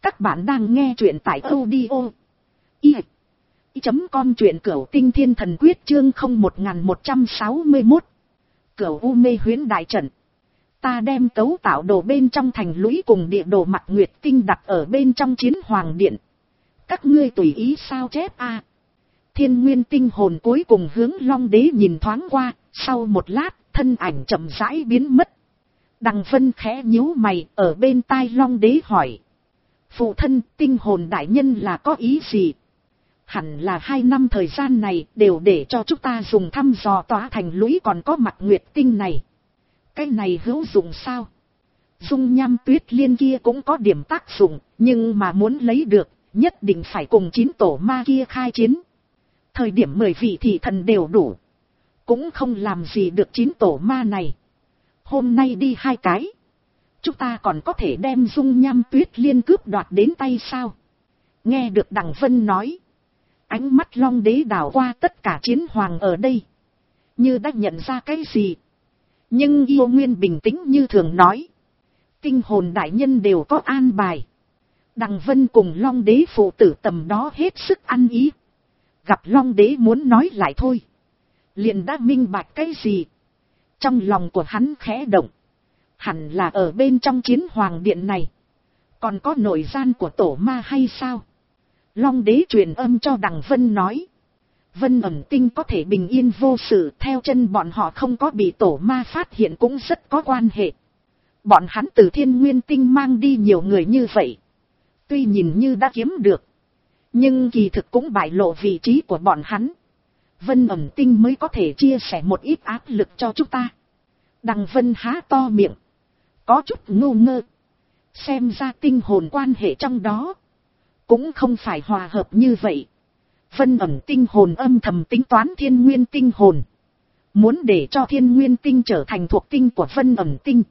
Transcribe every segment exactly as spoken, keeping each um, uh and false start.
Các bạn đang nghe truyện tại audio i chấm com, truyện Cửu Tinh Thiên Thần Quyết chương không một một sáu mốt. Cửu U Mê Huyễn Đại Trận. Ta đem cấu tạo đồ bên trong thành lũy cùng địa đồ Mặt Nguyệt Tinh đặt ở bên trong Chiến Hoàng Điện. Các ngươi tùy ý sao chép a. À. Thiên Nguyên Tinh hồn cuối cùng hướng Long Đế nhìn thoáng qua, sau một lát, thân ảnh chậm rãi biến mất. Đằng Vân khẽ nhíu mày, ở bên tai Long Đế hỏi: phụ thân, tinh hồn đại nhân là có ý gì? Hẳn là hai năm thời gian này đều để cho chúng ta dùng thăm dò tỏa thành lũy còn có Mặt Nguyệt Tinh này. Cái này hữu dụng sao? Dung nham tuyết liên kia cũng có điểm tác dụng, nhưng mà muốn lấy được, nhất định phải cùng chín tổ ma kia khai chiến. Thời điểm mười vị thị thần đều đủ, cũng không làm gì được chín tổ ma này. Hôm nay đi hai cái, chúng ta còn có thể đem dung nham tuyết liên cướp đoạt đến tay sao? Nghe được Đằng Vân nói, ánh mắt Long Đế đảo qua tất cả chiến hoàng ở đây, như đã nhận ra cái gì. Nhưng Yêu Nguyên bình tĩnh như thường nói: tinh hồn đại nhân đều có an bài. Đằng Vân cùng Long Đế phụ tử tầm đó hết sức ăn ý. Gặp Long Đế muốn nói lại thôi, liền đã minh bạch cái gì. Trong lòng của hắn khẽ động, hẳn là ở bên trong Chiến Hoàng Điện này còn có nội gian của tổ ma hay sao? Long Đế truyền âm cho Đằng Vân nói: Vân ẩn tinh có thể bình yên vô sự, theo chân bọn họ không có bị tổ ma phát hiện cũng rất có quan hệ. Bọn hắn từ Thiên Nguyên Tinh mang đi nhiều người như vậy, tuy nhìn như đã kiếm được, nhưng kỳ thực cũng bại lộ vị trí của bọn hắn. Vân ẩn tinh mới có thể chia sẻ một ít áp lực cho chúng ta. Đằng Vân há to miệng, có chút ngu ngơ. Xem ra tinh hồn quan hệ trong đó cũng không phải hòa hợp như vậy. Vân ẩn tinh hồn âm thầm tính toán Thiên Nguyên Tinh hồn, muốn để cho Thiên Nguyên Tinh trở thành thuộc tinh của Vân ẩn tinh,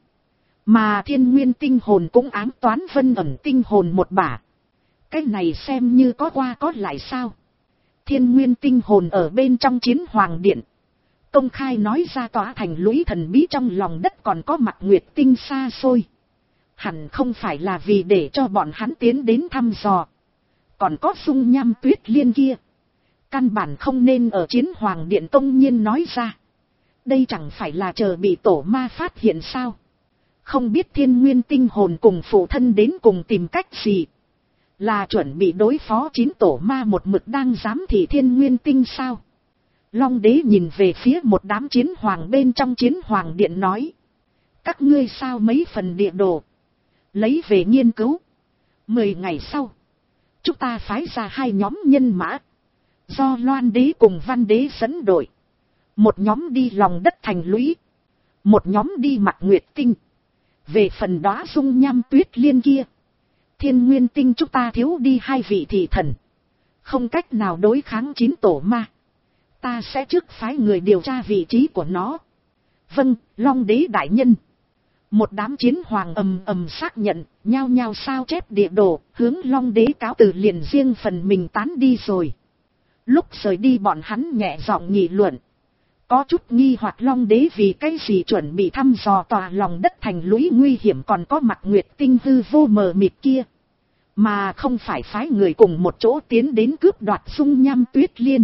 mà Thiên Nguyên Tinh hồn cũng ám toán Vân ẩn tinh hồn một bả. Cái này xem như có qua có lại sao? Thiên Nguyên Tinh hồn ở bên trong Chiến Hoàng Điện công khai nói ra tỏa thành lũy thần bí trong lòng đất còn có Mặt Nguyệt Tinh xa xôi, hẳn không phải là vì để cho bọn hắn tiến đến thăm dò. Còn có dung nham tuyết liên kia, căn bản không nên ở Chiến Hoàng Điện công nhiên nói ra. Đây chẳng phải là chờ bị tổ ma phát hiện sao? Không biết Thiên Nguyên Tinh hồn cùng phụ thân đến cùng tìm cách gì? Là chuẩn bị đối phó chín tổ ma một mực đang giám thị Thiên Nguyên Tinh sao? Long Đế nhìn về phía một đám chiến hoàng bên trong Chiến Hoàng Điện nói: các ngươi sao mấy phần địa đồ lấy về nghiên cứu. Mười ngày sau, chúng ta phái ra hai nhóm nhân mã, do Loan Đế cùng Văn Đế dẫn đội. Một nhóm đi lòng đất thành lũy, một nhóm đi Mặt Nguyệt Tinh. Về phần đó dung nham tuyết liên kia, Thiên Nguyên Tinh chúng ta thiếu đi hai vị thị thần, không cách nào đối kháng chín tổ ma. Ta sẽ trước phái người điều tra vị trí của nó. Vâng, Long Đế đại nhân. Một đám chiến hoàng ầm ầm xác nhận, nhao nhao sao chép địa đồ, hướng Long Đế cáo từ liền riêng phần mình tán đi rồi. Lúc rời đi bọn hắn nhẹ giọng nghị luận, có chút nghi hoặc Long Đế vì cái gì chuẩn bị thăm dò tòa lòng đất thành lũy nguy hiểm còn có Mặt Nguyệt Tinh hư vô mờ mịt kia, mà không phải phái người cùng một chỗ tiến đến cướp đoạt dung nham tuyết liên.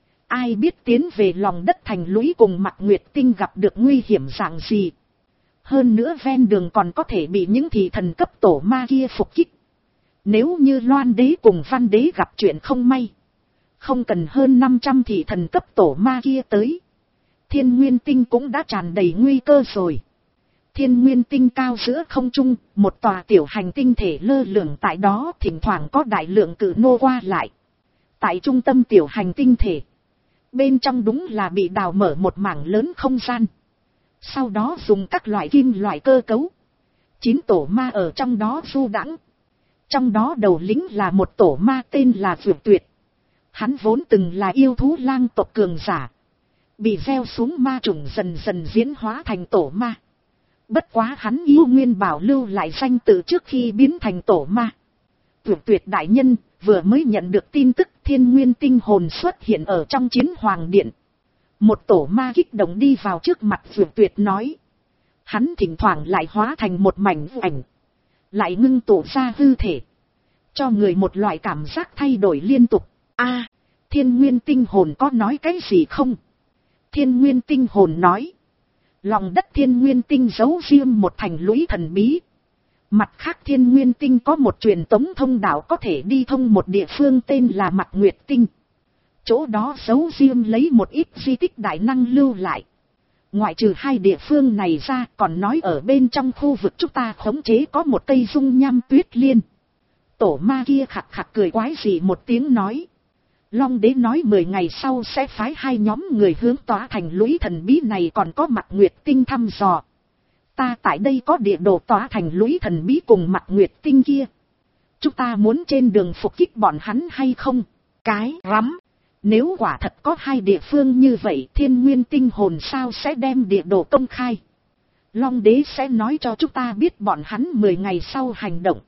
Ai biết tiến về lòng đất thành lũy cùng Mặt Nguyệt Tinh gặp được nguy hiểm dạng gì. Hơn nữa ven đường còn có thể bị những thị thần cấp tổ ma kia phục kích. Nếu như Loan Đế cùng Văn Đế gặp chuyện không may, không cần hơn năm trăm thị thần cấp tổ ma kia tới, Thiên Nguyên Tinh cũng đã tràn đầy nguy cơ rồi. Thiên Nguyên Tinh cao giữa không trung, một tòa tiểu hành tinh thể lơ lửng tại đó, thỉnh thoảng có đại lượng cự nô qua lại. Tại trung tâm tiểu hành tinh thể, bên trong đúng là bị đào mở một mảng lớn không gian. Sau đó dùng các loại kim loại cơ cấu, chín tổ ma ở trong đó du đãng. Trong đó đầu lĩnh là một tổ ma tên là Dược Tuyệt. Hắn vốn từng là yêu thú lang tộc cường giả, bị gieo xuống ma chủng dần dần diễn hóa thành tổ ma. Bất quá hắn yêu nguyên bảo lưu lại danh tự trước khi biến thành tổ ma. Dược Tuyệt đại nhân, vừa mới nhận được tin tức Thiên Nguyên Tinh hồn xuất hiện ở trong Chiến Hoàng Điện. Một tổ ma kích động đi vào trước mặt Dược Tuyệt nói. Hắn thỉnh thoảng lại hóa thành một mảnh ảnh, lại ngưng tụ ra hư thể. cho người một loại cảm giác thay đổi liên tục. A, thiên nguyên tinh hồn có nói cái gì không? Thiên nguyên tinh hồn nói, lòng đất thiên nguyên tinh giấu riêng một thành lũy thần bí. Mặt khác thiên nguyên tinh có một truyền tống thông đạo có thể đi thông một địa phương tên là Mặt Nguyệt Tinh. Chỗ đó giấu riêng lấy một ít di tích đại năng lưu lại. Ngoại trừ hai địa phương này ra, còn nói ở bên trong khu vực chúng ta khống chế có một cây dung nham tuyết liên. Tổ ma kia khặt khặt cười quái dị một tiếng nói. Long đế nói mười ngày sau sẽ phái hai nhóm người hướng tỏa thành lũy thần bí này còn có Mặt Nguyệt Tinh thăm dò. Ta tại đây có địa đồ tỏa thành lũy thần bí cùng Mặt Nguyệt Tinh kia. Chúng ta muốn trên đường phục kích bọn hắn hay không? Cái rắm. Nếu quả thật có hai địa phương như vậy, thiên nguyên tinh hồn sao sẽ đem địa đồ công khai? Long đế sẽ nói cho chúng ta biết bọn hắn mười ngày sau hành động.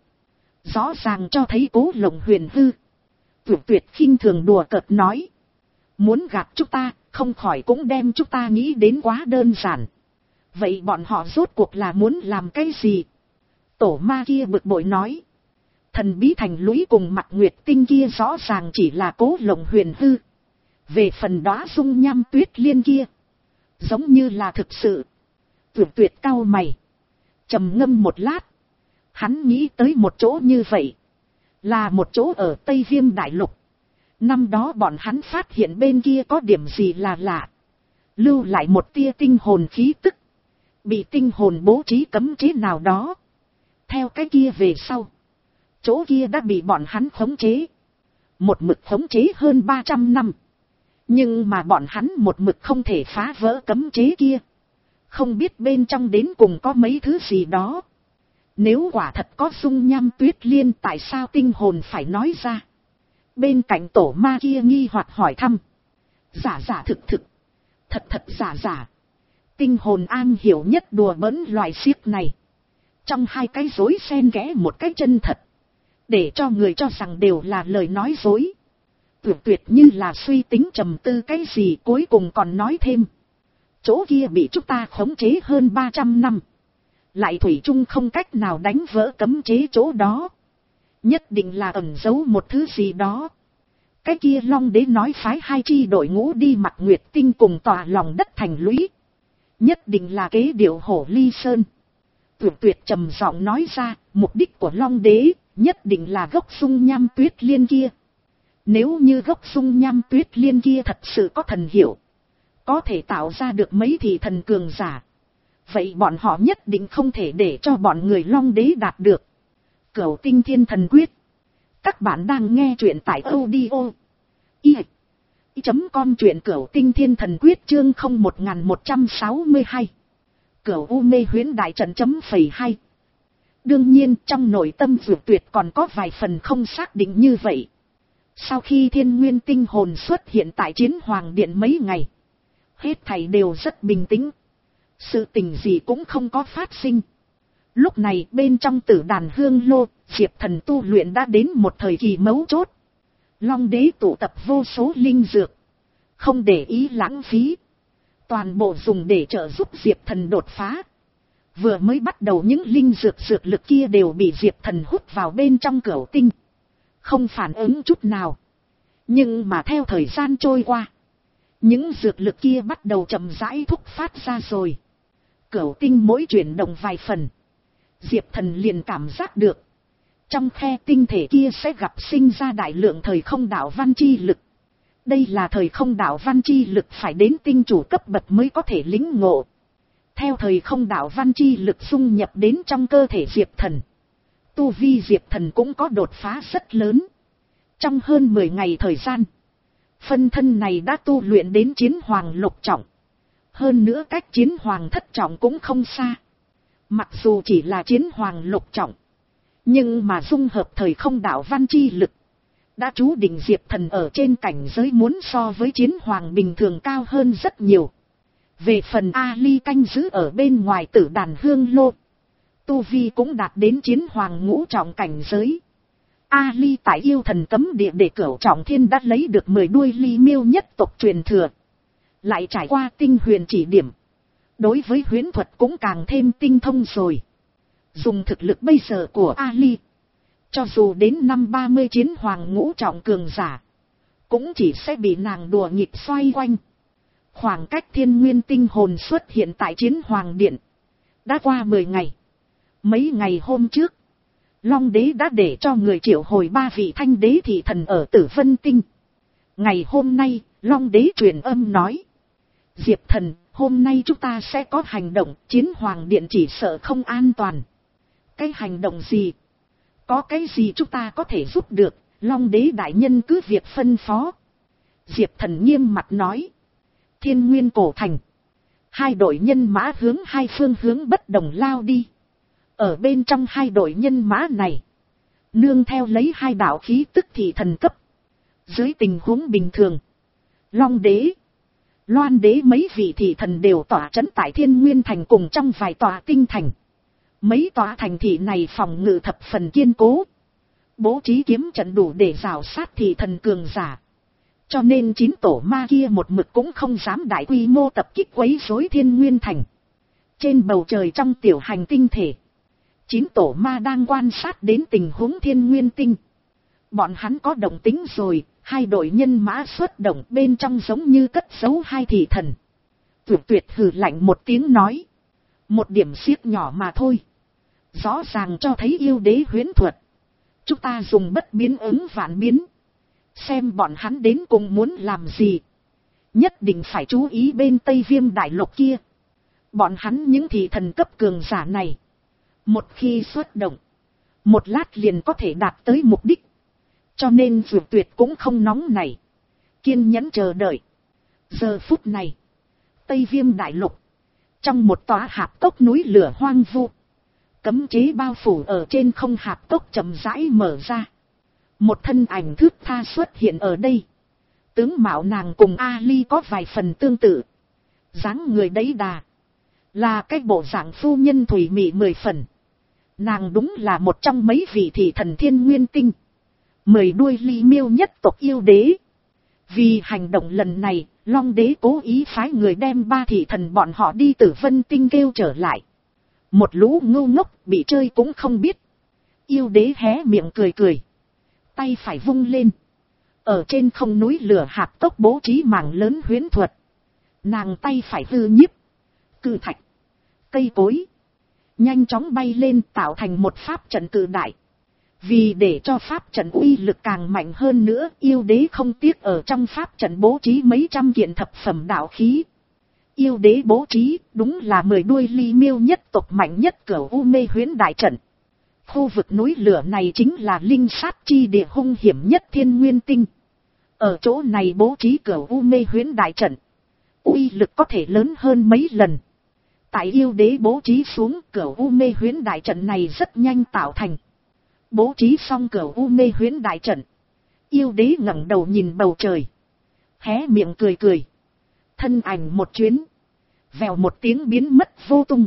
Rõ ràng cho thấy Cố Lộng Huyền hư. Tuyệt tuyệt khinh thường đùa cợt nói. Muốn gạt chúng ta, không khỏi cũng đem chúng ta nghĩ đến quá đơn giản. Vậy bọn họ rốt cuộc là muốn làm cái gì? Tổ ma kia bực bội nói. Thần bí thành lũy cùng Mặt Nguyệt Tinh kia rõ ràng chỉ là Cố Lộng Huyền hư. Về phần đó dung nham tuyết liên kia, giống như là thực sự. Tuyệt tuyệt cau mày, trầm ngâm một lát. Hắn nghĩ tới một chỗ như vậy, là một chỗ ở Tây Viêm Đại Lục. Năm đó bọn hắn phát hiện bên kia có điểm gì là lạ, lưu lại một tia tinh hồn khí tức, bị tinh hồn bố trí cấm chế nào đó. Theo cái kia về sau, chỗ kia đã bị bọn hắn khống chế, một mực khống chế hơn ba trăm năm. Nhưng mà bọn hắn một mực không thể phá vỡ cấm chế kia. Không biết bên trong đến cùng có mấy thứ gì đó. Nếu quả thật có dung nham tuyết liên, tại sao tinh hồn phải nói ra? Bên cạnh tổ ma kia nghi hoặc hỏi thăm. Giả giả thực thực. Thật thật giả giả. Tinh hồn an hiểu nhất đùa bỡn loài xiếc này. Trong hai cái dối xen kẽ một cái chân thật. Để cho người cho rằng đều là lời nói dối. Tuyệt tuyệt như là suy tính trầm tư cái gì, cuối cùng còn nói thêm. Chỗ kia bị chúng ta khống chế hơn ba trăm năm. Lại thủy chung không cách nào đánh vỡ cấm chế chỗ đó. Nhất định là ẩn giấu một thứ gì đó. Cái kia Long đế nói phái hai chi đội ngũ đi Mặt Nguyệt Tinh cùng tòa lòng đất thành lũy. Nhất định là kế điệu hổ ly sơn. Tuyệt tuyệt trầm giọng nói ra, mục đích của Long đế nhất định là gốc dung nham tuyết liên kia. Nếu như gốc dung nham tuyết liên kia thật sự có thần hiệu, có thể tạo ra được mấy thì thần cường giả, vậy bọn họ nhất định không thể để cho bọn người Long đế đạt được. Cửu Tinh Thiên Thần Quyết. Các bạn đang nghe truyện tại audio i chấm com, truyện Cửu Tinh Thiên Thần Quyết chương không một một sáu hai. Cửu U Mê Huyễn Đại Trận chấm phẩy hai. Đương nhiên trong nội tâm Dược Tuyệt còn có vài phần không xác định như vậy. Sau khi thiên nguyên tinh hồn xuất hiện tại Chiến Hoàng Điện mấy ngày, hết thảy đều rất bình tĩnh. Sự tình gì cũng không có phát sinh. Lúc này bên trong Tử Đàn Hương Lô, Diệp Thần tu luyện đã đến một thời kỳ mấu chốt. Long đế tụ tập vô số linh dược, không để ý lãng phí, toàn bộ dùng để trợ giúp Diệp Thần đột phá. Vừa mới bắt đầu những linh dược dược lực kia đều bị Diệp Thần hút vào bên trong cửu tinh, không phản ứng chút nào. Nhưng mà theo thời gian trôi qua, những dược lực kia bắt đầu chậm rãi thúc phát ra rồi. Cửu tinh mỗi chuyển động vài phần, Diệp Thần liền cảm giác được trong khe tinh thể kia sẽ gặp sinh ra đại lượng thời không đạo văn chi lực. Đây là thời không đạo văn chi lực phải đến tinh chủ cấp bậc mới có thể lĩnh ngộ. Theo thời không đạo văn chi lực xung nhập đến trong cơ thể Diệp Thần, tu vi Diệp Thần cũng có đột phá rất lớn. Trong hơn mười ngày thời gian, phân thân này đã tu luyện đến Chiến Hoàng lục trọng. Hơn nữa cách Chiến Hoàng thất trọng cũng không xa. Mặc dù chỉ là Chiến Hoàng lục trọng, nhưng mà dung hợp thời không đạo văn chi lực, đã chú định Diệp Thần ở trên cảnh giới muốn so với Chiến Hoàng bình thường cao hơn rất nhiều. Về phần Ali canh giữ ở bên ngoài Tử Đàn Hương Lô, tu vi cũng đạt đến Chiến Hoàng ngũ trọng cảnh giới. Ali tại Yêu Thần Cấm Địa để Cửu Trọng Thiên đã lấy được mười đuôi ly miêu nhất tộc truyền thừa, lại trải qua tinh huyền chỉ điểm, đối với huyễn thuật cũng càng thêm tinh thông rồi. Dùng thực lực bây giờ của Ali, Cho dù đến năm ba mươi chiến hoàng ngũ trọng cường giả, cũng chỉ sẽ bị nàng đùa nghịch xoay quanh. Khoảng cách thiên nguyên tinh hồn xuất hiện tại chiến hoàng điện đã qua mười ngày. Mấy ngày hôm trước, Long đế đã để cho người triệu hồi ba vị thanh đế thị thần ở Tử Vân Tinh. Ngày hôm nay, Long đế truyền âm nói: Diệp thần, hôm nay chúng ta sẽ có hành động, chiến hoàng điện chỉ sợ không an toàn. Cái hành động gì? Có cái gì chúng ta có thể giúp được? Long đế đại nhân cứ việc phân phó. Diệp thần nghiêm mặt nói: Thiên Nguyên cổ thành. Hai đội nhân mã hướng hai phương hướng bất đồng lao đi. Ở bên trong hai đội nhân mã này, nương theo lấy hai đạo khí tức thị thần cấp. Dưới tình huống bình thường, Long đế, Loan đế mấy vị thị thần đều tỏa trấn tại Thiên Nguyên thành cùng trong vài tòa tinh thành. Mấy tòa thành thị này phòng ngự thập phần kiên cố, bố trí kiếm trận đủ để rào sát thị thần cường giả. Cho nên chín tổ ma kia một mực cũng không dám đại quy mô tập kích quấy rối Thiên Nguyên thành. Trên bầu trời trong tiểu hành tinh thể, chín tổ ma đang quan sát đến tình huống Thiên Nguyên tinh. Bọn hắn có động tính rồi, hai đội nhân mã xuất động, bên trong giống như cất giấu hai thị thần. Tuyệt tuyệt hừ lạnh một tiếng nói: Một điểm xiếc nhỏ mà thôi, rõ ràng cho thấy yêu đế huyễn thuật. Chúng ta dùng bất biến ứng vạn biến, xem bọn hắn đến cùng muốn làm gì. Nhất định phải chú ý bên Tây Viêm đại lục kia. Bọn hắn những thị thần cấp cường giả này, một khi xuất động, một lát liền có thể đạt tới mục đích. Cho nên Dược Tuyệt cũng không nóng nảy, kiên nhẫn chờ đợi. Giờ phút này, Tây Viêm đại lục, trong một tòa hạp cốc núi lửa hoang vu, cấm chế bao phủ ở trên không, hạp cốc chậm rãi mở ra. Một thân ảnh thướt tha xuất hiện ở đây. Tướng mạo nàng cùng Ali có vài phần tương tự, dáng người đấy đà, là cái bộ dạng phu nhân thủy mị mười phần. Nàng đúng là một trong mấy vị thị thần Thiên Nguyên tinh, mười đuôi ly miêu nhất tộc yêu đế. Vì hành động lần này, Long đế cố ý phái người đem ba thị thần bọn họ đi Tử Vân Tinh kêu trở lại. Một lũ ngu ngốc bị chơi cũng không biết. Yêu đế hé miệng cười cười, tay phải vung lên, ở trên không núi lửa hạp cốc bố trí mảng lớn huyễn thuật. Nàng tay phải hư nhiếp, cự thạch, cây cối nhanh chóng bay lên, tạo thành một pháp trận cự đại. Vì để cho pháp trận uy lực càng mạnh hơn nữa, yêu đế không tiếc ở trong pháp trận bố trí mấy trăm kiện thập phẩm đạo khí. Yêu đế bố trí đúng là mười đuôi ly miêu nhất tộc mạnh nhất Cửu U Mê Huyễn đại trận. Khu vực núi lửa này chính là linh sát chi địa hung hiểm nhất Thiên Nguyên tinh. Ở chỗ này bố trí Cửu U Mê Huyễn đại trận, uy lực có thể lớn hơn mấy lần. Tại yêu đế bố trí xuống, Cửu U Mê Huyễn đại trận này rất nhanh tạo thành. Bố trí xong Cửu U Mê Huyễn đại trận, yêu đế ngẩng đầu nhìn bầu trời, hé miệng cười cười, thân ảnh một chuyến, vèo một tiếng biến mất vô tung.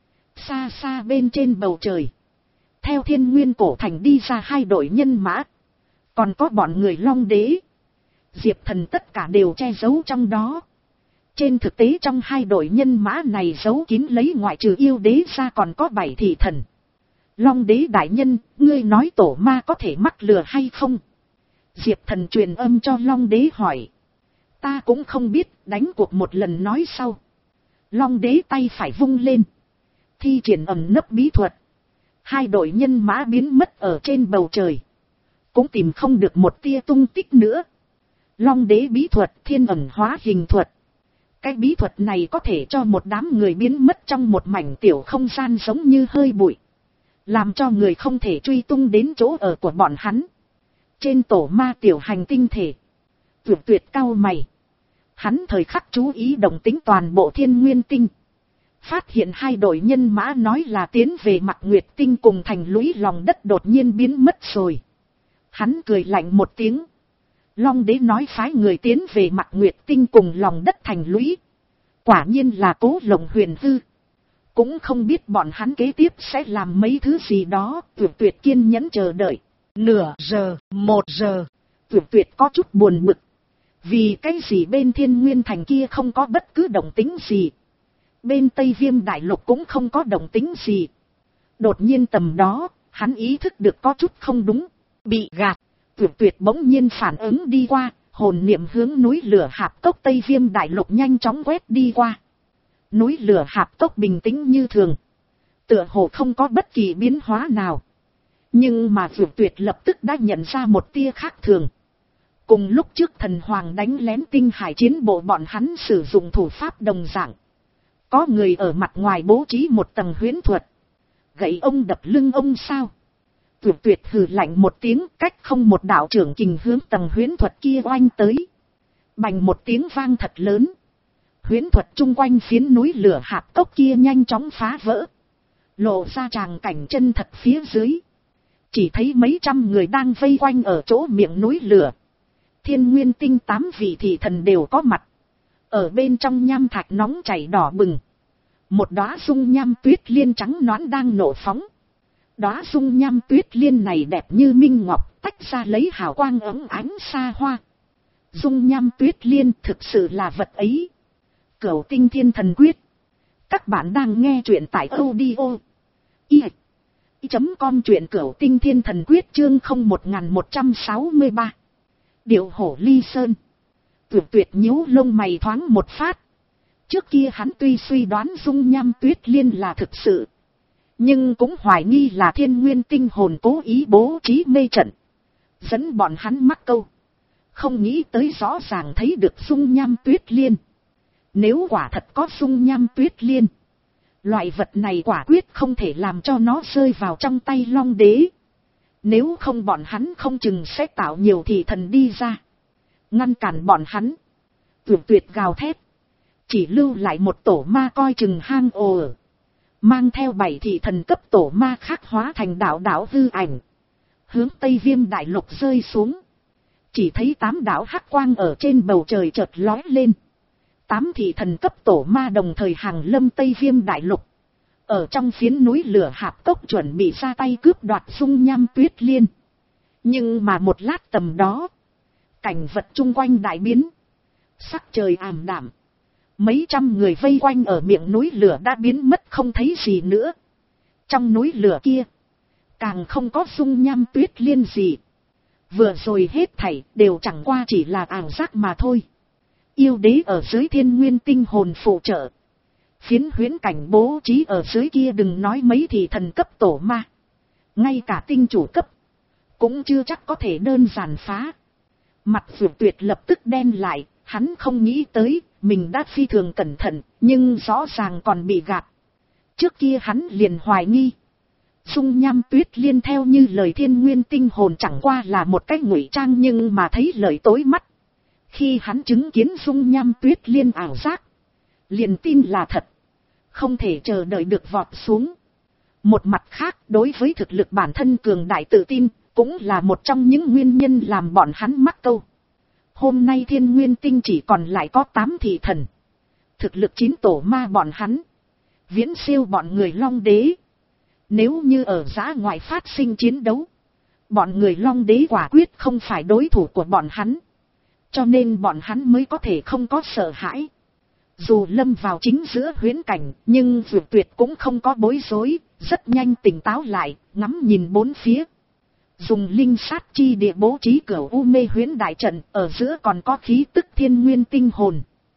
Xa xa bên trên bầu trời, theo Thiên Nguyên cổ thành đi ra hai đội nhân mã, còn có bọn người Long đế, Diệp thần tất cả đều che giấu trong đó. Trên thực tế trong hai đội nhân mã này giấu kín lấy ngoại trừ yêu đế ra còn có bảy thị thần. Long đế đại nhân, ngươi nói tổ ma có thể mắc lừa hay không? Diệp thần truyền âm cho Long đế hỏi. Ta cũng không biết, đánh cuộc một lần nói sau. Long đế tay phải vung lên, thi triển ẩn nấp bí thuật. Hai đội nhân mã biến mất ở trên bầu trời, cũng tìm không được một tia tung tích nữa. Long đế bí thuật thiên ẩn hóa hình thuật. Cái bí thuật này có thể cho một đám người biến mất trong một mảnh tiểu không gian giống như hơi bụi, làm cho người không thể truy tung đến chỗ ở của bọn hắn. Trên tổ ma tiểu hành tinh thể, Tuyệt tuyệt cau mày. Hắn thời khắc chú ý động tính toàn bộ Thiên Nguyên tinh. Phát hiện hai đội nhân mã nói là tiến về Mặc Nguyệt tinh cùng thành lũy lòng đất đột nhiên biến mất rồi. Hắn cười lạnh một tiếng. Long đế nói phái người tiến về Mặc Nguyệt tinh cùng lòng đất thành lũy, quả nhiên là Cố Lộng Huyền hư. Cũng không biết bọn hắn kế tiếp sẽ làm mấy thứ gì đó. Tuyệt tuyệt kiên nhẫn chờ đợi. Nửa giờ, một giờ, Tuyệt tuyệt có chút buồn bực. Vì cái gì bên Thiên Nguyên thành kia không có bất cứ động tính gì, bên Tây Viêm đại lục cũng không có động tính gì. Đột nhiên tầm đó, hắn ý thức được có chút không đúng, bị gạt. Tuyệt tuyệt bỗng nhiên phản ứng đi qua, hồn niệm hướng núi lửa hạp cốc Tây Viêm Đại Lục nhanh chóng quét đi qua. Núi lửa hạp cốc bình tĩnh như thường, tựa hồ không có bất kỳ biến hóa nào. Nhưng mà tuyệt tuyệt lập tức đã nhận ra một tia khác thường. Cùng lúc trước thần hoàng đánh lén tinh hải chiến bộ bọn hắn sử dụng thủ pháp đồng dạng. Có người ở mặt ngoài bố trí một tầng huyễn thuật. Gậy ông đập lưng ông sao? Tuyệt tuyệt hừ lạnh một tiếng, cách không một đạo trưởng kình hướng tầng huyễn thuật kia oanh tới. Bành một tiếng vang thật lớn. Huyễn thuật chung quanh phiến núi lửa hạp cốc kia nhanh chóng phá vỡ. Lộ ra tràng cảnh chân thật phía dưới. Chỉ thấy mấy trăm người đang vây quanh ở chỗ miệng núi lửa. Thiên Nguyên Tinh tám vị thị thần đều có mặt. Ở bên trong nham thạch nóng chảy đỏ bừng. Một đóa dung nham tuyết liên trắng nõn đang nổ phóng. Đóa dung nham tuyết liên này đẹp như minh ngọc, tách ra lấy hào quang ấm ánh xa hoa. Dung nham tuyết liên thực sự là vật ấy. Cửu Tinh Thiên Thần Quyết. Các bạn đang nghe truyện tại audio i chấm com truyện Cửu Tinh Thiên Thần Quyết chương không một một sáu ba. Điệu hổ ly sơn. Tuyệt tuyệt nhíu lông mày thoáng một phát. Trước kia hắn tuy suy đoán dung nham tuyết liên là thực sự, nhưng cũng hoài nghi là Thiên Nguyên Tinh hồn cố ý bố trí mê trận, dẫn bọn hắn mắc câu. Không nghĩ tới rõ ràng thấy được dung nham tuyết liên. Nếu quả thật có dung nham tuyết liên, loại vật này quả quyết không thể làm cho nó rơi vào trong tay Long Đế. Nếu không bọn hắn không chừng sẽ tạo nhiều thị thần đi ra, ngăn cản bọn hắn. Tuyệt tuyệt gào thét. Chỉ lưu lại một tổ ma coi chừng hang ồ ở. Mang theo bảy thị thần cấp tổ ma khác hóa thành đạo đạo hư ảnh. Hướng Tây Viêm Đại Lục rơi xuống. Chỉ thấy tám đạo hắc quang ở trên bầu trời chợt lói lên. Tám thị thần cấp tổ ma đồng thời hàng lâm Tây Viêm Đại Lục. Ở trong phiến núi lửa hạp cốc chuẩn bị ra tay cướp đoạt dung nham tuyết liên. Nhưng mà một lát tầm đó, cảnh vật chung quanh đại biến. Sắc trời ảm đạm. Mấy trăm người vây quanh ở miệng núi lửa đã biến mất không thấy gì nữa. Trong núi lửa kia, càng không có dung nham tuyết liên gì. Vừa rồi hết thảy đều chẳng qua chỉ là ảo giác mà thôi. Yêu đế ở dưới Thiên Nguyên Tinh hồn phụ trợ. Phiến huyễn cảnh bố trí ở dưới kia đừng nói mấy thì thần cấp tổ ma. Ngay cả tinh chủ cấp, cũng chưa chắc có thể đơn giản phá. Mặt Dược Tuyệt lập tức đen lại, hắn không nghĩ tới, mình đã phi thường cẩn thận, nhưng rõ ràng còn bị gạt. Trước kia hắn liền hoài nghi. Dung nham tuyết liên theo như lời Thiên Nguyên Tinh hồn chẳng qua là một cái ngụy trang, nhưng mà thấy lời tối mắt. Khi hắn chứng kiến dung nham tuyết liên ảo giác, liền tin là thật. Không thể chờ đợi được vọt xuống. Một mặt khác, đối với thực lực bản thân cường đại tự tin, cũng là một trong những nguyên nhân làm bọn hắn mắc câu. Hôm nay Thiên Nguyên Tinh chỉ còn lại có tám thị thần. Thực lực chín tổ ma bọn hắn, viễn siêu bọn người Long Đế. Nếu như ở dã ngoại phát sinh chiến đấu, bọn người Long Đế quả quyết không phải đối thủ của bọn hắn. Cho nên bọn hắn mới có thể không có sợ hãi. Dù lâm vào chính giữa huyễn cảnh, nhưng Dược Tuyệt cũng không có bối rối, rất nhanh tỉnh táo lại, ngắm nhìn bốn phía. Dùng linh sát chi địa bố trí Cửu U Mê huyễn đại trận, ở giữa còn có khí tức Thiên Nguyên Tinh hồn.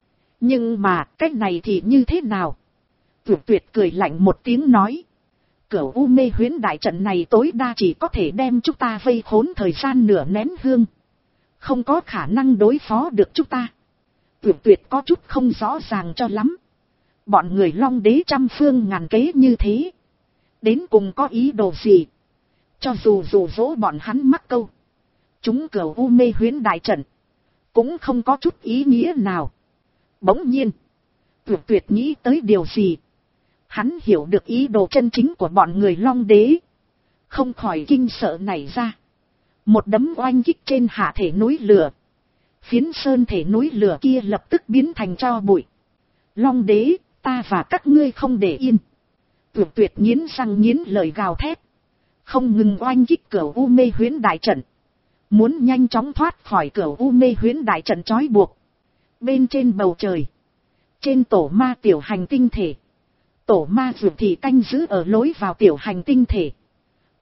Nhưng mà, cách này thì như thế nào? Dược Tuyệt cười lạnh một tiếng nói. Cửu U Mê huyễn đại trận này tối đa chỉ có thể đem chúng ta vây khốn thời gian nửa nén hương. Không có khả năng đối phó được chúng ta. Tuyệt tuyệt có chút không rõ ràng cho lắm. Bọn người Long Đế trăm phương ngàn kế như thế, đến cùng có ý đồ gì? Cho dù dụ dỗ bọn hắn mắc câu, chúng Cửu U Mê huyễn đại trận cũng không có chút ý nghĩa nào. Bỗng nhiên, tuyệt tuyệt nghĩ tới điều gì. Hắn hiểu được ý đồ chân chính của bọn người Long Đế, không khỏi kinh sợ nảy ra. Một đấm oanh kích trên hạ thể núi lửa. Phiến sơn thể núi lửa kia lập tức biến thành tro bụi. Long Đế, ta và các ngươi không để yên. Tuyệt tuyệt nghiến răng nghiến lời gào thét. Không ngừng oanh kích Cửu U Mê huyễn đại trận. Muốn nhanh chóng thoát khỏi Cửu U Mê huyễn đại trận trói buộc. Bên trên bầu trời, trên tổ ma tiểu hành tinh thể, tổ ma Dược thì canh giữ ở lối vào tiểu hành tinh thể.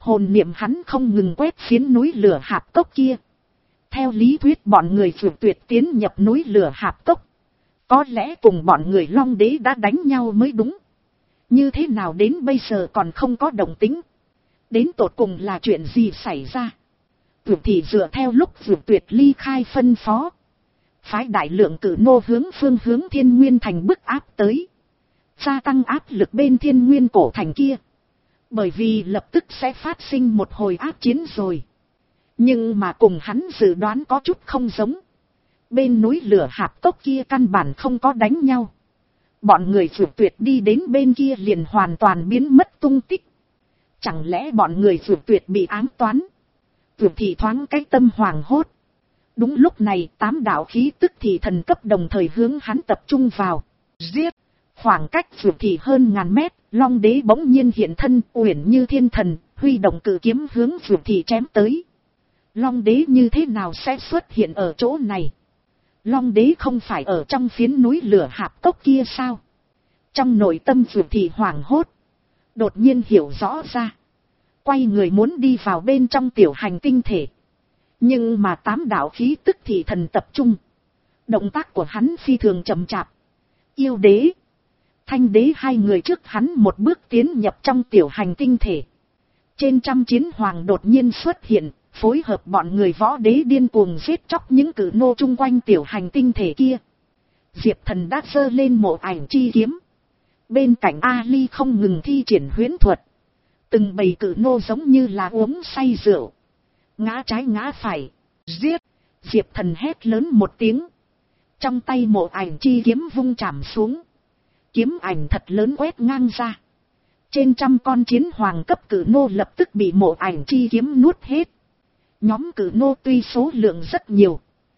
Hồn niệm hắn không ngừng quét phiến núi lửa hạp cốc kia. Theo lý thuyết bọn người Dược Tuyệt tiến nhập núi lửa hạp cốc. Có lẽ cùng bọn người Long Đế đã đánh nhau mới đúng. Như thế nào đến bây giờ còn không có động tĩnh. Đến tột cùng là chuyện gì xảy ra. Dược thì dựa theo lúc Dược Tuyệt ly khai phân phó. Phái đại lượng cử nô hướng phương hướng Thiên Nguyên Thành bức áp tới. Gia tăng áp lực bên Thiên Nguyên cổ thành kia. Bởi vì lập tức sẽ phát sinh một hồi áp chiến rồi. Nhưng mà cùng hắn dự đoán có chút không giống. Bên núi lửa hạp cốc kia căn bản không có đánh nhau. Bọn người Dược Tuyệt đi đến bên kia liền hoàn toàn biến mất tung tích. Chẳng lẽ bọn người Dược Tuyệt bị ám toán? Dược thì thoáng cái tâm hoàng hốt. Đúng lúc này tám đạo khí tức thì thần cấp đồng thời hướng hắn tập trung vào. Giết! Khoảng cách Dược thì hơn ngàn mét, Long Đế bỗng nhiên hiện thân uyển như thiên thần, huy động cự kiếm hướng Dược thì chém tới. Long Đế như thế nào sẽ xuất hiện ở chỗ này? Long Đế không phải ở trong phiến núi lửa hạp cốc kia sao? Trong nội tâm Dược thì hoảng hốt. Đột nhiên hiểu rõ ra. Quay người muốn đi vào bên trong tiểu hành tinh thể. Nhưng mà tám đạo khí tức thì thần tập trung. Động tác của hắn phi thường chậm chạp. Yêu đế, Thanh đế hai người trước hắn một bước tiến nhập trong tiểu hành tinh thể. Trên trăm chiến hoàng đột nhiên xuất hiện, phối hợp bọn người võ đế điên cuồng giết chóc những cử nô chung quanh tiểu hành tinh thể kia. Diệp Thần đã giơ lên mộ ảnh chi kiếm. Bên cạnh Ali không ngừng thi triển huyễn thuật. Từng bầy cử nô giống như là uống say rượu. Ngã trái ngã phải. Giết! Diệp Thần hét lớn một tiếng. Trong tay mộ ảnh chi kiếm vung chạm xuống. Kiếm ảnh thật lớn quét ngang ra. Trên trăm con chiến hoàng cấp cử nô lập tức bị mộ ảnh chi kiếm nuốt hết. Nhóm cử nô tuy số lượng rất nhiều.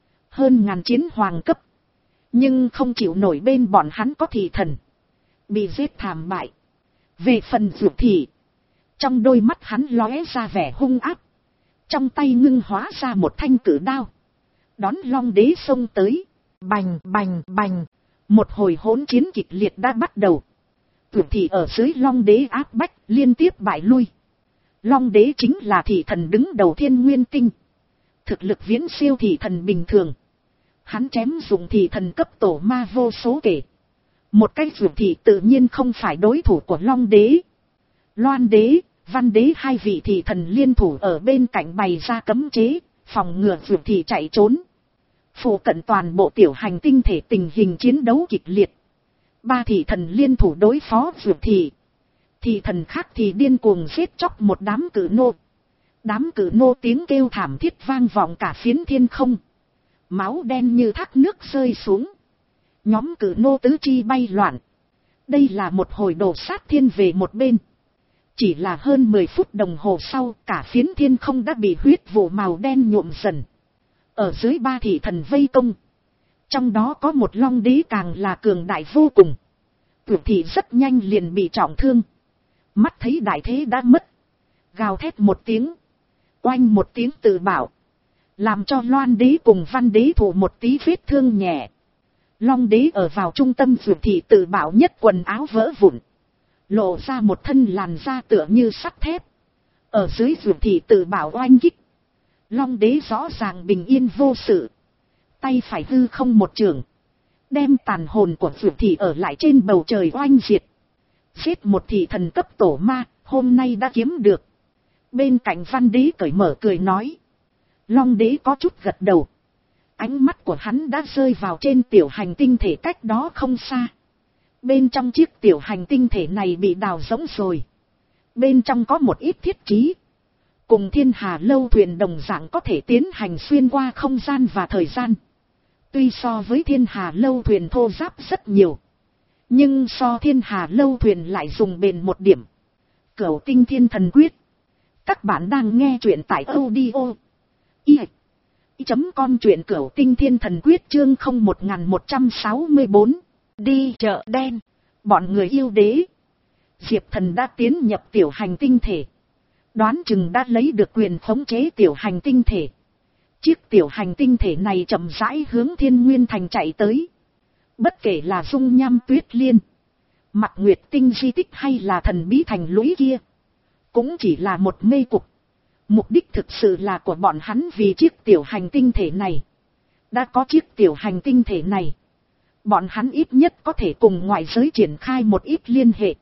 Hơn ngàn chiến hoàng cấp. Nhưng không chịu nổi bên bọn hắn có thị thần. Bị giết thảm bại. Về phần Dược thì. Trong đôi mắt hắn lóe ra vẻ hung ác. Trong tay ngưng hóa ra một thanh cử đao. Đón Long Đế xông tới. Bành bành bành. Một hồi hỗn chiến kịch liệt đã bắt đầu. Dược thì ở dưới Long Đế áp bách liên tiếp bại lui. Long Đế chính là thị thần đứng đầu Thiên Nguyên Tinh. Thực lực viễn siêu thị thần bình thường. Hắn chém dụng thị thần cấp tổ ma vô số kể. Một cách Dược thì tự nhiên không phải đối thủ của Long Đế. Loan Đế, Văn Đế hai vị thị thần liên thủ ở bên cạnh bày ra cấm chế, phòng ngừa Dược thì chạy trốn. Phụ cận toàn bộ tiểu hành tinh thể tình hình chiến đấu kịch liệt. Ba thị thần liên thủ đối phó Dược thì. Thị thần khác thì điên cuồng giết chóc một đám cử nô. Đám cử nô tiếng kêu thảm thiết vang vọng cả phiến thiên không. Máu đen như thác nước rơi xuống. Nhóm cử nô tứ chi bay loạn. Đây là một hồi đổ sát thiên về một bên. Chỉ là hơn mười phút đồng hồ sau cả phiến thiên không đã bị huyết vụ màu đen nhuộm dần. Ở dưới ba thị thần vây công. Trong đó có một Long Đế càng là cường đại vô cùng. Tuyệt thị rất nhanh liền bị trọng thương. Mắt thấy đại thế đã mất. Gào thét một tiếng. Oanh một tiếng tự bảo. Làm cho Loan Đế cùng Văn Đế thụ một tí vết thương nhẹ. Long Đế ở vào trung tâm Dược thị tự bảo nhất quần áo vỡ vụn. Lộ ra một thân làn da tựa như sắt thép. Ở dưới Dược thị tự bảo oanh kích. Long Đế rõ ràng bình yên vô sự. Tay phải hư không một trường. Đem tàn hồn của Dược thị ở lại trên bầu trời oanh diệt. Giết một thị thần cấp tổ ma, hôm nay đã kiếm được. Bên cạnh Văn Đế cởi mở cười nói. Long Đế có chút gật đầu. Ánh mắt của hắn đã rơi vào trên tiểu hành tinh thể cách đó không xa. Bên trong chiếc tiểu hành tinh thể này bị đào rỗng rồi. Bên trong có một ít thiết trí. Cùng Thiên Hà lâu thuyền đồng dạng có thể tiến hành xuyên qua không gian và thời gian. Tuy so với Thiên Hà lâu thuyền thô ráp rất nhiều. Nhưng so Thiên Hà lâu thuyền lại dùng bền một điểm. Cửu Tinh Thiên Thần Quyết. Các bạn đang nghe truyện tại audio. I. Chấm com truyện Cửu Tinh Thiên Thần Quyết chương không một một sáu bốn. Đi chợ đen. Bọn người yêu đế. Diệp Thần đã tiến nhập tiểu hành tinh thể. Đoán chừng đã lấy được quyền khống chế tiểu hành tinh thể. Chiếc tiểu hành tinh thể này chậm rãi hướng Thiên Nguyên Thành chạy tới. Bất kể là dung nham tuyết liên, Mặc Nguyệt tinh di tích hay là thần bí thành lũy kia. cũng chỉ là một mê cục. Mục đích thực sự là của bọn hắn vì chiếc tiểu hành tinh thể này. Đã có chiếc tiểu hành tinh thể này, bọn hắn ít nhất có thể cùng ngoại giới triển khai một ít liên hệ,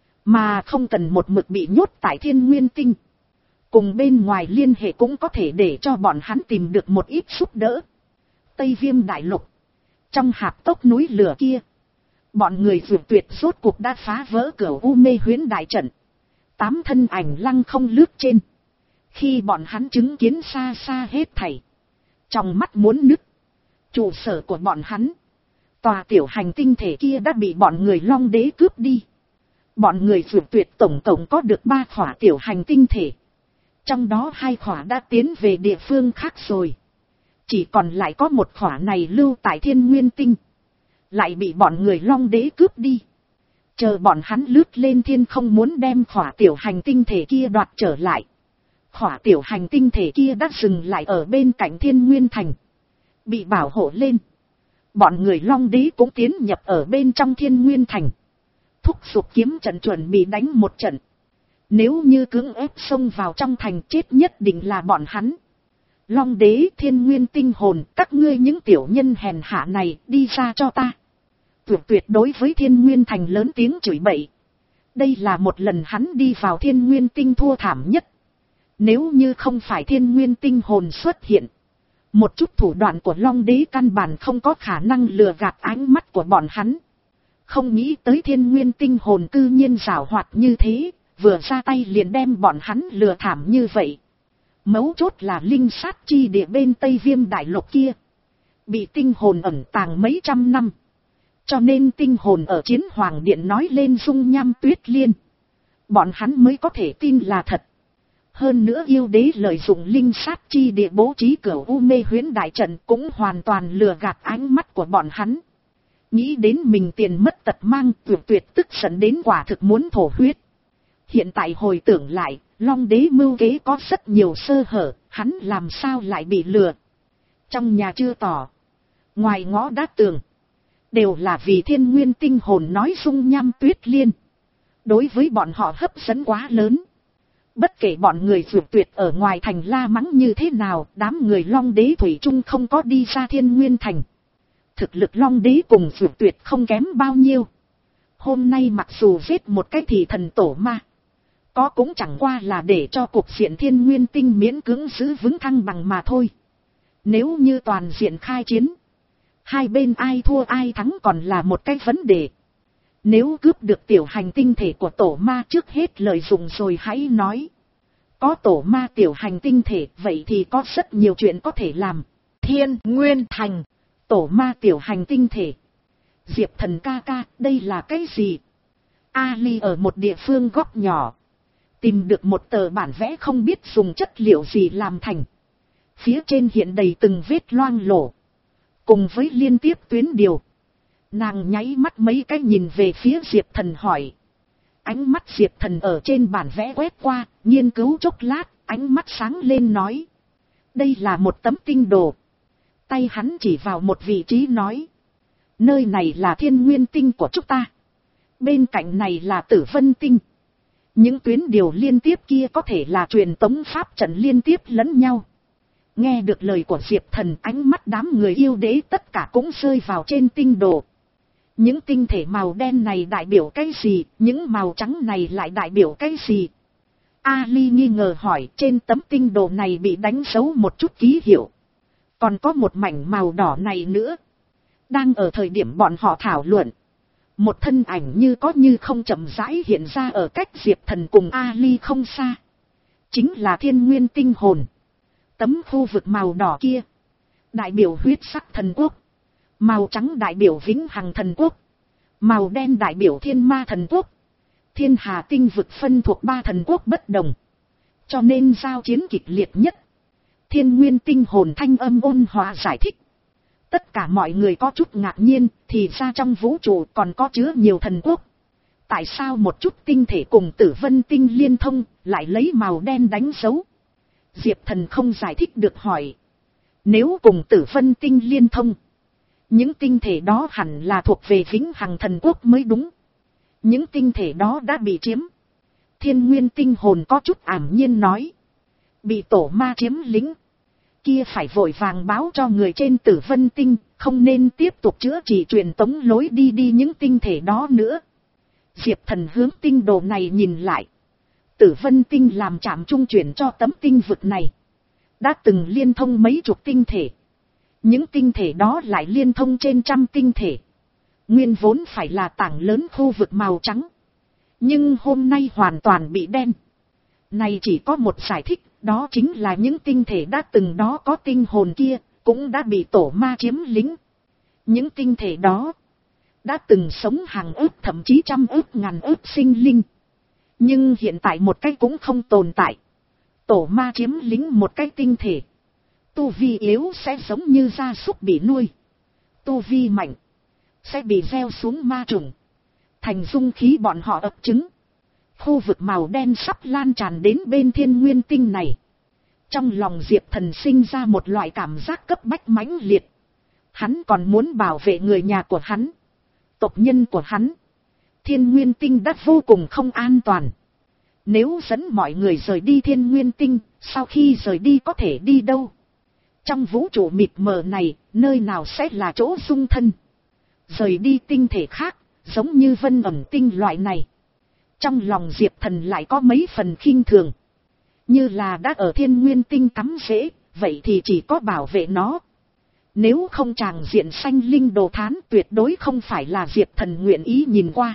mà không cần một mực bị nhốt tại Thiên Nguyên Tinh. Cùng bên ngoài liên hệ cũng có thể để cho bọn hắn tìm được một ít giúp đỡ. Tây Viêm Đại Lục, trong hạp tốc núi lửa kia, bọn người Dược Tuyệt rốt cuộc đã phá vỡ cửa U Mê Huyễn đại trận. Tám thân ảnh lăng không lướt trên. Khi bọn hắn chứng kiến xa xa hết thảy, trong mắt muốn nứt. Trụ sở của bọn hắn, tòa tiểu hành tinh thể kia đã bị bọn người Long Đế cướp đi. Bọn người Dược Tuyệt tổng tổng có được ba khỏa tiểu hành tinh thể. Trong đó hai khỏa đã tiến về địa phương khác rồi. Chỉ còn lại có một khỏa này lưu tại Thiên Nguyên Tinh, lại bị bọn người Long Đế cướp đi. Chờ bọn hắn lướt lên thiên không muốn đem khỏa tiểu hành tinh thể kia đoạt trở lại. Khỏa tiểu hành tinh thể kia đã dừng lại ở bên cạnh Thiên Nguyên Thành, bị bảo hộ lên. Bọn người Long Đế cũng tiến nhập ở bên trong Thiên Nguyên Thành, thúc giục kiếm trận chuẩn bị đánh một trận. Nếu như cưỡng ép xông vào trong thành, chết nhất định là bọn hắn. Long Đế, Thiên Nguyên Tinh hồn, các ngươi những tiểu nhân hèn hạ này, đi ra cho ta. Tuyệt tuyệt đối với Thiên Nguyên Thành lớn tiếng chửi bậy. Đây là một lần hắn đi vào Thiên Nguyên Tinh thua thảm nhất. Nếu như không phải Thiên Nguyên Tinh hồn xuất hiện, một chút thủ đoạn của Long Đế căn bản không có khả năng lừa gạt ánh mắt của bọn hắn. Không nghĩ tới Thiên Nguyên Tinh hồn cư nhiên giảo hoạt như thế, vừa ra tay liền đem bọn hắn lừa thảm như vậy. Mấu chốt là linh sát chi địa bên Tây Viêm Đại Lục kia, bị tinh hồn ẩn tàng mấy trăm năm. Cho nên tinh hồn ở Chiến Hoàng Điện nói lên dung nham tuyết liên, bọn hắn mới có thể tin là thật. Hơn nữa yêu đế lợi dụng linh sát chi địa bố trí cửa U Mê Huyễn đại trận cũng hoàn toàn lừa gạt ánh mắt của bọn hắn. Nghĩ đến mình tiền mất tật mang, Tuyệt Tuyệt tức giận đến quả thực muốn thổ huyết. Hiện tại hồi tưởng lại, Long Đế mưu kế có rất nhiều sơ hở, hắn làm sao lại bị lừa. Trong nhà chưa tỏ, ngoài ngõ đã tường, đều là vì Thiên Nguyên Tinh hồn nói dung nham tuyết liên. Đối với bọn họ hấp dẫn quá lớn. Bất kể bọn người Dược Tuyệt ở ngoài thành la mắng như thế nào, đám người Long Đế thủy chung không có đi ra Thiên Nguyên Thành. Thực lực Long Đế cùng Dược Tuyệt không kém bao nhiêu. Hôm nay mặc dù giết một cái thì thần tổ ma, có cũng chẳng qua là để cho cục diện Thiên Nguyên Tinh miễn cưỡng giữ vững thăng bằng mà thôi. Nếu như toàn diện khai chiến, hai bên ai thua ai thắng còn là một cái vấn đề. Nếu cướp được tiểu hành tinh thể của tổ ma, trước hết lợi dụng rồi hãy nói. Có tổ ma tiểu hành tinh thể, vậy thì có rất nhiều chuyện có thể làm. Thiên Nguyên Thành, tổ ma tiểu hành tinh thể. Diệp Thần ca ca, đây là cái gì? Ali ở một địa phương góc nhỏ, tìm được một tờ bản vẽ không biết dùng chất liệu gì làm thành. Phía trên hiện đầy từng vết loang lổ, cùng với liên tiếp tuyến điều. Nàng nháy mắt mấy cái nhìn về phía Diệp Thần hỏi. Ánh mắt Diệp Thần ở trên bản vẽ quét qua, nghiên cứu chốc lát, ánh mắt sáng lên nói. Đây là một tấm tinh đồ. Tay hắn chỉ vào một vị trí nói. Nơi này là Thiên Nguyên Tinh của chúng ta. Bên cạnh này là Tử Vân Tinh. Những tuyến điều liên tiếp kia có thể là truyền tống pháp trận liên tiếp lẫn nhau. Nghe được lời của Diệp Thần, ánh mắt đám người yêu đế tất cả cũng rơi vào trên tinh đồ. Những tinh thể màu đen này đại biểu cái gì, những màu trắng này lại đại biểu cái gì? Ali nghi ngờ hỏi, trên tấm tinh đồ này bị đánh dấu một chút ký hiệu. Còn có một mảnh màu đỏ này nữa. Đang ở thời điểm bọn họ thảo luận, một thân ảnh như có như không chậm rãi hiện ra ở cách Diệp Thần cùng Ali không xa. Chính là Thiên Nguyên Tinh hồn. Tấm khu vực màu đỏ kia đại biểu huyết sắc thần quốc, màu trắng đại biểu vĩnh hằng thần quốc, màu đen đại biểu thiên ma thần quốc. Thiên hà tinh vực phân thuộc ba thần quốc bất đồng, cho nên giao chiến kịch liệt nhất. Thiên Nguyên Tinh hồn thanh âm ôn hòa giải thích. Tất cả mọi người có chút ngạc nhiên, thì ra trong vũ trụ còn có chứa nhiều thần quốc. Tại sao một chút tinh thể cùng Tử Vân Tinh liên thông, lại lấy màu đen đánh dấu? Diệp Thần không giải thích được hỏi. Nếu cùng Tử Vân Tinh liên thông, những tinh thể đó hẳn là thuộc về vĩnh hằng thần quốc mới đúng. Những tinh thể đó đã bị chiếm. Thiên Nguyên tinh hồn có chút ảm nhiên nói. Bị tổ ma chiếm lĩnh. Kia phải vội vàng báo cho người trên Tử Vân tinh, không nên tiếp tục chữa trị truyền tống lối đi đi những tinh thể đó nữa. Diệp Thần hướng tinh đồ này nhìn lại. Tử Vân tinh làm trạm trung chuyển cho tấm tinh vực này. Đã từng liên thông mấy chục tinh thể. Những tinh thể đó lại liên thông trên trăm tinh thể. Nguyên vốn phải là tảng lớn khu vực màu trắng. Nhưng hôm nay hoàn toàn bị đen. Này chỉ có một giải thích, đó chính là những tinh thể đã từng đó có tinh hồn kia, cũng đã bị tổ ma chiếm lĩnh. Những tinh thể đó đã từng sống hàng ức thậm chí trăm ức ngàn ức sinh linh. Nhưng hiện tại một cái cũng không tồn tại. Tổ ma chiếm lĩnh một cái tinh thể. Tu vi yếu sẽ giống như gia súc bị nuôi. Tu vi mạnh sẽ bị gieo xuống ma trùng. Thành dung khí bọn họ ấp trứng. Khu vực màu đen sắp lan tràn đến bên Thiên Nguyên tinh này. Trong lòng Diệp Thần sinh ra một loại cảm giác cấp bách mãnh liệt. Hắn còn muốn bảo vệ người nhà của hắn, tộc nhân của hắn. Thiên Nguyên tinh đã vô cùng không an toàn. Nếu dẫn mọi người rời đi Thiên Nguyên tinh, sau khi rời đi có thể đi đâu? Trong vũ trụ mịt mờ này, nơi nào sẽ là chỗ dung thân? Rời đi tinh thể khác, giống như Vân Ẩm tinh loại này. Trong lòng Diệp Thần lại có mấy phần khinh thường. Như là đã ở Thiên Nguyên tinh cắm rễ, vậy thì chỉ có bảo vệ nó. Nếu không tràng diện sanh linh đồ thán tuyệt đối không phải là Diệp Thần nguyện ý nhìn qua.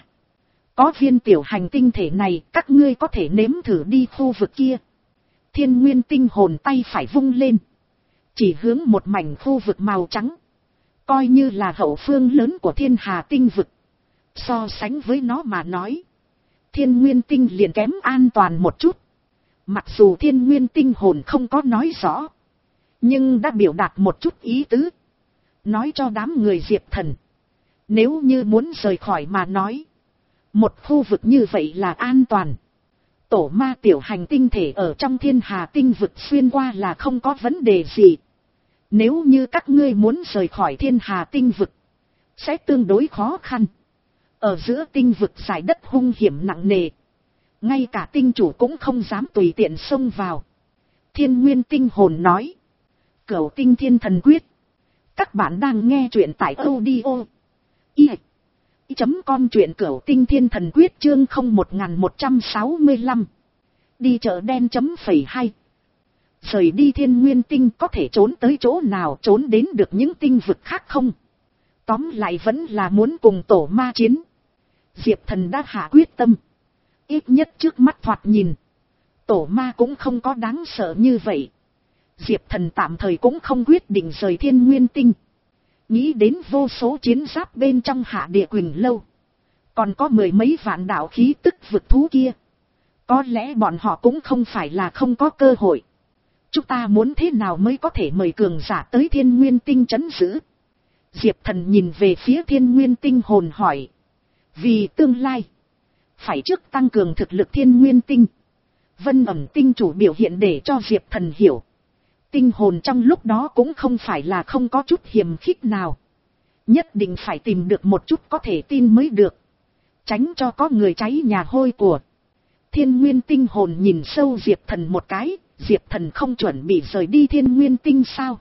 Có viên tiểu hành tinh thể này, các ngươi có thể nếm thử đi khu vực kia. Thiên Nguyên tinh hồn tay phải vung lên. Chỉ hướng một mảnh khu vực màu trắng. Coi như là hậu phương lớn của Thiên Hà tinh vực. So sánh với nó mà nói, Thiên Nguyên tinh liền kém an toàn một chút. Mặc dù Thiên Nguyên tinh hồn không có nói rõ, nhưng đã biểu đạt một chút ý tứ. Nói cho đám người Diệp Thần, nếu như muốn rời khỏi mà nói, một khu vực như vậy là an toàn. Tổ ma tiểu hành tinh thể ở trong Thiên Hà tinh vực xuyên qua là không có vấn đề gì. Nếu như các ngươi muốn rời khỏi Thiên Hà tinh vực, sẽ tương đối khó khăn. Ở giữa tinh vực giải đất hung hiểm nặng nề. Ngay cả tinh chủ cũng không dám tùy tiện xông vào. Thiên Nguyên tinh hồn nói. Cửu tinh thiên thần quyết. Các bạn đang nghe truyện tại audio. I. Chấm com truyện cửu tinh thiên thần quyết chương không một một sáu lăm. Đi chợ đen chấm phẩy hai. Rời đi Thiên Nguyên tinh có thể trốn tới chỗ nào, trốn đến được những tinh vực khác không? Tóm lại vẫn là muốn cùng tổ ma chiến. Diệp Thần đã hạ quyết tâm. Ít nhất trước mắt thoạt nhìn, tổ ma cũng không có đáng sợ như vậy. Diệp Thần tạm thời cũng không quyết định rời Thiên Nguyên tinh. Nghĩ đến vô số chiến giáp bên trong Hạ Địa Quỳnh Lâu, còn có mười mấy vạn đạo khí tức vực thú kia. Có lẽ bọn họ cũng không phải là không có cơ hội. Chúng ta muốn thế nào mới có thể mời cường giả tới Thiên Nguyên tinh trấn giữ? Diệp Thần nhìn về phía Thiên Nguyên tinh hồn hỏi. Vì tương lai, phải trước tăng cường thực lực Thiên Nguyên tinh. Vân Ẩm tinh chủ biểu hiện để cho Diệp Thần hiểu. Tinh hồn trong lúc đó cũng không phải là không có chút hiềm khích nào. Nhất định phải tìm được một chút có thể tin mới được. Tránh cho có người cháy nhà hôi của. Thiên Nguyên tinh hồn nhìn sâu Diệp Thần một cái. Diệp Thần không chuẩn bị rời đi Thiên Nguyên tinh sao?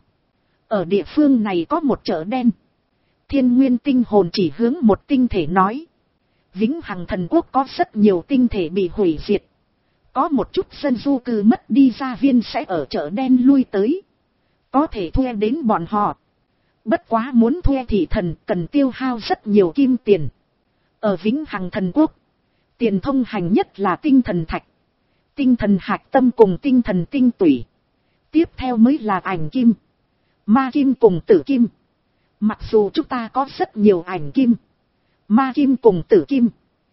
Ở địa phương này có một chợ đen. Thiên Nguyên tinh hồn chỉ hướng một tinh thể nói. Vĩnh Hằng thần quốc có rất nhiều tinh thể bị hủy diệt. Có một chút dân du cư mất đi gia viên sẽ ở chợ đen lui tới. Có thể thuê đến bọn họ. Bất quá muốn thuê thị thần cần tiêu hao rất nhiều kim tiền. Ở Vĩnh Hằng thần quốc, tiền thông hành nhất là tinh thần thạch, tinh thần hạch tâm cùng tinh thần tinh tủy. Tiếp theo mới là ảnh kim, ma kim cùng tử kim. Mặc dù chúng ta có rất nhiều ảnh kim, ma kim cùng tử kim,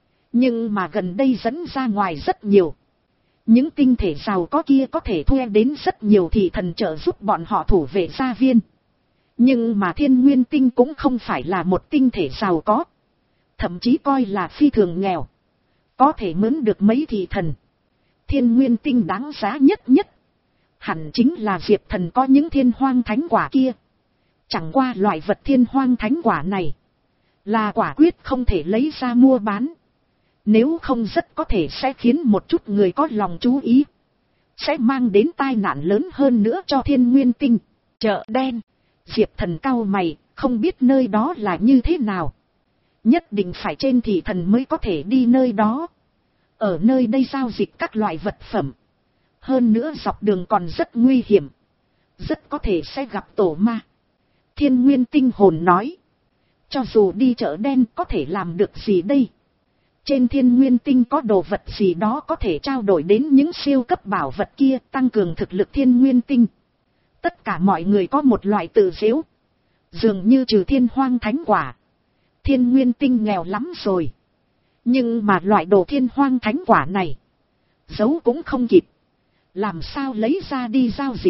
nhưng mà gần đây dẫn ra ngoài rất nhiều. Những tinh thể giàu có kia có thể thuê đến rất nhiều thị thần trợ giúp bọn họ thủ vệ gia viên. Nhưng mà Thiên Nguyên tinh cũng không phải là một tinh thể giàu có. Thậm chí coi là phi thường nghèo. Có thể mướn được mấy thị thần. Thiên Nguyên tinh đáng giá nhất nhất. Hẳn chính là Diệp Thần có những thiên hoang thánh quả kia. Chẳng qua loại vật thiên hoang thánh quả này là quả quyết không thể lấy ra mua bán. Nếu không rất có thể sẽ khiến một chút người có lòng chú ý. Sẽ mang đến tai nạn lớn hơn nữa cho Thiên Nguyên Tinh. Chợ đen. Diệp Thần cau mày, không biết nơi đó là như thế nào. Nhất định phải trên thị thần mới có thể đi nơi đó. Ở nơi đây giao dịch các loại vật phẩm. Hơn nữa dọc đường còn rất nguy hiểm. Rất có thể sẽ gặp tổ ma. Thiên Nguyên Tinh hồn nói. Cho dù đi chợ đen có thể làm được gì đây? Trên Thiên Nguyên Tinh có đồ vật gì đó có thể trao đổi đến những siêu cấp bảo vật kia, tăng cường thực lực Thiên Nguyên Tinh. Tất cả mọi người có một loại tự giễu. Dường như trừ Thiên Hoang Thánh Quả, Thiên Nguyên Tinh nghèo lắm rồi. Nhưng mà loại đồ Thiên Hoang Thánh Quả này, giấu cũng không kịp. Làm sao lấy ra đi giao dịch?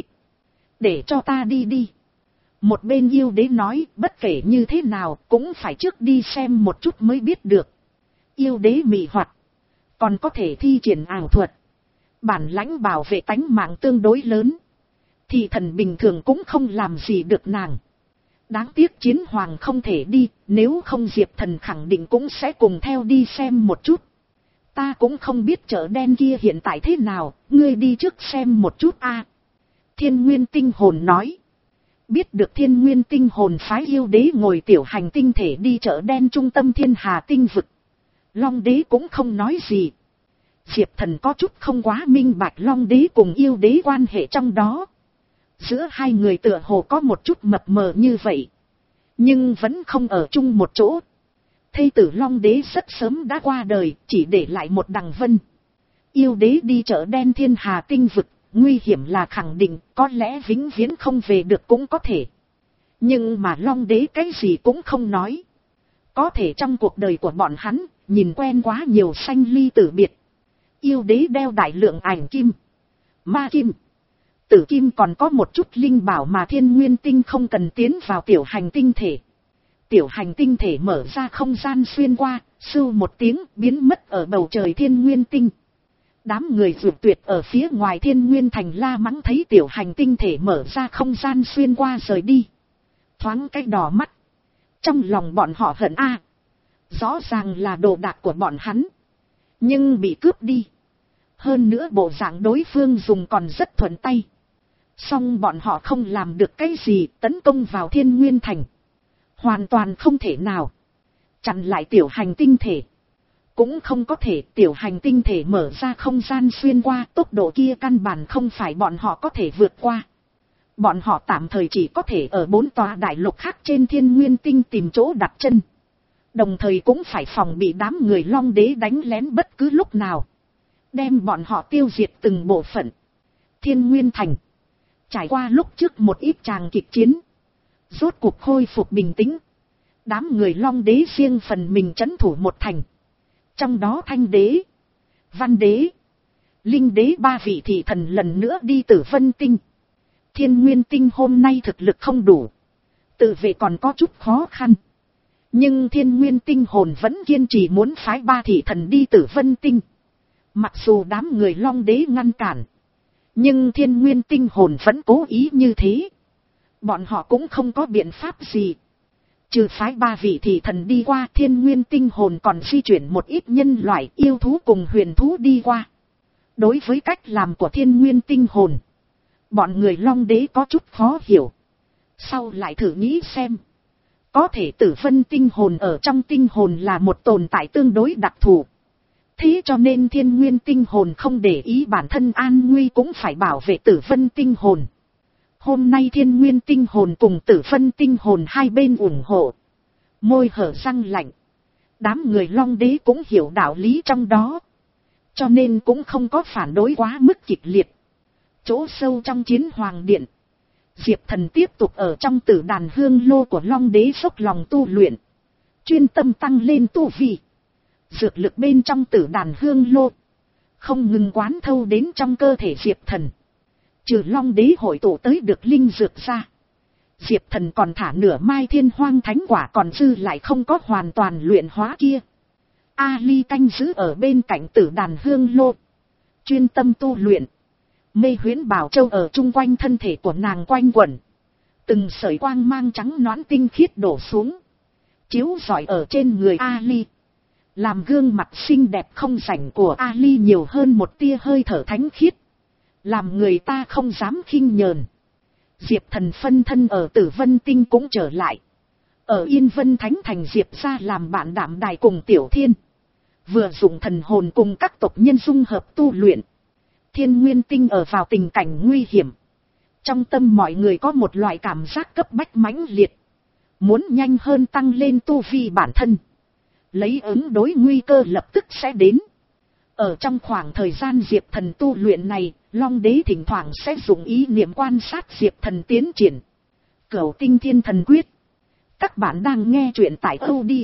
Để cho ta đi đi. Một bên yêu đế nói, bất kể như thế nào cũng phải trước đi xem một chút mới biết được. Yêu đế mị hoặc, còn có thể thi triển ảo thuật. Bản lãnh bảo vệ tánh mạng tương đối lớn. Thì thần bình thường cũng không làm gì được nàng. Đáng tiếc Chiến Hoàng không thể đi, nếu không Diệp Thần khẳng định cũng sẽ cùng theo đi xem một chút. Ta cũng không biết chợ đen kia hiện tại thế nào, ngươi đi trước xem một chút a. Thiên Nguyên Tinh hồn nói. Biết được Thiên Nguyên Tinh hồn phái yêu đế ngồi tiểu hành tinh thể đi chợ đen trung tâm Thiên Hà tinh vực. Long đế cũng không nói gì. Diệp Thần có chút không quá minh bạch Long đế cùng yêu đế quan hệ trong đó. Giữa hai người tựa hồ có một chút mập mờ như vậy. Nhưng vẫn không ở chung một chỗ. Thây tử Long đế rất sớm đã qua đời, chỉ để lại một đằng vân. Yêu đế đi chợ đen Thiên Hà tinh vực, nguy hiểm là khẳng định, có lẽ vĩnh viễn không về được cũng có thể. Nhưng mà Long đế cái gì cũng không nói. Có thể trong cuộc đời của bọn hắn, nhìn quen quá nhiều sanh ly tử biệt. Yêu đế đeo đại lượng ảnh kim, ma kim, tử kim, còn có một chút linh bảo mà Thiên Nguyên Tinh không cần tiến vào tiểu hành tinh thể. Tiểu hành tinh thể mở ra không gian xuyên qua, sưu một tiếng biến mất ở bầu trời Thiên Nguyên Tinh. Đám người vượt tuyệt ở phía ngoài Thiên Nguyên Thành la mắng thấy tiểu hành tinh thể mở ra không gian xuyên qua rời đi. Thoáng cái đỏ mắt. Trong lòng bọn họ hận a. Rõ ràng là đồ đạc của bọn hắn. Nhưng bị cướp đi. Hơn nữa bộ dạng đối phương dùng còn rất thuận tay. Song bọn họ không làm được cái gì, tấn công vào Thiên Nguyên Thành. Hoàn toàn không thể nào. Chặn lại tiểu hành tinh thể. Cũng không có thể, tiểu hành tinh thể mở ra không gian xuyên qua, tốc độ kia căn bản không phải bọn họ có thể vượt qua. Bọn họ tạm thời chỉ có thể ở bốn tòa đại lục khác trên Thiên Nguyên Tinh tìm chỗ đặt chân. Đồng thời cũng phải phòng bị đám người Long đế đánh lén bất cứ lúc nào. Đem bọn họ tiêu diệt từng bộ phận. Thiên Nguyên Thành. Trải qua lúc trước một ít tràng kịch chiến. Rốt cuộc khôi phục bình tĩnh. Đám người Long đế riêng phần mình trấn thủ một thành. Trong đó Thanh đế, Văn đế, Linh đế ba vị thị thần lần nữa đi Tử Vân Tinh. Thiên Nguyên Tinh hôm nay thực lực không đủ. Tự vệ còn có chút khó khăn. Nhưng Thiên Nguyên Tinh hồn vẫn kiên trì muốn phái ba thị thần đi Tử Vân Tinh. Mặc dù đám người Long đế ngăn cản. Nhưng Thiên Nguyên Tinh hồn vẫn cố ý như thế. Bọn họ cũng không có biện pháp gì. Trừ phái ba vị thị thần đi qua, Thiên Nguyên Tinh hồn còn di chuyển một ít nhân loại yêu thú cùng huyền thú đi qua. Đối với cách làm của Thiên Nguyên Tinh hồn, bọn người Long đế có chút khó hiểu. Sau lại thử nghĩ xem. Có thể Tử Vân Tinh hồn ở trong tinh hồn là một tồn tại tương đối đặc thù. Thế cho nên Thiên Nguyên Tinh hồn không để ý bản thân an nguy cũng phải bảo vệ Tử Vân Tinh hồn. Hôm nay Thiên Nguyên Tinh hồn cùng Tử Vân Tinh hồn hai bên ủng hộ. Môi hở răng lạnh. Đám người Long đế cũng hiểu đạo lý trong đó. Cho nên cũng không có phản đối quá mức kịch liệt. Chỗ sâu trong Chiến Hoàng Điện. Diệp Thần tiếp tục ở trong tử đàn hương lô của Long đế dốc lòng tu luyện. Chuyên tâm tăng lên tu vi. Dược lực bên trong tử đàn hương lô. Không ngừng quán thâu đến trong cơ thể Diệp Thần. Trừ Long đế hội tụ tới được linh dược ra. Diệp Thần còn thả nửa mai Thiên Hoang Thánh Quả còn dư lại không có hoàn toàn luyện hóa kia. A Ly canh giữ ở bên cạnh tử đàn hương lô. Chuyên tâm tu luyện. Mê huyễn bảo châu ở chung quanh thân thể của nàng quanh quẩn. Từng sợi quang mang trắng nõn tinh khiết đổ xuống. Chiếu rọi ở trên người A Ly. Làm gương mặt xinh đẹp không rảnh của Ali nhiều hơn một tia hơi thở thánh khiết. Làm người ta không dám khinh nhờn. Diệp Thần phân thân ở Tử Vân Tinh cũng trở lại. Ở Yên Vân Thánh Thành Diệp ra làm bạn đảm đài cùng Tiểu Thiên. Vừa dùng thần hồn cùng các tộc nhân dung hợp tu luyện. Thiên Nguyên Tinh ở vào tình cảnh nguy hiểm. Trong tâm mọi người có một loại cảm giác cấp bách mãnh liệt. Muốn nhanh hơn tăng lên tu vi bản thân. Lấy ứng đối nguy cơ lập tức sẽ đến. Ở trong khoảng thời gian Diệp Thần tu luyện này, Long Đế thỉnh thoảng sẽ dùng ý niệm quan sát Diệp Thần tiến triển. Cửu Tinh Thiên Thần Quyết. Các bạn đang nghe truyện tại audio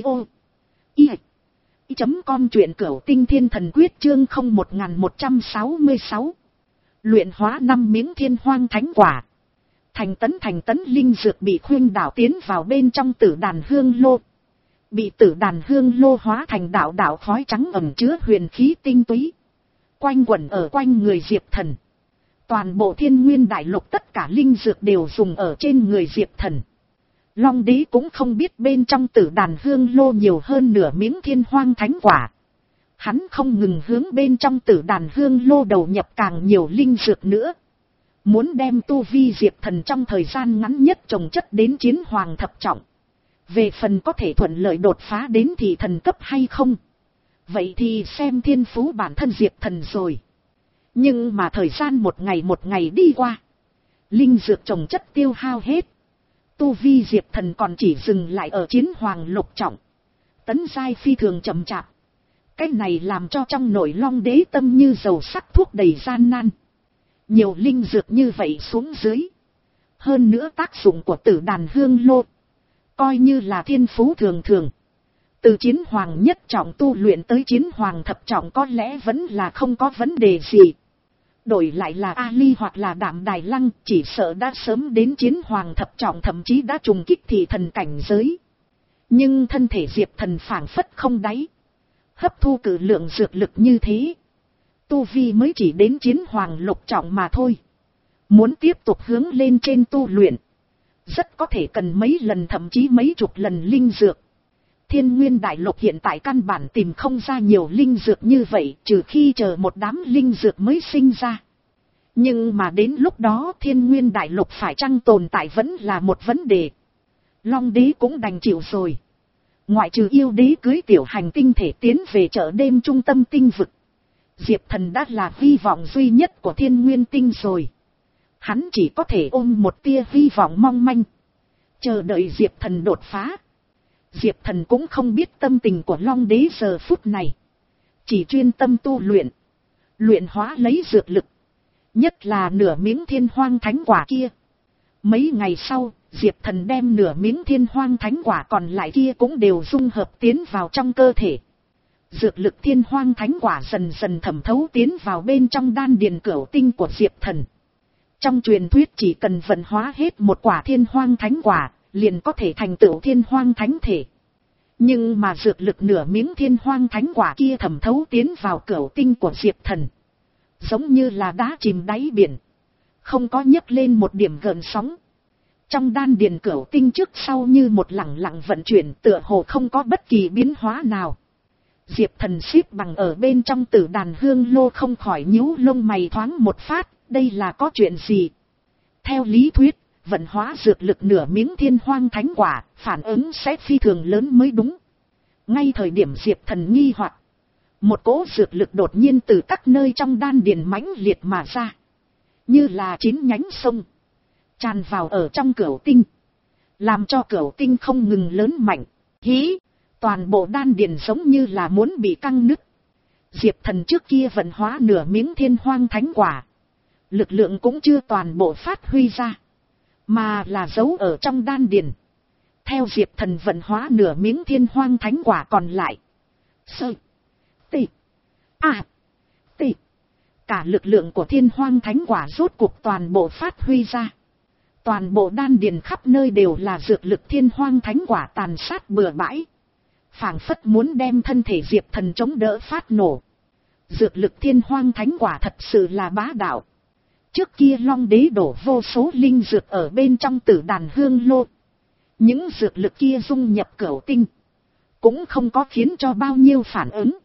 i chấm com truyện Cửu Tinh Thiên Thần Quyết chương không một một sáu sáu. Luyện hóa năm miếng Thiên Hoang Thánh Quả. Thành tấn thành tấn linh dược bị khuynh đảo tiến vào bên trong Tử Đàn Hương Lô. Bị Tử Đàn Hương Lô hóa thành đạo đạo khói trắng ẩn chứa huyền khí tinh túy. Quanh quẩn ở quanh người Diệp Thần. Toàn bộ Thiên Nguyên Đại Lục tất cả linh dược đều dùng ở trên người Diệp Thần. Long Đế cũng không biết bên trong Tử Đàn Hương Lô nhiều hơn nửa miếng Thiên Hoang Thánh Quả. Hắn không ngừng hướng bên trong Tử Đàn Hương Lô đầu nhập càng nhiều linh dược nữa. Muốn đem tu vi Diệp Thần trong thời gian ngắn nhất trồng chất đến Chiến Hoàng thập trọng. Về phần có thể thuận lợi đột phá đến thị thần cấp hay không. Vậy thì xem thiên phú bản thân Diệp Thần rồi. Nhưng mà thời gian một ngày một ngày đi qua. Linh dược trồng chất tiêu hao hết. Tu vi Diệp Thần còn chỉ dừng lại ở Chiến Hoàng lục trọng. Tấn giai phi thường chậm chạp. Cái này làm cho trong nội Long Đế tâm như dầu sắc thuốc đầy gian nan. Nhiều linh dược như vậy xuống dưới. Hơn nữa tác dụng của Tử Đàn Hương Lô. Coi như là thiên phú thường thường. Từ Chiến Hoàng nhất trọng tu luyện tới Chiến Hoàng thập trọng có lẽ vẫn là không có vấn đề gì. Đổi lại là Ali hoặc là Đạm Đài Lăng chỉ sợ đã sớm đến Chiến Hoàng thập trọng thậm chí đã trùng kích thị thần cảnh giới. Nhưng thân thể Diệp Thần phảng phất không đáy. Hấp thu cử lượng dược lực như thế. Tu vi mới chỉ đến Chiến Hoàng lục trọng mà thôi. Muốn tiếp tục hướng lên trên tu luyện. Rất có thể cần mấy lần thậm chí mấy chục lần linh dược. Thiên Nguyên Đại Lục hiện tại căn bản tìm không ra nhiều linh dược như vậy, trừ khi chờ một đám linh dược mới sinh ra. Nhưng mà đến lúc đó Thiên Nguyên Đại Lục phải chăng tồn tại vẫn là một vấn đề. Long Đế cũng đành chịu rồi. Ngoại trừ yêu đế cưới tiểu hành tinh thể tiến về chợ đêm trung tâm tinh vực. Diệp Thần đã là hy vọng duy nhất của Thiên Nguyên Tinh rồi. Hắn chỉ có thể ôm một tia hy vọng mong manh. Chờ đợi Diệp Thần đột phá. Diệp Thần cũng không biết tâm tình của Long Đế giờ phút này. Chỉ chuyên tâm tu luyện. Luyện hóa lấy dược lực. Nhất là nửa miếng Thiên Hoang Thánh Quả kia. Mấy ngày sau, Diệp Thần đem nửa miếng Thiên Hoang Thánh Quả còn lại kia cũng đều dung hợp tiến vào trong cơ thể. Dược lực Thiên Hoang Thánh Quả dần dần thẩm thấu tiến vào bên trong đan điền cửu tinh của Diệp Thần. Trong truyền thuyết chỉ cần vận hóa hết một quả Thiên Hoang Thánh Quả, liền có thể thành tựu Thiên Hoang Thánh Thể. Nhưng mà dược lực nửa miếng Thiên Hoang Thánh Quả kia thẩm thấu tiến vào cửu tinh của Diệp Thần. Giống như là đá chìm đáy biển. Không có nhấc lên một điểm gợn sóng. Trong đan điền cửu tinh trước sau như một lẳng lặng vận chuyển tựa hồ không có bất kỳ biến hóa nào. Diệp Thần xếp bằng ở bên trong Tử Đàn Hương Lô không khỏi nhíu lông mày thoáng một phát, đây là có chuyện gì? Theo lý thuyết, vận hóa dược lực nửa miếng Thiên Hoang Thánh Quả, phản ứng sẽ phi thường lớn mới đúng. Ngay thời điểm Diệp Thần nghi hoặc, một cỗ dược lực đột nhiên từ các nơi trong đan điền mãnh liệt mà ra. Như là chín nhánh sông. Tràn vào ở trong cửu tinh. Làm cho cửu tinh không ngừng lớn mạnh. Hí! Toàn bộ đan điền giống như là muốn bị căng nứt. Diệp Thần trước kia vận hóa nửa miếng Thiên Hoang Thánh Quả. Lực lượng cũng chưa toàn bộ phát huy ra. Mà là giấu ở trong đan điền. Theo Diệp Thần vận hóa nửa miếng Thiên Hoang Thánh Quả còn lại. Sơ. Tị. À. Tị. Cả lực lượng của Thiên Hoang Thánh Quả rốt cuộc toàn bộ phát huy ra. Toàn bộ đan điền khắp nơi đều là dược lực Thiên Hoang Thánh Quả tàn sát bừa bãi. Phảng phất muốn đem thân thể Diệp Thần chống đỡ phát nổ. Dược lực Thiên Hoang Thánh Quả thật sự là bá đạo. Trước kia Long Đế đổ vô số linh dược ở bên trong Tử Đàn Hương Lô. Những dược lực kia dung nhập cửu tinh. cũng không có khiến cho bao nhiêu phản ứng.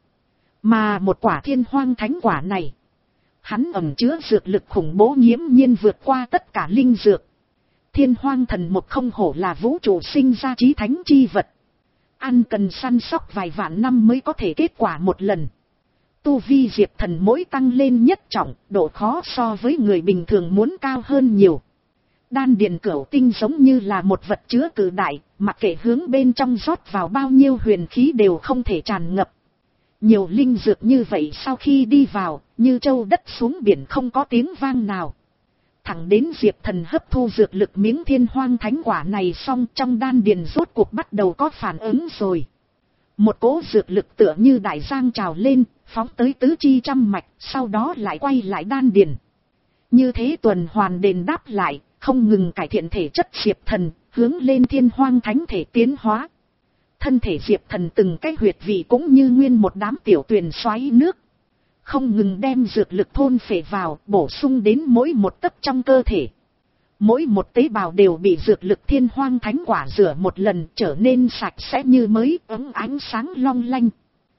Mà một quả thiên hoang thánh quả này, hắn ẩn chứa dược lực khủng bố nghiễm nhiên vượt qua tất cả linh dược. Thiên hoang thần một không hổ là vũ trụ sinh ra chí thánh chi vật. Ăn cần săn sóc vài vạn năm mới có thể kết quả một lần. Tu vi Diệp Thần mỗi tăng lên nhất trọng, độ khó so với người bình thường muốn cao hơn nhiều. Đan điền cửu tinh giống như là một vật chứa cự đại, mặc kệ hướng bên trong rót vào bao nhiêu huyền khí đều không thể tràn ngập. Nhiều linh dược như vậy sau khi đi vào, như châu đất xuống biển không có tiếng vang nào. Thẳng đến Diệp Thần hấp thu dược lực miếng thiên hoang thánh quả này xong, trong đan điền rốt cuộc bắt đầu có phản ứng rồi. Một cỗ dược lực tựa như đại giang trào lên, phóng tới tứ chi trăm mạch, sau đó lại quay lại đan điền. Như thế tuần hoàn đền đáp lại, không ngừng cải thiện thể chất Diệp Thần, hướng lên thiên hoang thánh thể tiến hóa. Thân thể Diệp Thần từng cái huyệt vị cũng như nguyên một đám tiểu tuyền xoáy nước. Không ngừng đem dược lực thôn phệ vào, bổ sung đến mỗi một tấc trong cơ thể. Mỗi một tế bào đều bị dược lực thiên hoang thánh quả rửa một lần, trở nên sạch sẽ như mới, ấm ánh sáng long lanh.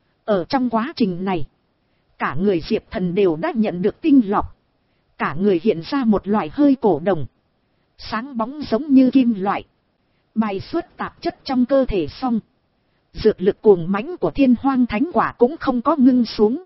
Ở trong quá trình này, cả người Diệp Thần đều đã nhận được tinh lọc. Cả người hiện ra một loại hơi cổ đồng, sáng bóng giống như kim loại. Bài xuất tạp chất trong cơ thể xong, dược lực cuồng mãnh của thiên hoang thánh quả cũng không có ngưng xuống,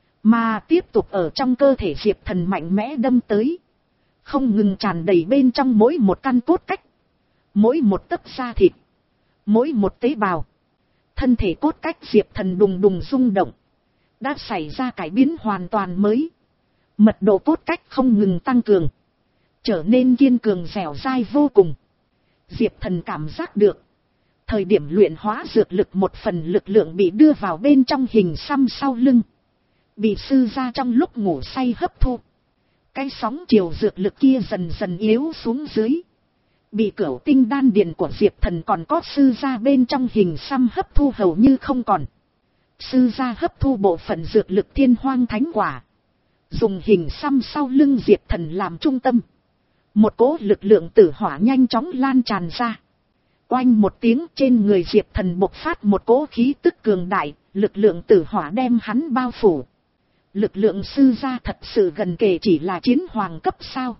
mà tiếp tục ở trong cơ thể Diệp Thần mạnh mẽ đâm tới. Không ngừng tràn đầy bên trong mỗi một căn cốt cách, mỗi một tấc da thịt, mỗi một tế bào. Thân thể cốt cách Diệp Thần đùng đùng rung động, đã xảy ra cải biến hoàn toàn mới. Mật độ cốt cách không ngừng tăng cường, trở nên kiên cường dẻo dai vô cùng. Diệp Thần cảm giác được, thời điểm luyện hóa dược lực một phần lực lượng bị đưa vào bên trong hình xăm sau lưng, bị sư gia trong lúc ngủ say hấp thu. Cái sóng chiều dược lực kia dần dần yếu xuống dưới, bị cửu tinh đan điền của Diệp Thần còn có sư gia bên trong hình xăm hấp thu hầu như không còn. Sư gia hấp thu bộ phận dược lực thiên hoang thánh quả, dùng hình xăm sau lưng Diệp Thần làm trung tâm. Một cỗ lực lượng tử hỏa nhanh chóng lan tràn ra. Oanh một tiếng, trên người Diệp Thần bộc phát một cỗ khí tức cường đại, lực lượng tử hỏa đem hắn bao phủ. Lực lượng sư gia thật sự gần kề chỉ là chiến hoàng cấp sao?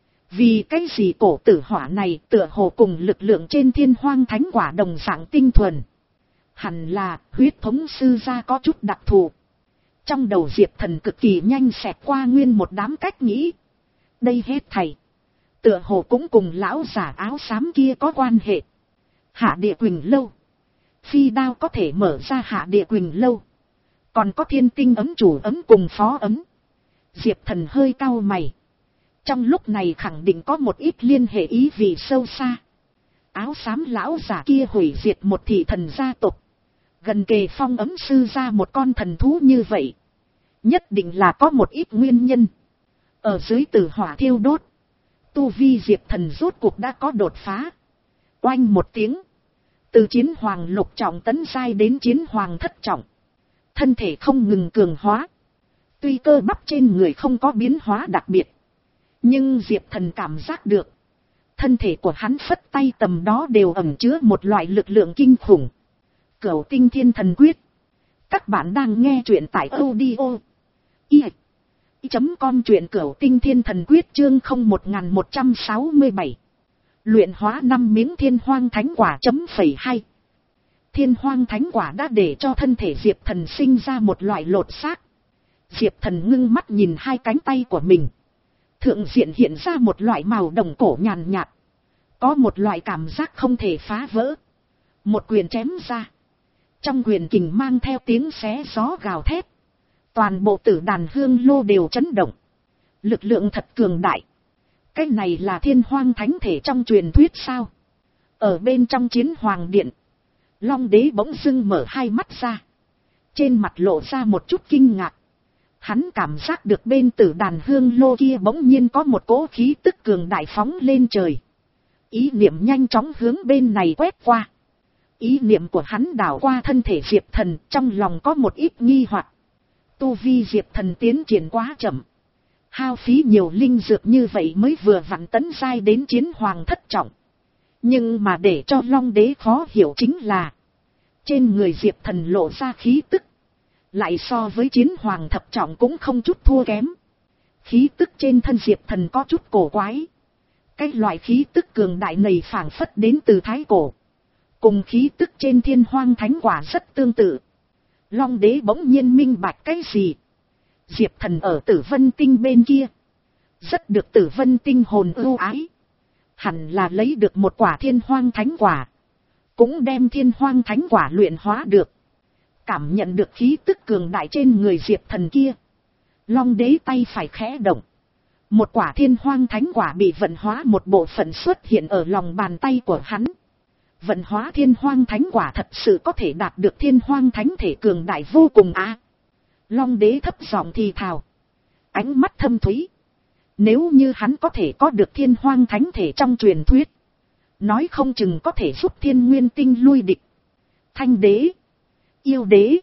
Vì cái gì cổ tử hỏa này tựa hồ cùng lực lượng trên thiên hoang thánh quả đồng dạng tinh thuần? Hẳn là huyết thống sư gia có chút đặc thù. Trong đầu Diệp Thần cực kỳ nhanh xẹt qua nguyên một đám cách nghĩ. Đây hết thảy tựa hồ cũng cùng lão giả áo xám kia có quan hệ. Hạ địa Quỳnh Lâu, phi đao có thể mở ra Hạ địa Quỳnh Lâu, còn có thiên tinh ấm chủ ấm cùng phó ấm. Diệp Thần hơi cau mày. Trong lúc này khẳng định có một ít liên hệ ý vị sâu xa. Áo xám lão giả kia hủy diệt một thị thần gia tộc, gần kề phong ấm sư ra một con thần thú như vậy, nhất định là có một ít nguyên nhân. Ở dưới tử hỏa thiêu đốt, tu vi Diệp Thần rốt cuộc đã có đột phá. Oanh một tiếng, từ chiến hoàng lục trọng tấn giai đến chiến hoàng thất trọng. Thân thể không ngừng cường hóa. Tuy cơ bắp trên người không có biến hóa đặc biệt, nhưng Diệp Thần cảm giác được, thân thể của hắn phất tay tầm đó đều ẩn chứa một loại lực lượng kinh khủng. Cửu tinh thiên thần quyết. Các bạn đang nghe truyện tại audio i chấm com, truyện cửu tinh thiên thần quyết chương không một một sáu bảy. Luyện hóa năm miếng thiên hoang thánh quả chấm phẩy hai. Thiên hoang thánh quả đã để cho thân thể Diệp Thần sinh ra một loại lột xác. Diệp Thần ngưng mắt nhìn hai cánh tay của mình. Thượng diện hiện ra một loại màu đồng cổ nhàn nhạt. Có một loại cảm giác không thể phá vỡ. Một quyền chém ra. Trong quyền kình mang theo tiếng xé gió gào thét. Toàn bộ tử đàn hương lô đều chấn động. Lực lượng thật cường đại. Cái này là thiên hoang thánh thể trong truyền thuyết sao? Ở bên trong chiến hoàng điện, Long đế bỗng dưng mở hai mắt ra. Trên mặt lộ ra một chút kinh ngạc. Hắn cảm giác được bên tử đàn hương lô kia bỗng nhiên có một cỗ khí tức cường đại phóng lên trời. Ý niệm nhanh chóng hướng bên này quét qua. Ý niệm của hắn đảo qua thân thể Diệp Thần, trong lòng có một ít nghi hoặc. Tu vi Diệp Thần tiến triển quá chậm. Hao phí nhiều linh dược như vậy mới vừa vặn tấn giai đến chiến hoàng thất trọng. Nhưng mà để cho Long đế khó hiểu chính là, Trên người Diệp Thần lộ ra khí tức, lại so với chiến hoàng thập trọng cũng không chút thua kém. Khí tức trên thân Diệp Thần có chút cổ quái. Cái loại khí tức cường đại này phảng phất đến từ thái cổ, cùng khí tức trên thiên hoang thánh quả rất tương tự. Long đế bỗng nhiên minh bạch cái gì. Diệp Thần ở Tử Vân Tinh bên kia, rất được Tử Vân Tinh hồn ưu ái, hẳn là lấy được một quả thiên hoang thánh quả, cũng đem thiên hoang thánh quả luyện hóa được. Cảm nhận được khí tức cường đại trên người Diệp Thần kia, Long đế tay phải khẽ động, một quả thiên hoang thánh quả bị vận hóa một bộ phận xuất hiện ở lòng bàn tay của hắn. Vận hóa thiên hoang thánh quả thật sự có thể đạt được thiên hoang thánh thể cường đại vô cùng á. Long đế thấp giọng thì thào, ánh mắt thâm thúy. Nếu như hắn có thể có được thiên hoang thánh thể trong truyền thuyết, nói không chừng có thể giúp thiên nguyên tinh lui địch. Thanh đế, yêu đế,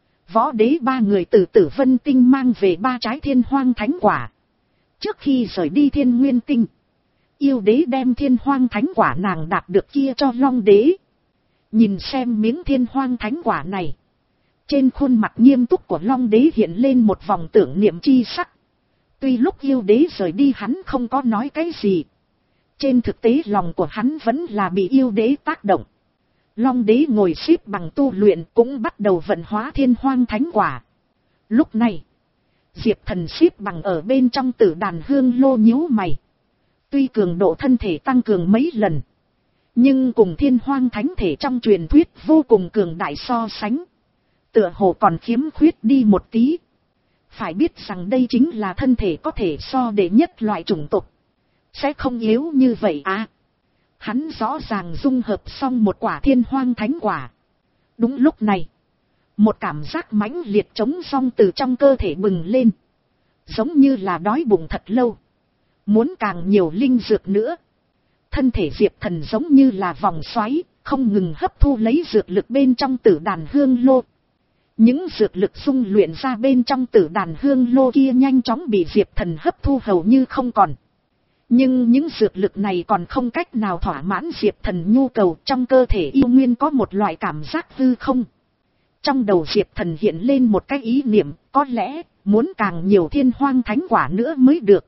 võ đế ba người từ Tử Vân Tinh mang về ba trái thiên hoang thánh quả. Trước khi rời đi thiên nguyên tinh, yêu đế đem thiên hoang thánh quả nàng đạt được kia cho Long đế. Nhìn xem miếng thiên hoang thánh quả này, trên khuôn mặt nghiêm túc của Long đế hiện lên một vòng tưởng niệm chi sắc. Tuy lúc yêu đế rời đi hắn không có nói cái gì, trên thực tế lòng của hắn vẫn là bị yêu đế tác động. Long đế ngồi xếp bằng tu luyện cũng bắt đầu vận hóa thiên hoang thánh quả. Lúc này, Diệp Thần xếp bằng ở bên trong tử đàn hương lô nhíu mày. Tuy cường độ thân thể tăng cường mấy lần, nhưng cùng thiên hoang thánh thể trong truyền thuyết vô cùng cường đại so sánh, tựa hồ còn khiếm khuyết đi một tí. Phải biết rằng đây chính là thân thể có thể so đệ nhất loại chủng tộc, sẽ không yếu như vậy à. Hắn rõ ràng dung hợp xong một quả thiên hoang thánh quả. Đúng lúc này, một cảm giác mãnh liệt trống rong từ trong cơ thể bừng lên, giống như là đói bụng thật lâu, muốn càng nhiều linh dược nữa. Thân thể Diệp Thần giống như là vòng xoáy, không ngừng hấp thu lấy dược lực bên trong tử đàn hương lô. Những dược lực xung luyện ra bên trong tử đàn hương lô kia nhanh chóng bị Diệp Thần hấp thu hầu như không còn. Nhưng những dược lực này còn không cách nào thỏa mãn Diệp Thần nhu cầu. Trong cơ thể yêu nguyên có một loại cảm giác hư không. Trong đầu Diệp Thần hiện lên một cái ý niệm, có lẽ muốn càng nhiều thiên hoang thánh quả nữa mới được.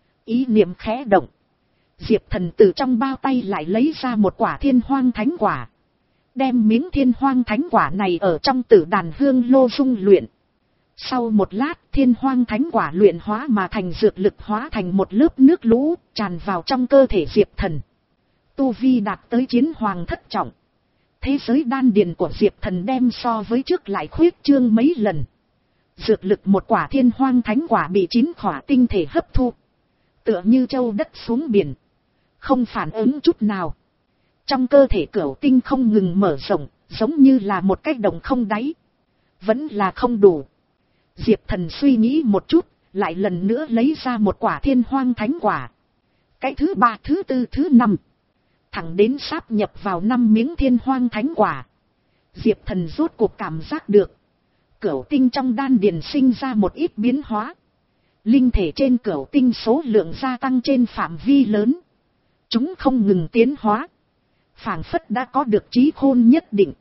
Ý niệm khẽ động, Diệp Thần từ trong bao tay lại lấy ra một quả thiên hoang thánh quả, đem miếng thiên hoang thánh quả này ở trong tử đàn hương lô dung luyện. Sau một lát, thiên hoang thánh quả luyện hóa mà thành dược lực hóa thành một lớp nước lũ, tràn vào trong cơ thể Diệp Thần. Tu vi đạt tới chiến hoàng thất trọng. Thế giới đan điền của Diệp Thần đem so với trước lại khuyết trương mấy lần. Dược lực một quả thiên hoang thánh quả bị chín khỏa tinh thể hấp thu, tựa như châu đất xuống biển, không phản ứng chút nào. Trong cơ thể cửu tinh không ngừng mở rộng, giống như là một cái đồng không đáy. Vẫn là không đủ. Diệp Thần suy nghĩ một chút, lại lần nữa lấy ra một quả thiên hoang thánh quả. Cái thứ ba, thứ tư, thứ năm, thẳng đến sáp nhập vào năm miếng thiên hoang thánh quả. Diệp Thần rốt cuộc cảm giác được cửu tinh trong đan điền sinh ra một ít biến hóa. Linh thể trên cửu tinh số lượng gia tăng trên phạm vi lớn. Chúng không ngừng tiến hóa, phảng phất đã có được trí khôn nhất định.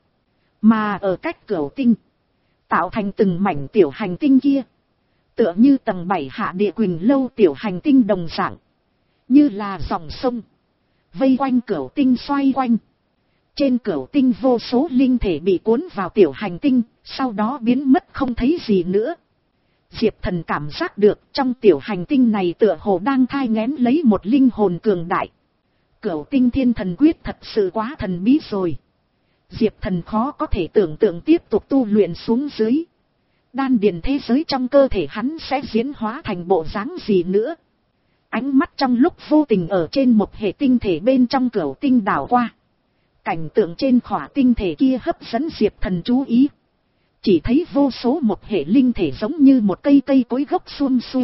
Mà ở cách cửu tinh, tạo thành từng mảnh tiểu hành tinh kia, tựa như tầng bảy hạ địa Quỳnh Lâu tiểu hành tinh đồng dạng, như là dòng sông, vây quanh cửu tinh xoay quanh. Trên cửu tinh vô số linh thể bị cuốn vào tiểu hành tinh, sau đó biến mất không thấy gì nữa. Diệp Thần cảm giác được trong tiểu hành tinh này tựa hồ đang thai nghén lấy một linh hồn cường đại. Cửu tinh thiên thần quyết thật sự quá thần bí rồi. Diệp Thần khó có thể tưởng tượng tiếp tục tu luyện xuống dưới, đan điền thế giới trong cơ thể hắn sẽ diễn hóa thành bộ dáng gì nữa. Ánh mắt trong lúc vô tình ở trên một hệ tinh thể bên trong cửu tinh đảo qua. Cảnh tượng trên khỏa tinh thể kia hấp dẫn Diệp Thần chú ý. Chỉ thấy vô số một hệ linh thể giống như một cây cây cối gốc xuông xuông,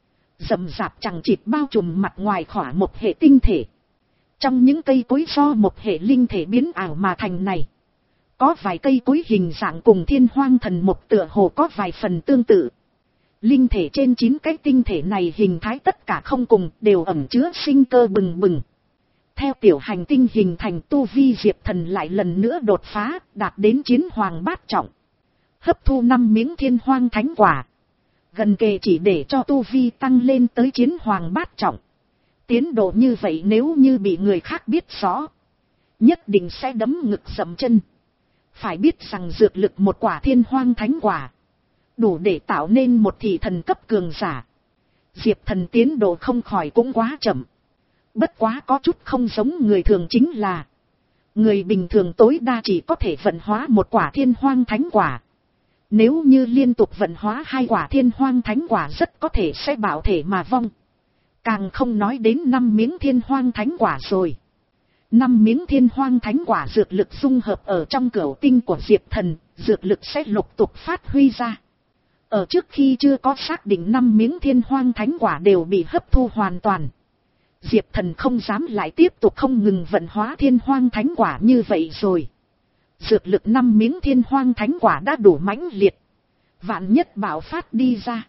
rậm rạp chằng chịt bao trùm mặt ngoài khỏa một hệ tinh thể. Trong những cây cối do một hệ linh thể biến ảo mà thành này, có vài cây cối hình dạng cùng thiên hoang thần mục tựa hồ có vài phần tương tự. Linh thể trên chín cái tinh thể này hình thái tất cả không cùng, đều ẩn chứa sinh cơ bừng bừng. theo tiểu hành tinh hình thành tu vi Diệp Thần lại lần nữa đột phá, đạt đến chiến hoàng bát trọng. Hấp thu năm miếng thiên hoang thánh quả. Gần kề chỉ để cho tu vi tăng lên tới chiến hoàng bát trọng. Tiến độ như vậy nếu như bị người khác biết rõ, nhất định sẽ đấm ngực dậm chân. Phải biết rằng dược lực một quả thiên hoang thánh quả, đủ để tạo nên một thị thần cấp cường giả. Diệp Thần tiến độ không khỏi cũng quá chậm. Bất quá có chút không giống người thường chính là, người bình thường tối đa chỉ có thể vận hóa một quả thiên hoang thánh quả. Nếu như liên tục vận hóa hai quả thiên hoang thánh quả rất có thể sẽ bạo thể mà vong. Càng không nói đến năm miếng thiên hoang thánh quả rồi. Năm miếng thiên hoang thánh quả dược lực dung hợp ở trong cửu tinh của Diệp Thần, dược lực sẽ lục tục phát huy ra. Ở trước khi chưa có xác định năm miếng thiên hoang thánh quả đều bị hấp thu hoàn toàn, Diệp Thần không dám lại tiếp tục không ngừng vận hóa thiên hoang thánh quả như vậy rồi. Dược lực năm miếng thiên hoang thánh quả đã đủ mãnh liệt. Vạn nhất bạo phát đi ra,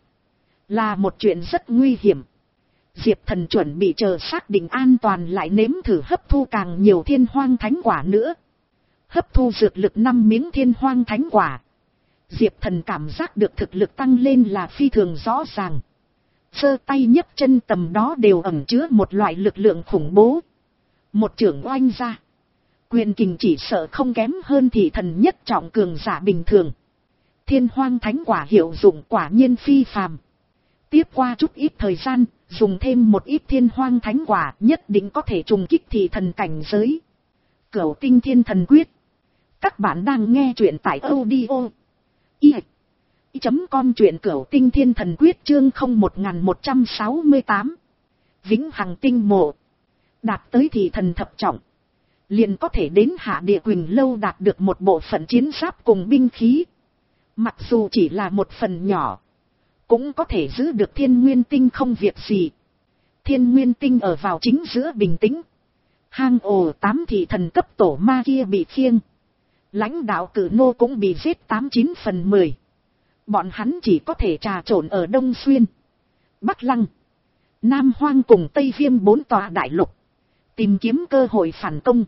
là một chuyện rất nguy hiểm. Diệp Thần chuẩn bị chờ xác định an toàn lại nếm thử hấp thu càng nhiều thiên hoang thánh quả nữa. Hấp thu dược lực năm miếng thiên hoang thánh quả, Diệp Thần cảm giác được thực lực tăng lên là phi thường rõ ràng. Giơ tay nhấc chân tầm đó đều ẩn chứa một loại lực lượng khủng bố. Một chưởng oanh ra, quyền kình chỉ sợ không kém hơn thị thần nhất trọng cường giả bình thường. Thiên hoang thánh quả hiệu dụng quả nhiên phi phàm. Tiếp qua chút ít thời gian, dùng thêm một ít thiên hoang thánh quả nhất định có thể trùng kích thị thần cảnh giới. Cửu tinh thiên thần quyết. Các bạn đang nghe truyện tại audio i chấm com truyện cửu tinh thiên thần quyết chương không một một sáu tám. Vĩnh hằng tinh mộ. Đạt tới thị thần thập trọng, liền có thể đến Hạ Địa Quỳnh Lâu đạt được một bộ phận chiến giáp cùng binh khí. Mặc dù chỉ là một phần nhỏ, cũng có thể giữ được Thiên Nguyên Tinh không việc gì. Thiên Nguyên Tinh ở vào chính giữa bình tĩnh. Hang ổ tám thị thần cấp tổ ma kia bị khiêng. Lãnh đạo cử nô cũng bị giết tám chín phần mười. Bọn hắn chỉ có thể trà trộn ở Đông Xuyên, Bắc Lăng, Nam Hoang cùng Tây Viêm bốn tòa đại lục, tìm kiếm cơ hội phản công.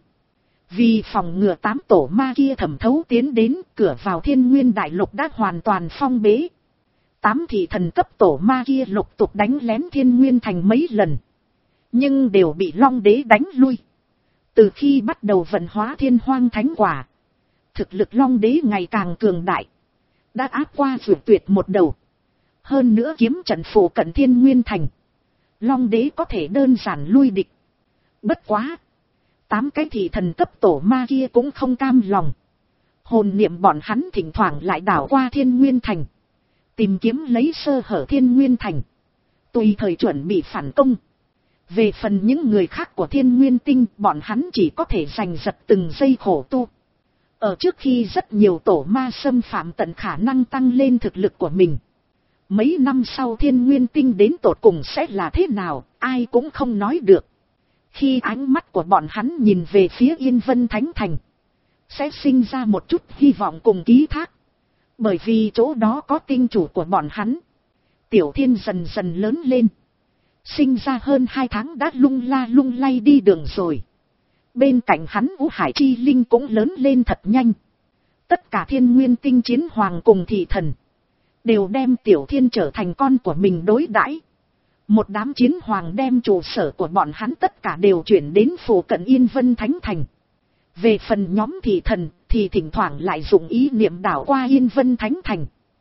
Vì phòng ngừa tám tổ ma kia thẩm thấu tiến đến, cửa vào Thiên Nguyên đại lục đã hoàn toàn phong bế. Tám thị thần cấp tổ ma kia lục tục đánh lén Thiên Nguyên thành mấy lần, nhưng đều bị Long Đế đánh lui. Từ khi bắt đầu vận hóa thiên hoang thánh quả, thực lực Long Đế ngày càng cường đại, đã áp qua Dược Tuyệt một đầu. Hơn nữa kiếm trận phủ cận Thiên Nguyên thành, Long Đế có thể đơn giản lui địch. Bất quá, tám cái thị thần cấp tổ ma kia cũng không cam lòng. Hồn niệm bọn hắn thỉnh thoảng lại đảo qua Thiên Nguyên thành, tìm kiếm lấy sơ hở Thiên Nguyên thành, tùy thời chuẩn bị phản công. Về phần những người khác của Thiên Nguyên tinh, bọn hắn chỉ có thể giành giật từng giây khổ tu. Ở trước khi rất nhiều tổ ma xâm phạm tận khả năng tăng lên thực lực của mình. Mấy năm sau Thiên Nguyên tinh đến tột cùng sẽ là thế nào, ai cũng không nói được. Khi ánh mắt của bọn hắn nhìn về phía Yên Vân Thánh Thành, sẽ sinh ra một chút hy vọng cùng ký thác. Bởi vì chỗ đó có tinh chủ của bọn hắn. Tiểu Thiên dần dần lớn lên. Sinh ra hơn hai tháng đã lung la lung lay đi đường rồi. Bên cạnh hắn Vũ Hải Chi Linh cũng lớn lên thật nhanh. Tất cả Thiên Nguyên tinh chiến hoàng cùng thị thần đều đem Tiểu Thiên trở thành con của mình đối đãi. Một đám chiến hoàng đem trụ sở của bọn hắn tất cả đều chuyển đến phủ cận Yên Vân Thánh Thành. Về phần nhóm thị thần thì thỉnh thoảng lại dùng ý niệm đảo qua Yên Vân Thánh Thành.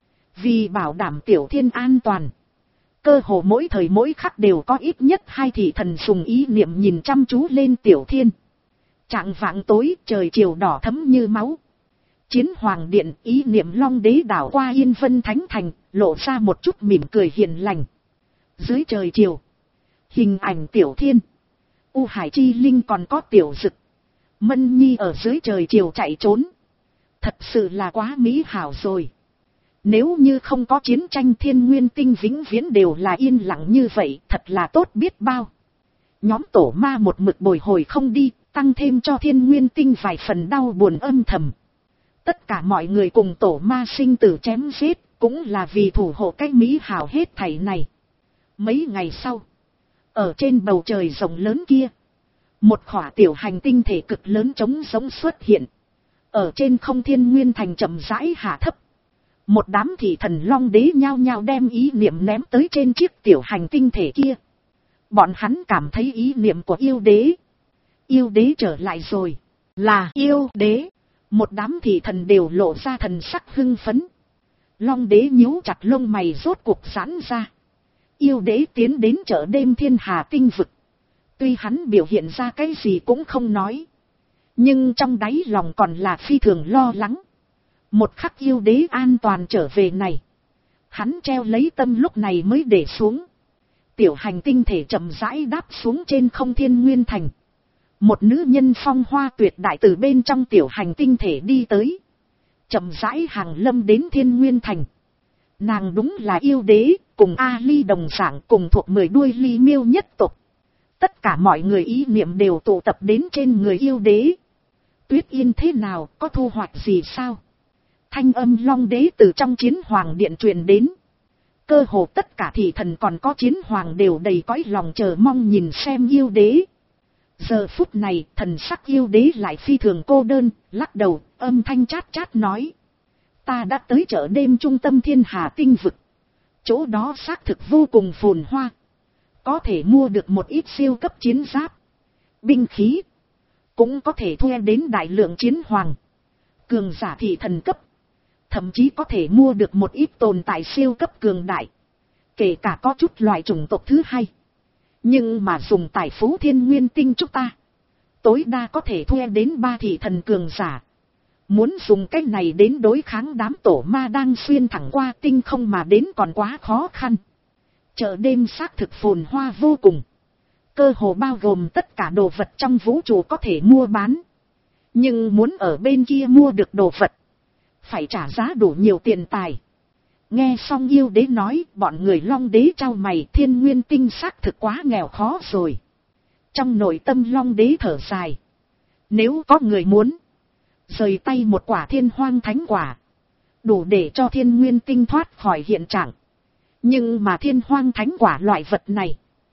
Vì bảo đảm Tiểu Thiên an toàn, cơ hồ mỗi thời mỗi khắc đều có ít nhất hai thị thần dùng ý niệm nhìn chăm chú lên Tiểu Thiên. Trạng vạng tối trời chiều đỏ thấm như máu. Chiến hoàng điện ý niệm Long Đế đảo qua Yên Vân Thánh Thành, lộ ra một chút mỉm cười hiền lành. Dưới trời chiều, hình ảnh Tiểu Thiên, U Hải Chi Linh còn có Tiểu Dực, Mân Nhi ở dưới trời chiều chạy trốn. Thật sự là quá mỹ hảo rồi. Nếu như không có chiến tranh Thiên Nguyên tinh vĩnh viễn đều là yên lặng như vậy, thật là tốt biết bao. Nhóm tổ ma một mực bồi hồi không đi, tăng thêm cho Thiên Nguyên tinh vài phần đau buồn âm thầm. Tất cả mọi người cùng tổ ma sinh tử chém giết, cũng là vì thủ hộ cái mỹ hảo hết thảy này. Mấy ngày sau, ở trên bầu trời rộng lớn kia, Một khỏa tiểu hành tinh thể cực lớn trống giống xuất hiện. Ở trên không thiên nguyên thành chậm rãi hạ thấp. Một đám thị thần long đế nhao nhao đem ý niệm ném tới trên chiếc tiểu hành tinh thể kia. Bọn hắn cảm thấy ý niệm của yêu đế. Yêu đế trở lại rồi. Là yêu đế. Một đám thị thần đều lộ ra thần sắc hưng phấn. Long đế nhíu chặt lông mày rốt cuộc giãn ra. Yêu đế tiến đến chợ đêm thiên hà tinh vực. Tuy hắn biểu hiện ra cái gì cũng không nói. Nhưng trong đáy lòng còn là phi thường lo lắng. Một khắc yêu đế an toàn trở về này. Hắn treo lấy tâm lúc này mới để xuống. Tiểu hành tinh thể chậm rãi đáp xuống trên không thiên nguyên thành. Một nữ nhân phong hoa tuyệt đại từ bên trong tiểu hành tinh thể đi tới. Chậm rãi hàng lâm đến thiên nguyên thành. Nàng đúng là yêu đế, cùng A Ly đồng dạng, cùng thuộc mười đuôi ly miêu nhất tộc. Tất cả mọi người ý niệm đều tụ tập đến trên người yêu đế. Tuyết Yên thế nào, có thu hoạch gì sao? Thanh âm long đế từ trong chiến hoàng điện truyền đến. Cơ hồ tất cả thị thần còn có chiến hoàng đều đầy cõi lòng chờ mong nhìn xem yêu đế. Giờ phút này thần sắc yêu đế lại phi thường cô đơn, lắc đầu, âm thanh chát chát nói. Ta đã tới chợ đêm trung tâm thiên hà tinh vực. Chỗ đó xác thực vô cùng phồn hoa. Có thể mua được một ít siêu cấp chiến giáp, binh khí. Cũng có thể thuê đến đại lượng chiến hoàng, cường giả thị thần cấp. Thậm chí có thể mua được một ít tồn tại siêu cấp cường đại. Kể cả có chút loại chủng tộc thứ hai. Nhưng mà dùng tài phú thiên nguyên tinh chúng ta, tối đa có thể thuê đến ba thị thần cường giả. Muốn dùng cái này đến đối kháng đám tổ ma đang xuyên thẳng qua tinh không mà đến còn quá khó khăn. Chợ đêm xác thực phồn hoa vô cùng. Cơ hồ bao gồm tất cả đồ vật trong vũ trụ có thể mua bán. Nhưng muốn ở bên kia mua được đồ vật, phải trả giá đủ nhiều tiền tài. Nghe xong yêu đế nói, bọn người long đế trao mày, thiên nguyên tinh xác thực quá nghèo khó rồi. Trong nội tâm long đế thở dài. Nếu có người muốn rời tay một quả thiên hoang thánh quả, đủ để cho thiên nguyên tinh thoát khỏi hiện trạng. Nhưng mà thiên hoang thánh quả loại vật này,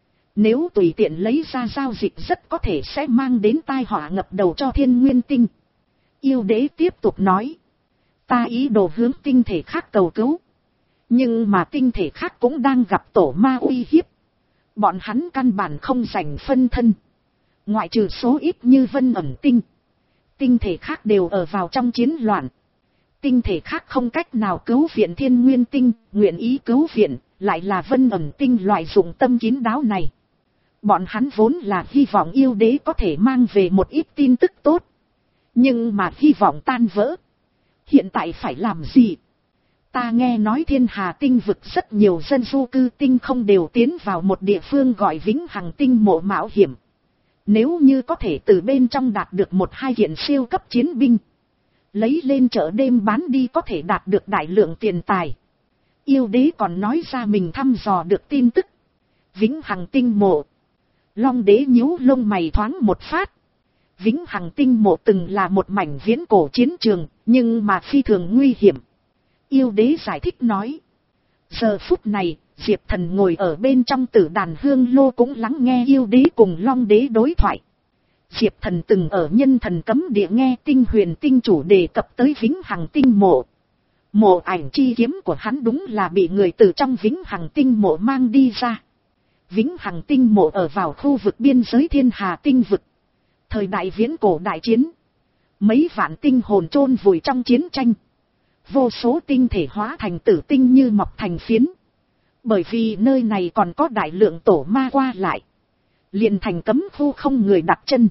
nếu tùy tiện lấy ra giao dịch rất có thể sẽ mang đến tai họa ngập đầu cho thiên nguyên tinh. Yêu đế tiếp tục nói. Ta ý đồ hướng tinh thể khác cầu cứu. Nhưng mà tinh thể khác cũng đang gặp tổ ma uy hiếp. Bọn hắn căn bản không rảnh phân thân. Ngoại trừ số ít như Vân Ẩn Tinh, tinh thể khác đều ở vào trong chiến loạn. Tinh thể khác không cách nào cứu viện thiên nguyên tinh, nguyện ý cứu viện, lại là Vân Ẩn Tinh loại dụng tâm kín đáo này. Bọn hắn vốn là hy vọng yêu đế có thể mang về một ít tin tức tốt. Nhưng mà hy vọng tan vỡ. Hiện tại phải làm gì? Ta nghe nói thiên hà tinh vực rất nhiều dân du cư tinh không đều tiến vào một địa phương gọi Vĩnh Hằng Tinh mộ mạo hiểm. Nếu như có thể từ bên trong đạt được một hai kiện siêu cấp chiến binh, lấy lên chợ đêm bán đi có thể đạt được đại lượng tiền tài. Yêu đế còn nói ra mình thăm dò được tin tức. Vĩnh Hằng Tinh mộ. Long đế nhíu lông mày thoáng một phát. Vĩnh Hằng Tinh mộ từng là một mảnh viễn cổ chiến trường, nhưng mà phi thường nguy hiểm. Yêu đế giải thích nói. Giờ phút này, Diệp Thần ngồi ở bên trong tử đàn hương lô cũng lắng nghe yêu đế cùng long đế đối thoại. Diệp Thần từng ở nhân thần cấm địa nghe tinh huyền tinh chủ đề cập tới Vĩnh Hằng Tinh mộ. Mộ ảnh chi kiếm của hắn đúng là bị người từ trong Vĩnh Hằng Tinh mộ mang đi ra. Vĩnh Hằng Tinh mộ ở vào khu vực biên giới thiên hà tinh vực. Thời đại viễn cổ đại chiến, mấy vạn tinh hồn chôn vùi trong chiến tranh. Vô số tinh thể hóa thành tử tinh như mọc thành phiến. Bởi vì nơi này còn có đại lượng tổ ma qua lại, liền thành cấm khu không người đặt chân.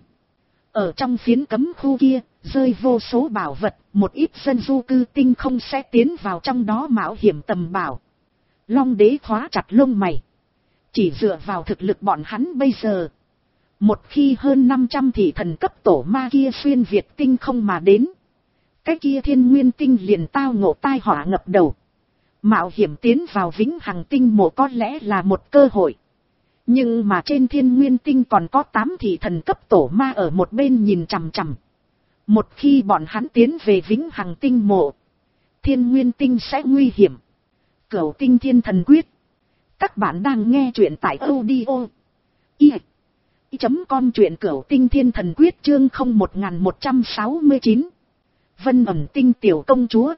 Ở trong phiến cấm khu kia, rơi vô số bảo vật, một ít dân du cư tinh không sẽ tiến vào trong đó mạo hiểm tầm bảo. Long đế khóa chặt lông mày. Chỉ dựa vào thực lực bọn hắn bây giờ, một khi hơn năm trăm thị thần cấp tổ ma kia xuyên Việt tinh không mà đến, cái kia thiên nguyên tinh liền tao ngộ tai họa ngập đầu. Mạo hiểm tiến vào Vĩnh Hằng Tinh mộ có lẽ là một cơ hội. Nhưng mà trên thiên nguyên tinh còn có tám thị thần cấp tổ ma ở một bên nhìn chằm chằm. Một khi bọn hắn tiến về Vĩnh Hằng Tinh mộ, thiên nguyên tinh sẽ nguy hiểm. Cửu Tinh Thiên Thần Quyết. Các bạn đang nghe truyện tại audio i chấm com truyện cửu tinh thiên thần quyết chương không một một trăm sáu mươi chín. Vân ẩn tinh tiểu công chúa.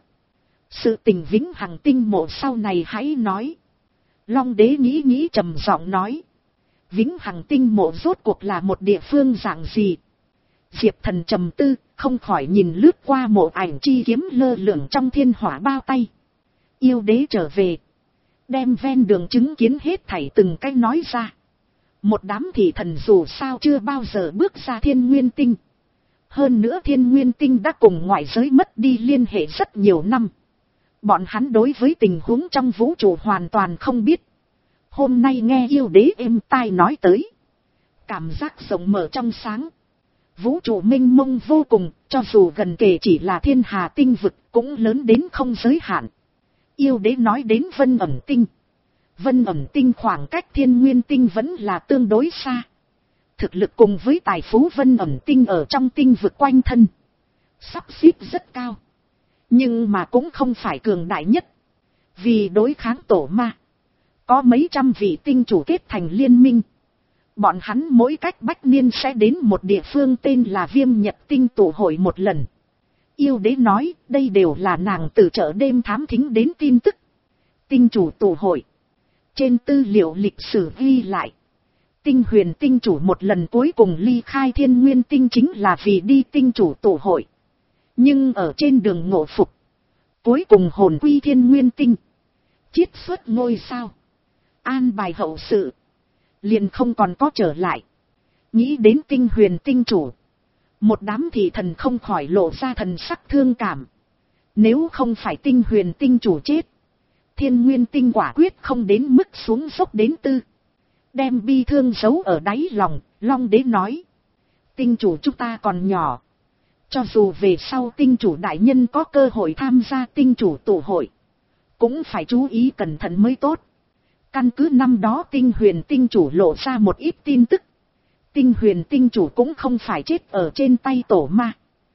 Sự tình vĩnh hằng tinh mộ sau này hãy nói. Long đế nghĩ nghĩ trầm giọng nói. Vĩnh hằng tinh mộ rốt cuộc là một địa phương dạng gì? Diệp Thần trầm tư, không khỏi nhìn lướt qua mộ ảnh chi kiếm lơ lửng trong thiên hỏa bao tay. Yêu đế trở về. Đem ven đường chứng kiến hết thảy từng cái nói ra. Một đám thị thần dù sao chưa bao giờ bước ra thiên nguyên tinh. Hơn nữa thiên nguyên tinh đã cùng ngoại giới mất đi liên hệ rất nhiều năm. Bọn hắn đối với tình huống trong vũ trụ hoàn toàn không biết. Hôm nay nghe yêu đế êm tai nói tới. Cảm giác rộng mở trong sáng. Vũ trụ mênh mông vô cùng, cho dù gần kề chỉ là thiên hà tinh vực cũng lớn đến không giới hạn. Yêu đế nói đến vân ẩn tinh. Vân ẩn tinh khoảng cách thiên nguyên tinh vẫn là tương đối xa. Thực lực cùng với tài phú vân ẩn tinh ở trong tinh vực quanh thân. Sắp xếp rất cao. Nhưng mà cũng không phải cường đại nhất. Vì đối kháng tổ ma. Có mấy trăm vị tinh chủ kết thành liên minh. Bọn hắn mỗi cách bách niên sẽ đến một địa phương tên là Viêm Nhật Tinh tụ hội một lần. Yêu đế nói đây đều là nàng từ chợ đêm thám thính đến tin tức. Tinh chủ tụ hội. Trên tư liệu lịch sử ghi lại. Tinh huyền tinh chủ một lần cuối cùng ly khai thiên nguyên tinh chính là vì đi tinh chủ tụ hội. Nhưng ở trên đường ngộ phục. Cuối cùng hồn quy thiên nguyên tinh. Chiết xuất ngôi sao. An bài hậu sự. Liền không còn có trở lại. Nghĩ đến tinh huyền tinh chủ. Một đám thị thần không khỏi lộ ra thần sắc thương cảm. Nếu không phải tinh huyền tinh chủ chết. Thiên nguyên tinh quả quyết không đến mức xuống dốc đến tư. Đem bi thương giấu ở đáy lòng, Long đế nói. Tinh chủ chúng ta còn nhỏ. Cho dù về sau tinh chủ đại nhân có cơ hội tham gia tinh chủ tụ hội. Cũng phải chú ý cẩn thận mới tốt. Căn cứ năm đó tinh huyền tinh chủ lộ ra một ít tin tức. Tinh huyền tinh chủ cũng không phải chết ở trên tay tổ ma.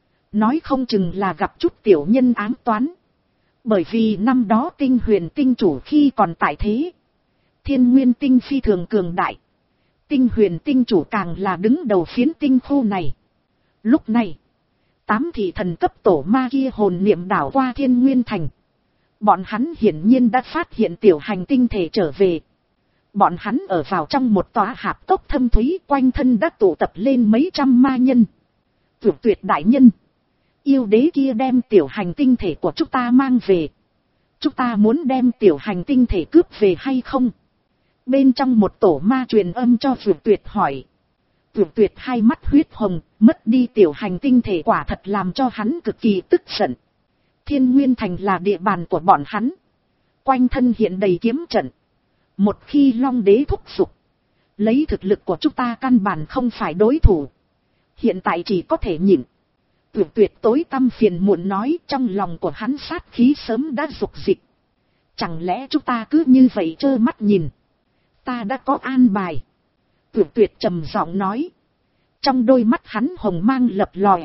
Nói không chừng là gặp chút tiểu nhân ám toán. Bởi vì năm đó tinh huyền tinh chủ khi còn tại thế. Thiên nguyên tinh phi thường cường đại. Tinh huyền tinh chủ càng là đứng đầu phiến tinh khu này. Lúc này, tám thị thần cấp tổ ma kia hồn niệm đảo qua thiên nguyên thành. Bọn hắn hiển nhiên đã phát hiện tiểu hành tinh thể trở về. Bọn hắn ở vào trong một tòa hạp cốc thâm thúy, quanh thân đã tụ tập lên mấy trăm ma nhân. Tuyệt tuyệt đại nhân. Yêu đế kia đem tiểu hành tinh thể của chúng ta mang về. Chúng ta muốn đem tiểu hành tinh thể cướp về hay không? Bên trong một tổ ma truyền âm cho tuyệt tuyệt hỏi. Tuyệt tuyệt hai mắt huyết hồng, mất đi tiểu hành tinh thể quả thật làm cho hắn cực kỳ tức giận. Thiên Nguyên Thành là địa bàn của bọn hắn. Quanh thân hiện đầy kiếm trận. Một khi Long đế thúc giục. Lấy thực lực của chúng ta căn bản không phải đối thủ. Hiện tại chỉ có thể nhịn. Tuyệt tuyệt tối tăm phiền muộn nói, trong lòng của hắn sát khí sớm đã dục dịch. Chẳng lẽ chúng ta cứ như vậy trơ mắt nhìn. Ta đã có an bài. Tuyệt tuyệt trầm giọng nói. Trong đôi mắt hắn hồng mang lập lòe.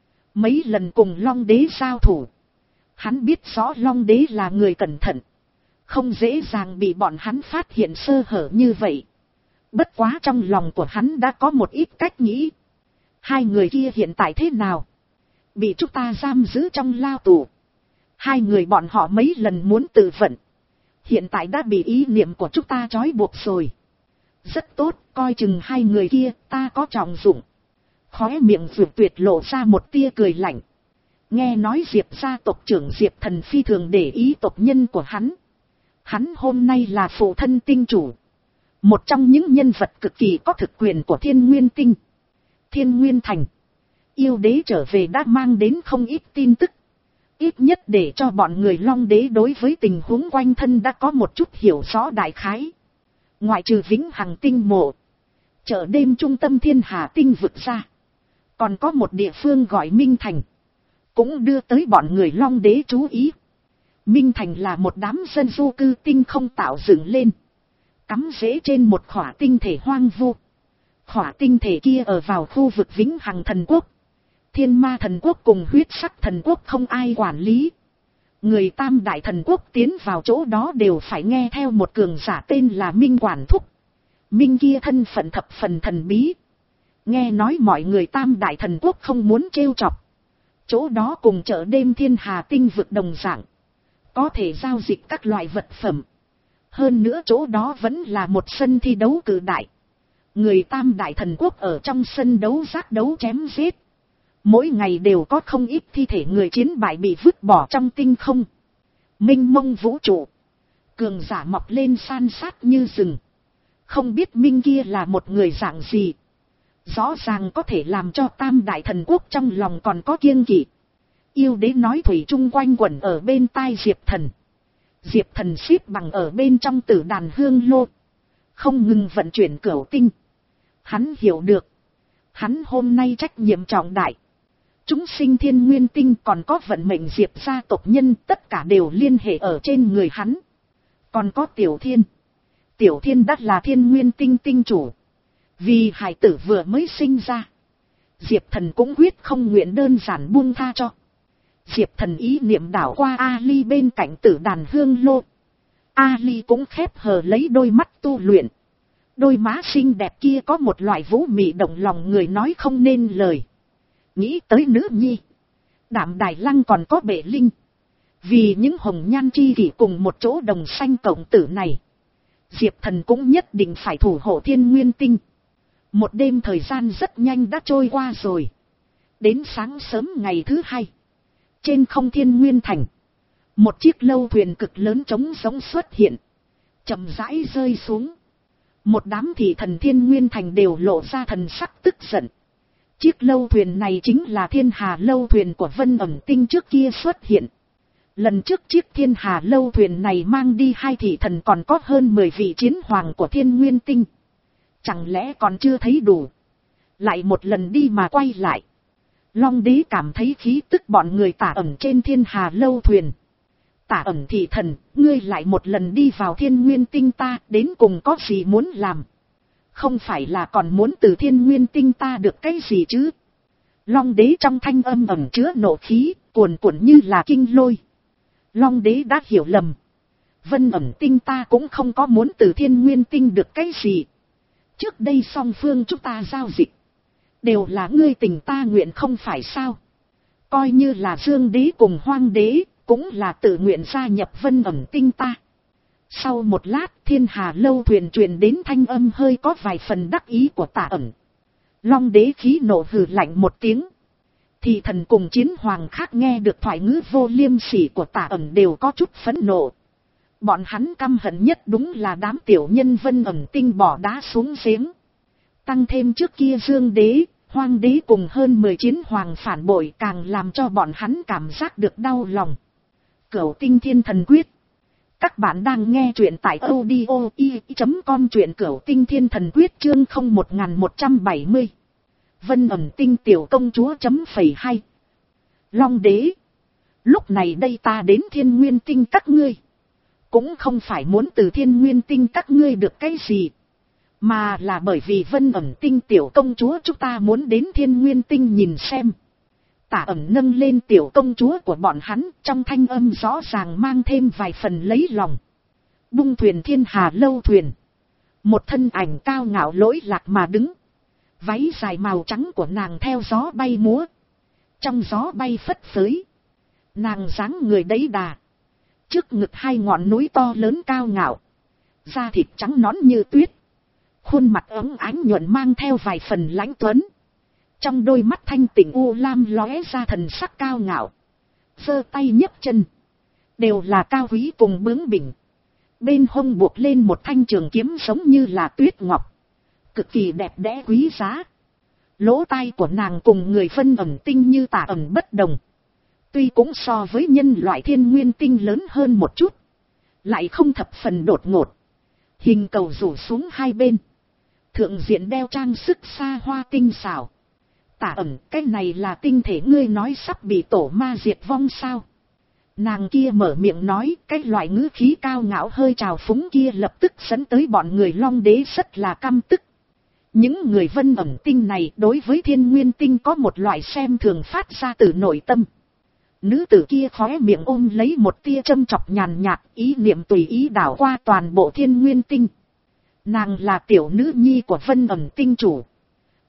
Mấy lần cùng Long đế giao thủ. Hắn biết rõ Long đế là người cẩn thận. Không dễ dàng bị bọn hắn phát hiện sơ hở như vậy. Bất quá trong lòng của hắn đã có một ít cách nghĩ. Hai người kia hiện tại thế nào? Bị chúng ta giam giữ trong lao tù. Hai người bọn họ mấy lần muốn tự vận. Hiện tại đã bị ý niệm của chúng ta trói buộc rồi. Rất tốt, coi chừng hai người kia, ta có trọng dụng. Khóe miệng Diệp Tuyệt lộ ra một tia cười lạnh. Nghe nói Diệp gia tộc trưởng Diệp Thần phi thường để ý tộc nhân của hắn. Hắn hôm nay là phụ thân tinh chủ. Một trong những nhân vật cực kỳ có thực quyền của Thiên Nguyên Tinh. Thiên Nguyên Thành. Yêu đế trở về đã mang đến không ít tin tức. Ít nhất để cho bọn người Long đế đối với tình huống quanh thân đã có một chút hiểu rõ đại khái. Ngoại trừ Vĩnh Hằng Tinh mộ. Chợ đêm trung tâm thiên hà tinh vực ra. Còn có một địa phương gọi Minh Thành. Cũng đưa tới bọn người Long đế chú ý. Minh Thành là một đám dân du cư tinh không tạo dựng lên. Cắm rễ trên một khỏa tinh thể hoang vu. Khỏa tinh thể kia ở vào khu vực Vĩnh Hằng Thần Quốc. Thiên Ma Thần Quốc cùng Huyết Sắc Thần Quốc không ai quản lý. Người Tam Đại Thần Quốc tiến vào chỗ đó đều phải nghe theo một cường giả tên là Minh Quản Thúc. Minh kia thân phận thập phần thần bí. Nghe nói mọi người Tam Đại Thần Quốc không muốn trêu chọc. Chỗ đó cùng chợ đêm Thiên Hà Tinh vực đồng dạng. Có thể giao dịch các loại vật phẩm. Hơn nữa chỗ đó vẫn là một sân thi đấu cử đại. Người Tam Đại Thần Quốc ở trong sân đấu giác đấu chém giết. Mỗi ngày đều có không ít thi thể người chiến bại bị vứt bỏ trong tinh không. Minh mông vũ trụ. Cường giả mọc lên san sát như rừng. Không biết Minh kia là một người dạng gì. Rõ ràng có thể làm cho Tam Đại Thần Quốc trong lòng còn có kiêng kỵ. Yêu đế nói thủy chung quanh quẩn ở bên tai Diệp Thần. Diệp Thần xếp bằng ở bên trong tử đàn hương lô. Không ngừng vận chuyển cửu tinh. Hắn hiểu được. Hắn hôm nay trách nhiệm trọng đại. Chúng sinh thiên nguyên tinh còn có vận mệnh Diệp gia tộc nhân tất cả đều liên hệ ở trên người hắn. Còn có Tiểu Thiên. Tiểu Thiên đã là thiên nguyên tinh tinh chủ. Vì hải tử vừa mới sinh ra. Diệp Thần cũng quyết không nguyện đơn giản buông tha cho. Diệp Thần ý niệm đảo qua Ali bên cạnh tử đàn hương lô. Ali cũng khép hờ lấy đôi mắt tu luyện. Đôi má xinh đẹp kia có một loại vũ mị động lòng người nói không nên lời. Nghĩ tới nữ nhi. Đạm Đài Lăng còn có Bệ Linh. Vì những hồng nhan chi kỷ cùng một chỗ đồng sanh cộng tử này. Diệp Thần cũng nhất định phải thủ hộ thiên nguyên tinh. Một đêm thời gian rất nhanh đã trôi qua rồi. Đến sáng sớm ngày thứ hai. Trên không thiên nguyên thành. Một chiếc lâu thuyền cực lớn trống giống xuất hiện. Chậm rãi rơi xuống. Một đám thị thần thiên nguyên thành đều lộ ra thần sắc tức giận. Chiếc lâu thuyền này chính là Thiên Hà lâu thuyền của Vân Ẩm Tinh trước kia xuất hiện. Lần trước chiếc Thiên Hà lâu thuyền này mang đi hai thị thần còn có hơn mười vị chiến hoàng của Thiên Nguyên Tinh. Chẳng lẽ còn chưa thấy đủ. Lại một lần đi mà quay lại. Long đế cảm thấy khí tức bọn người Tả Ẩn trên Thiên Hà lâu thuyền. Tả Ẩn thị thần, ngươi lại một lần đi vào Thiên Nguyên Tinh ta, đến cùng có gì muốn làm? Không phải là còn muốn từ Thiên Nguyên Tinh ta được cái gì chứ? Long đế trong thanh âm ẩn chứa nộ khí, cuồn cuộn như là kinh lôi. Long đế đã hiểu lầm. Vân Ẩm Tinh ta cũng không có muốn từ Thiên Nguyên Tinh được cái gì. Trước đây song phương chúng ta giao dịch. Đều là ngươi tình ta nguyện không phải sao? Coi như là Dương đế cùng Hoang đế, cũng là tự nguyện gia nhập Vân Ẩm Tinh ta. Sau một lát, Thiên Hà lâu thuyền truyền đến thanh âm hơi có vài phần đắc ý của Tả Ẩn. Long đế khí nộ hừ lạnh một tiếng. Thì thần cùng chiến hoàng khác nghe được thoại ngữ vô liêm sỉ của Tả Ẩn đều có chút phẫn nộ. Bọn hắn căm hận nhất đúng là đám tiểu nhân Vân Ẩm Tinh bỏ đá xuống giếng. Tăng thêm trước kia Dương đế, Hoang đế cùng hơn mười chiến hoàng phản bội càng làm cho bọn hắn cảm giác được đau lòng. Cửu Tinh Thiên Thần Quyết. Các bạn đang nghe truyện tại audio i chấm com, truyện Cửu Tinh Thiên Thần Quyết chương không một một bảy mươi. Vân Ẩm Tinh tiểu công chúa chấm phẩy hai. Long đế. Lúc này đây ta đến Thiên Nguyên Tinh các ngươi. Cũng không phải muốn từ Thiên Nguyên Tinh các ngươi được cái gì. Mà là bởi vì Vân Ẩm Tinh tiểu công chúa chúng ta muốn đến Thiên Nguyên Tinh nhìn xem. Tả Ẩn nâng lên tiểu công chúa của bọn hắn, trong thanh âm rõ ràng mang thêm vài phần lấy lòng. Bung thuyền Thiên Hà lâu thuyền. Một thân ảnh cao ngạo lỗi lạc mà đứng. Váy dài màu trắng của nàng theo gió bay múa. Trong gió bay phất phới. Nàng dáng người đấy đà. Trước ngực hai ngọn núi to lớn cao ngạo. Da thịt trắng nõn như tuyết. Khuôn mặt ấm ánh nhuận mang theo vài phần lãnh tuấn. Trong đôi mắt thanh tịnh u lam lóe ra thần sắc cao ngạo. Giơ tay nhấc chân. Đều là cao quý cùng bướng bỉnh. Bên hông buộc lên một thanh trường kiếm giống như là tuyết ngọc. Cực kỳ đẹp đẽ quý giá. Lỗ tai của nàng cùng người Vân Ẩm Tinh như Tả Ẩn bất đồng. Tuy cũng so với nhân loại Thiên Nguyên Tinh lớn hơn một chút. Lại không thập phần đột ngột. Hình cầu rủ xuống hai bên. Thượng diện đeo trang sức xa hoa tinh xảo. Tả Ẩn, cái này là tinh thể ngươi nói sắp bị tổ ma diệt vong sao? Nàng kia mở miệng nói, cái loại ngữ khí cao ngạo hơi trào phúng kia lập tức dẫn tới bọn người Long đế rất là căm tức. Những người Vân Ẩm Tinh này đối với Thiên Nguyên Tinh có một loại xem thường phát ra từ nội tâm. Nữ tử kia khóe miệng ôm lấy một tia châm chọc nhàn nhạt, ý niệm tùy ý đảo qua toàn bộ Thiên Nguyên Tinh. Nàng là tiểu nữ nhi của Vân Ẩm Tinh chủ.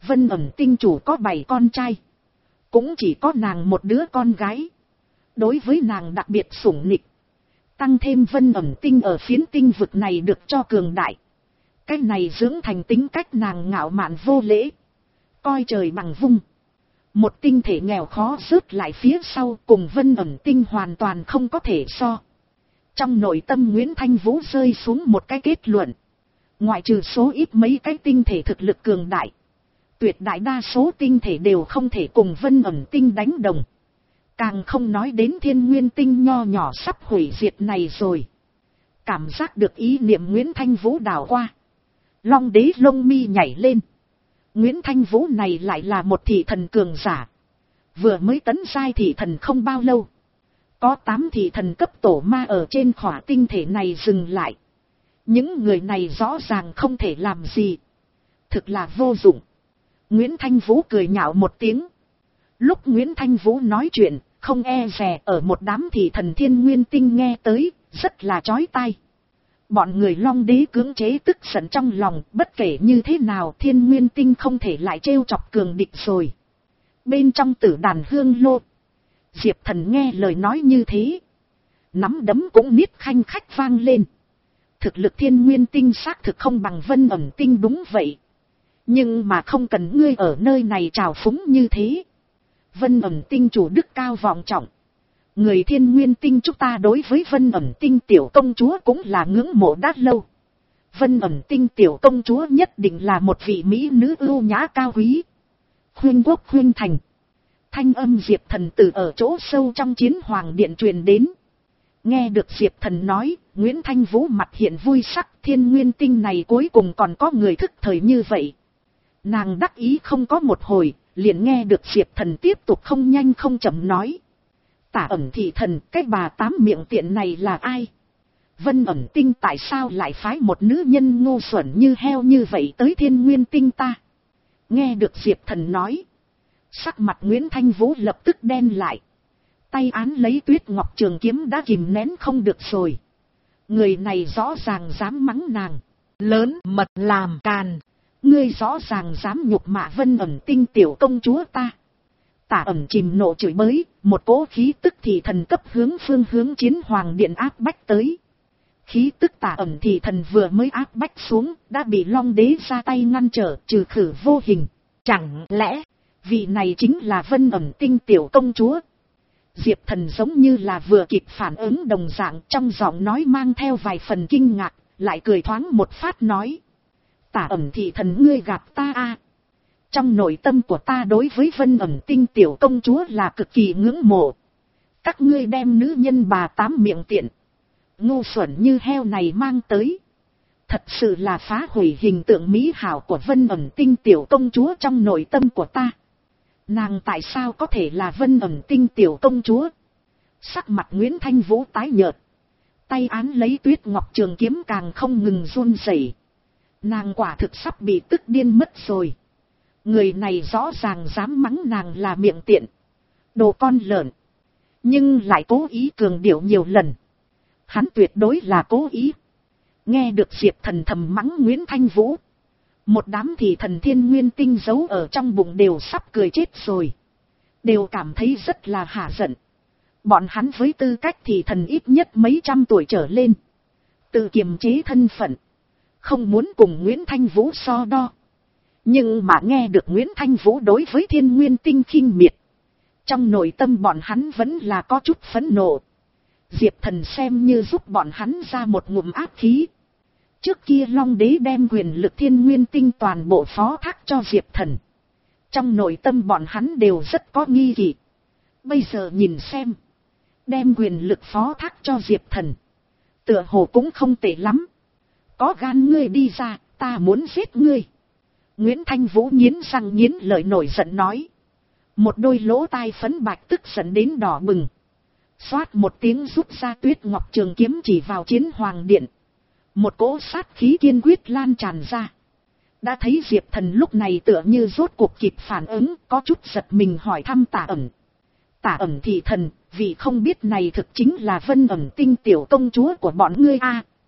Vân ẩn tinh chủ có bảy con trai, cũng chỉ có nàng một đứa con gái. Đối với nàng đặc biệt sủng nịch. Tăng thêm Vân ẩn tinh ở phiến tinh vực này được cho cường đại. Cái này dưỡng thành tính cách nàng ngạo mạn vô lễ. Coi trời bằng vung. Một tinh thể nghèo khó rớt lại phía sau, cùng Vân ẩn tinh hoàn toàn không có thể so. Trong nội tâm Nguyễn Thanh Vũ rơi xuống một cái kết luận. Ngoại trừ số ít mấy cái tinh thể thực lực cường đại, tuyệt đại đa số tinh thể đều không thể cùng Vân ẩn tinh đánh đồng. Càng không nói đến Thiên Nguyên tinh nho nhỏ sắp hủy diệt này rồi. Cảm giác được ý niệm Nguyễn Thanh Vũ đảo qua, Long Đế lông mi nhảy lên. Nguyễn Thanh Vũ này lại là một thị thần cường giả. Vừa mới tấn giai thị thần không bao lâu. Có tám thị thần cấp tổ ma ở trên khỏa tinh thể này dừng lại. Những người này rõ ràng không thể làm gì. Thực là vô dụng. Nguyễn Thanh Vũ cười nhạo một tiếng. Lúc Nguyễn Thanh Vũ nói chuyện, không e dè ở một đám thị thần Thiên Nguyên tinh nghe tới, rất là chói tai. Bọn người Long Đế cưỡng chế tức giận trong lòng, bất kể như thế nào Thiên Nguyên tinh không thể lại trêu chọc cường địch rồi. Bên trong tử đàn hương lô, Diệp Thần nghe lời nói như thế, nắm đấm cũng niết khanh khách vang lên. Thực lực Thiên Nguyên tinh xác thực không bằng Vân ẩn tinh, đúng vậy. Nhưng mà không cần ngươi ở nơi này trào phúng như thế. Vân ẩn tinh chủ đức cao vọng trọng. Người Thiên Nguyên tinh chúng ta đối với Vân ẩn tinh tiểu công chúa cũng là ngưỡng mộ đã lâu. Vân ẩn tinh tiểu công chúa nhất định là một vị mỹ nữ ưu nhã cao quý. Khuyên quốc khuyên thành. Thanh âm Diệp Thần từ ở chỗ sâu trong chiến hoàng điện truyền đến. Nghe được Diệp Thần nói, Nguyễn Thanh Vũ mặt hiện vui sắc. Thiên Nguyên tinh này cuối cùng còn có người thức thời như vậy. Nàng đắc ý không có một hồi, liền nghe được Diệp Thần tiếp tục không nhanh không chậm nói. Tả ẩn thị thần, cái bà tám miệng tiện này là ai? Vân ẩn tinh tại sao lại phái một nữ nhân ngu xuẩn như heo như vậy tới Thiên Nguyên tinh ta? Nghe được Diệp Thần nói, sắc mặt Nguyễn Thanh Vũ lập tức đen lại. Tay án lấy Tuyết Ngọc Trường kiếm đã kìm nén không được rồi. Người này rõ ràng dám mắng nàng. Lớn mật làm càn. Ngươi rõ ràng dám nhục mạ Vân ẩn tinh tiểu công chúa ta. Tả ẩn chìm nộ chửi bới, một cỗ khí tức thì thần cấp hướng phương hướng chiến hoàng điện áp bách tới. Khí tức tả ẩn thì thần vừa mới áp bách xuống, đã bị Long Đế ra tay ngăn trở, trừ khử vô hình. Chẳng lẽ, vị này chính là Vân ẩn tinh tiểu công chúa? Diệp Thần giống như là vừa kịp phản ứng đồng dạng, trong giọng nói mang theo vài phần kinh ngạc, lại cười thoáng một phát nói. Tả ẩn thị thần ngươi gạt ta a. Trong nội tâm của ta đối với Vân ẩn tinh tiểu công chúa là cực kỳ ngưỡng mộ. Các ngươi đem nữ nhân bà tám miệng tiện, ngu xuẩn như heo này mang tới. Thật sự là phá hủy hình tượng mỹ hảo của Vân ẩn tinh tiểu công chúa trong nội tâm của ta. Nàng tại sao có thể là Vân ẩn tinh tiểu công chúa? Sắc mặt Nguyễn Thanh Vũ tái nhợt. Tay án lấy Tuyết Ngọc Trường kiếm càng không ngừng run rẩy. Nàng quả thực sắp bị tức điên mất rồi. Người này rõ ràng dám mắng nàng là miệng tiện, đồ con lợn, nhưng lại cố ý cường điệu nhiều lần. Hắn tuyệt đối là cố ý. Nghe được Diệp Thần thầm mắng Nguyễn Thanh Vũ, một đám thị thần Thiên Nguyên tinh giấu ở trong bụng đều sắp cười chết rồi. Đều cảm thấy rất là hả giận. Bọn hắn với tư cách thị thần ít nhất mấy trăm tuổi trở lên, tự kiềm chế thân phận, không muốn cùng Nguyễn Thanh Vũ so đo. Nhưng mà nghe được Nguyễn Thanh Vũ đối với Thiên Nguyên tinh khinh miệt, trong nội tâm bọn hắn vẫn là có chút phẫn nộ. Diệp Thần xem như giúp bọn hắn ra một ngụm áp khí. Trước kia Long Đế đem quyền lực Thiên Nguyên tinh toàn bộ phó thác cho Diệp Thần. Trong nội tâm bọn hắn đều rất có nghi kỵ. Bây giờ nhìn xem, đem quyền lực phó thác cho Diệp Thần, tựa hồ cũng không tệ lắm. Có gan ngươi đi ra, ta muốn giết ngươi. Nguyễn Thanh Vũ nghiến răng nghiến lợi nổi giận nói. Một đôi lỗ tai phấn bạch tức giận đến đỏ bừng. Xoát một tiếng rút ra Tuyết Ngọc Trường kiếm chỉ vào chiến hoàng điện. Một cỗ sát khí kiên quyết lan tràn ra. Đã thấy Diệp Thần lúc này tựa như rốt cuộc kịp phản ứng, có chút giật mình hỏi thăm Tả ẩn. Tả ẩn thị thần, vì không biết này thực chính là Vân ẩn tinh tiểu công chúa của bọn ngươi a.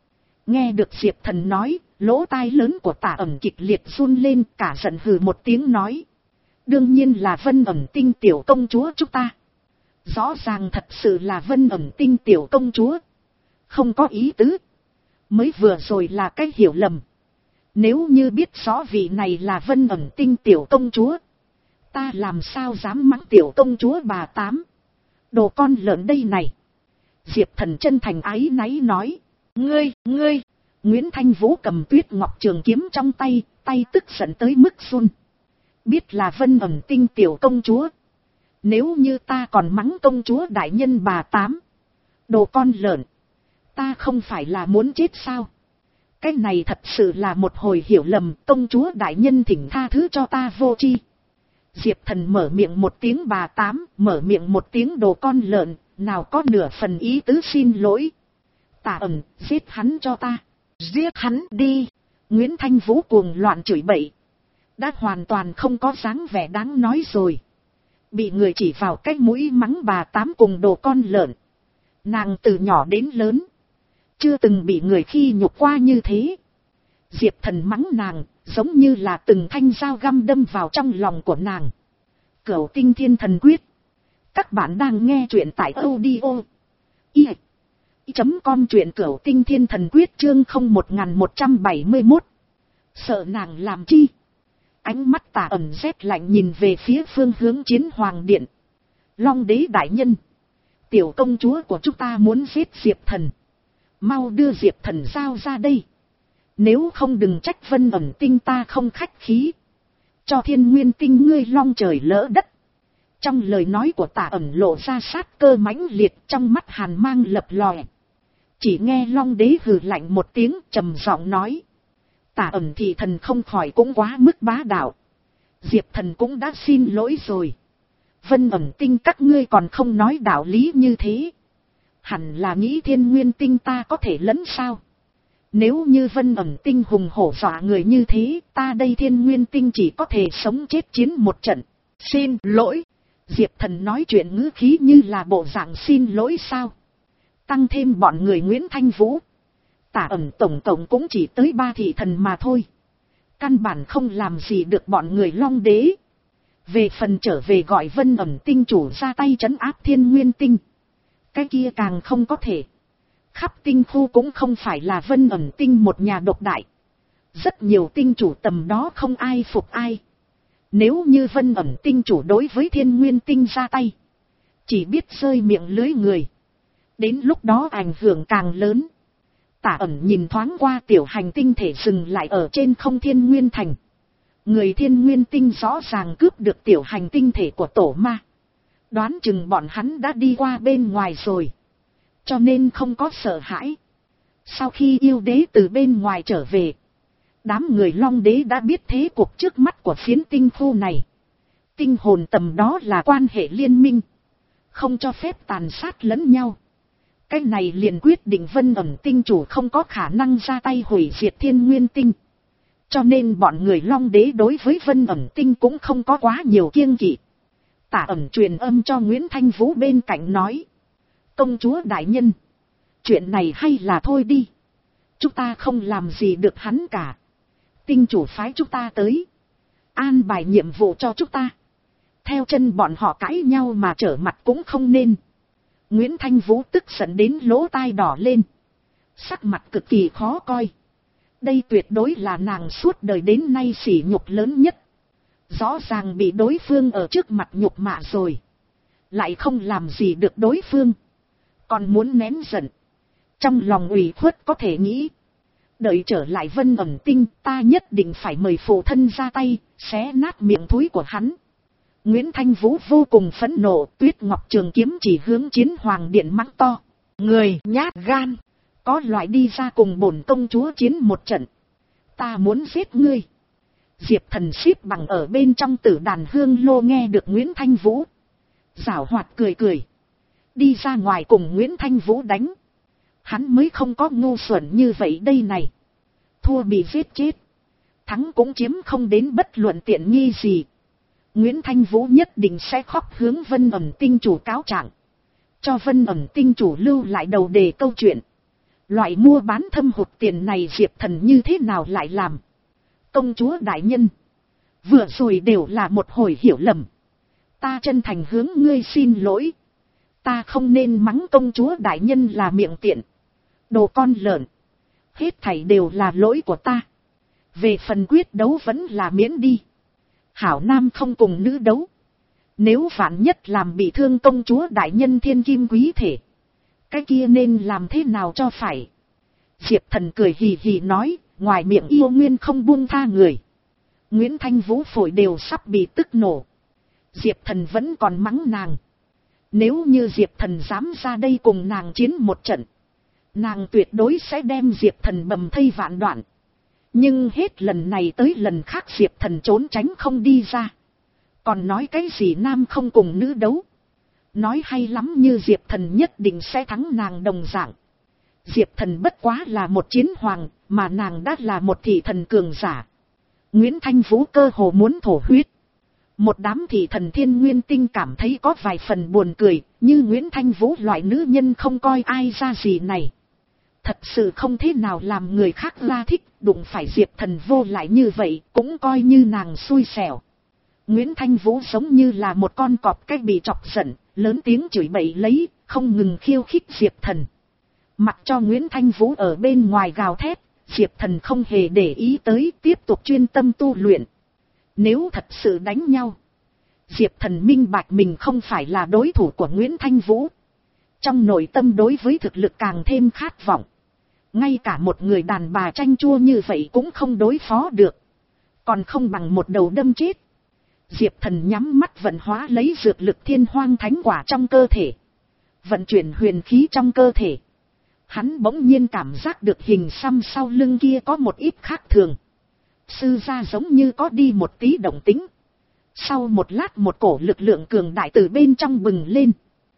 Nghe được Diệp Thần nói, lỗ tai lớn của Tả Ẩn kịch liệt run lên, cả giận hừ một tiếng nói. Đương nhiên là Vân Ẩn Tinh tiểu công chúa chúng ta. Rõ ràng thật sự là Vân Ẩn Tinh tiểu công chúa. Không có ý tứ. Mới vừa rồi là cái hiểu lầm. Nếu như biết rõ vị này là Vân Ẩn Tinh tiểu công chúa, ta làm sao dám mắng tiểu công chúa bà Tám. Đồ con lợn đây này. Diệp Thần chân thành áy náy nói. Ngươi, ngươi. Nguyễn Thanh Vũ cầm Tuyết Ngọc trường kiếm trong tay, tay tức giận tới mức run. Biết là Vân Ẩn Tinh tiểu công chúa. Nếu như ta còn mắng công chúa đại nhân bà Tám. Đồ con lợn. Ta không phải là muốn chết sao? Cái này thật sự là một hồi hiểu lầm, công chúa đại nhân thỉnh tha thứ cho ta vô tri. Diệp Thần mở miệng một tiếng bà Tám, mở miệng một tiếng đồ con lợn, nào có nửa phần ý tứ xin lỗi. Tả Ẩn, giết hắn cho ta. Giết hắn đi. Nguyễn Thanh Vũ cuồng loạn chửi bậy. Đã hoàn toàn không có dáng vẻ đáng nói rồi. Bị người chỉ vào cái mũi mắng bà Tám cùng đồ con lợn. Nàng từ nhỏ đến lớn. Chưa từng bị người khi nhục qua như thế. Diệp Thần mắng nàng, giống như là từng thanh dao găm đâm vào trong lòng của nàng. Cửu Tinh Thiên Thần Quyết. Các bạn đang nghe truyện tại audio i chấm com truyện Cửu Tinh Thiên Thần Quyết chương không một một bảy mốt. Sợ nàng làm chi? Ánh mắt Tả Ẩn rét lạnh nhìn về phía phương hướng Chiến Hoàng Điện. Long đế đại nhân. Tiểu công chúa của chúng ta muốn giết Diệp Thần. Mau đưa Diệp Thần giao ra đây. Nếu không đừng trách Vân Ẩn Tinh ta không khách khí. Cho Thiên Nguyên Tinh ngươi long trời lỡ đất. Trong lời nói của Tả Ẩn lộ ra sát cơ mãnh liệt, trong mắt hàn mang lập lòe. Chỉ nghe Long đế hừ lạnh một tiếng trầm giọng nói. Tả Ẩn thì thần không khỏi cũng quá mức bá đạo. Diệp Thần cũng đã xin lỗi rồi. Vân Ẩn Tinh các ngươi còn không nói đạo lý như thế. Hẳn là nghĩ Thiên Nguyên Tinh ta có thể lẫn sao? Nếu như Vân Ẩn Tinh hùng hổ dọa người như thế, ta đây Thiên Nguyên Tinh chỉ có thể sống chết chiến một trận. Xin lỗi. Diệp Thần nói chuyện ngữ khí như là bộ dạng xin lỗi sao? Tăng thêm bọn người Nguyễn Thanh Vũ. Tả Ẩn tổng cộng cũng chỉ tới ba thị thần mà thôi. Căn bản không làm gì được bọn người Long đế. Về phần trở về gọi Vân Ẩn Tinh chủ ra tay trấn áp Thiên Nguyên Tinh. Cái kia càng không có thể. Khắp tinh khu cũng không phải là Vân Ẩn Tinh một nhà độc đại. Rất nhiều tinh chủ tầm đó không ai phục ai. Nếu như Vân Ẩn Tinh chủ đối với Thiên Nguyên Tinh ra tay. Chỉ biết rơi miệng lưới người. Đến lúc đó ảnh hưởng càng lớn. Tả Ẩn nhìn thoáng qua tiểu hành tinh thể dừng lại ở trên không Thiên Nguyên Thành. Người Thiên Nguyên Tinh rõ ràng cướp được tiểu hành tinh thể của tổ ma. Đoán chừng bọn hắn đã đi qua bên ngoài rồi. Cho nên không có sợ hãi. Sau khi yêu đế từ bên ngoài trở về. Đám người Long đế đã biết thế cuộc trước mắt của phiến tinh khu này. Tinh hồn tầm đó là quan hệ liên minh. Không cho phép tàn sát lẫn nhau. Cái này liền quyết định Vân Ẩn Tinh chủ không có khả năng ra tay hủy diệt Thiên Nguyên Tinh. Cho nên bọn người Long đế đối với Vân Ẩn Tinh cũng không có quá nhiều kiêng kỵ. Tả Ẩn truyền âm cho Nguyễn Thanh Vũ bên cạnh nói. Công chúa đại nhân. Chuyện này hay là thôi đi. Chúng ta không làm gì được hắn cả. Tinh chủ phái chúng ta tới. An bài nhiệm vụ cho chúng ta. Theo chân bọn họ cãi nhau mà trở mặt cũng không nên. Nguyễn Thanh Vũ tức giận đến lỗ tai đỏ lên. Sắc mặt cực kỳ khó coi. Đây tuyệt đối là nàng suốt đời đến nay sỉ nhục lớn nhất. Rõ ràng bị đối phương ở trước mặt nhục mạ rồi. Lại không làm gì được đối phương. Còn muốn nén giận. Trong lòng ủy khuất có thể nghĩ. Đợi trở lại Vân Ẩn Tinh ta nhất định phải mời phụ thân ra tay. Xé nát miệng thúi của hắn. Nguyễn Thanh Vũ vô cùng phẫn nộ. Tuyết Ngọc trường kiếm chỉ hướng Chiến Hoàng Điện mắng to. Người nhát gan. Có loại đi ra cùng bổn công chúa chiến một trận. Ta muốn giết ngươi. Diệp Thần xếp bằng ở bên trong tử đàn hương lô nghe được Nguyễn Thanh Vũ. Giảo hoạt cười cười. Đi ra ngoài cùng Nguyễn Thanh Vũ đánh. Hắn mới không có ngu xuẩn như vậy đây này. Thua bị giết chết. Thắng cũng chiếm không đến bất luận tiện nghi gì. Nguyễn Thanh Vũ nhất định sẽ khóc hướng Vân Ẩn Tinh chủ cáo trạng. Cho Vân Ẩn Tinh chủ lưu lại đầu đề câu chuyện. Loại mua bán thâm hụt tiền này Diệp Thần như thế nào lại làm? Công chúa đại nhân, vừa rồi đều là một hồi hiểu lầm. Ta chân thành hướng ngươi xin lỗi. Ta không nên mắng công chúa đại nhân là miệng tiện, đồ con lợn. Hết thảy đều là lỗi của ta. Về phần quyết đấu vẫn là miễn đi. Hảo nam không cùng nữ đấu. Nếu vạn nhất làm bị thương công chúa đại nhân thiên kim quý thể, cái kia nên làm thế nào cho phải? Diệp Thần cười hì hì nói, ngoài miệng yêu nguyên không buông tha người. Nguyễn Thanh Vũ phổi đều sắp bị tức nổ. Diệp Thần vẫn còn mắng nàng. Nếu như Diệp Thần dám ra đây cùng nàng chiến một trận, nàng tuyệt đối sẽ đem Diệp Thần bầm thây vạn đoạn. Nhưng hết lần này tới lần khác Diệp Thần trốn tránh không đi ra. Còn nói cái gì nam không cùng nữ đấu. Nói hay lắm như Diệp Thần nhất định sẽ thắng nàng đồng dạng. Diệp Thần bất quá là một chiến hoàng, mà nàng đã là một thị thần cường giả. Nguyễn Thanh Vũ cơ hồ muốn thổ huyết. Một đám thị thần thiên nguyên tinh cảm thấy có vài phần buồn cười, như Nguyễn Thanh Vũ loại nữ nhân không coi ai ra gì này. Thật sự không thế nào làm người khác la thích, đụng phải Diệp Thần vô lại như vậy, cũng coi như nàng xui xẻo. Nguyễn Thanh Vũ giống như là một con cọp cách bị chọc giận, lớn tiếng chửi bậy lấy, không ngừng khiêu khích Diệp Thần. Mặc cho Nguyễn Thanh Vũ ở bên ngoài gào thét, Diệp Thần không hề để ý tới, tiếp tục chuyên tâm tu luyện. Nếu thật sự đánh nhau, Diệp Thần minh bạch mình không phải là đối thủ của Nguyễn Thanh Vũ. Trong nội tâm đối với thực lực càng thêm khát vọng. Ngay cả một người đàn bà chanh chua như vậy cũng không đối phó được. Còn không bằng một đầu đâm chết. Diệp Thần nhắm mắt vận hóa lấy dược lực thiên hoang thánh quả trong cơ thể. Vận chuyển huyền khí trong cơ thể. Hắn bỗng nhiên cảm giác được hình xăm sau lưng kia có một ít khác thường. Sư gia giống như có đi một tí động tính. Sau một lát một cổ lực lượng cường đại từ bên trong bừng lên.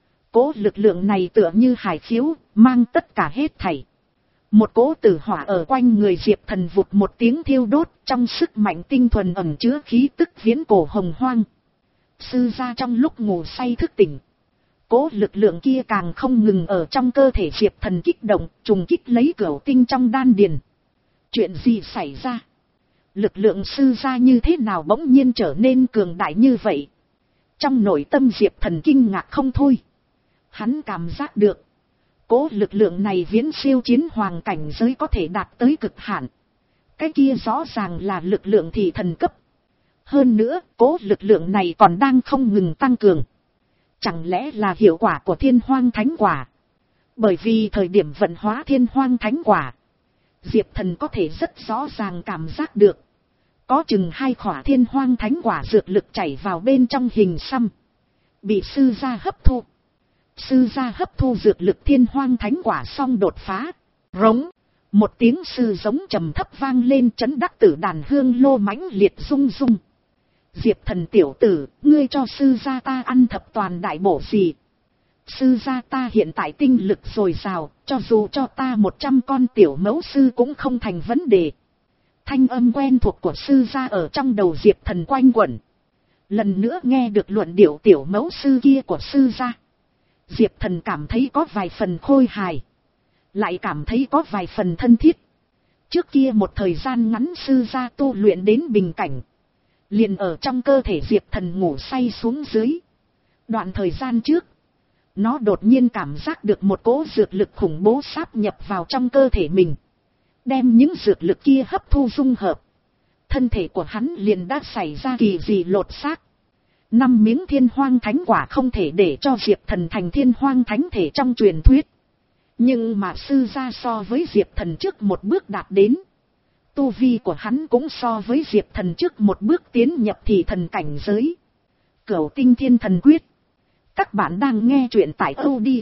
Cỗ lực lượng này tựa như hải khiếu, mang tất cả hết thảy. Một cỗ tử hỏa ở quanh người Diệp Thần vụt một tiếng thiêu đốt, trong sức mạnh tinh thuần ẩn chứa khí tức viễn cổ hồng hoang. Sư gia trong lúc ngủ say thức tỉnh. Cỗ lực lượng kia càng không ngừng ở trong cơ thể Diệp Thần kích động, trùng kích lấy cửu tinh trong đan điền. Chuyện gì xảy ra? Lực lượng sư gia như thế nào bỗng nhiên trở nên cường đại như vậy? Trong nội tâm Diệp Thần kinh ngạc không thôi. Hắn cảm giác được. Cố lực lượng này viễn siêu chiến hoàng cảnh giới có thể đạt tới cực hạn. Cái kia rõ ràng là lực lượng thị thần cấp. Hơn nữa, cố lực lượng này còn đang không ngừng tăng cường. Chẳng lẽ là hiệu quả của thiên hoang thánh quả? Bởi vì thời điểm vận hóa thiên hoang thánh quả, Diệp Thần có thể rất rõ ràng cảm giác được. Có chừng hai khỏa thiên hoang thánh quả dược lực chảy vào bên trong hình xăm. Bị sư gia hấp thu. Sư gia hấp thu dược lực thiên hoang thánh quả xong đột phá. Rống. Một tiếng sư giống trầm thấp vang lên chấn đắc tử đàn hương lô mãnh liệt rung rung. Diệp Thần tiểu tử, ngươi cho sư gia ta ăn thập toàn đại bổ gì? Sư gia ta hiện tại tinh lực dồi dào, cho dù cho ta một trăm con tiểu mẫu sư cũng không thành vấn đề. Thanh âm quen thuộc của sư gia ở trong đầu Diệp Thần quanh quẩn. Lần nữa nghe được luận điệu tiểu mẫu sư kia của sư gia. Diệp Thần cảm thấy có vài phần khôi hài. Lại cảm thấy có vài phần thân thiết. Trước kia một thời gian ngắn sư gia tu luyện đến bình cảnh. Liền ở trong cơ thể Diệp Thần ngủ say xuống dưới. Đoạn thời gian trước. Nó đột nhiên cảm giác được một cỗ dược lực khủng bố sáp nhập vào trong cơ thể mình. Đem những dược lực kia hấp thu dung hợp. Thân thể của hắn liền đã xảy ra kỳ dị lột xác. Năm miếng thiên hoang thánh quả không thể để cho Diệp Thần thành thiên hoang thánh thể trong truyền thuyết. Nhưng mà sư gia so với Diệp Thần trước một bước đạt đến. Tu vi của hắn cũng so với Diệp Thần trước một bước tiến nhập thị thần cảnh giới. Cửu tinh thiên thần quyết. Các bạn đang nghe truyện tại audio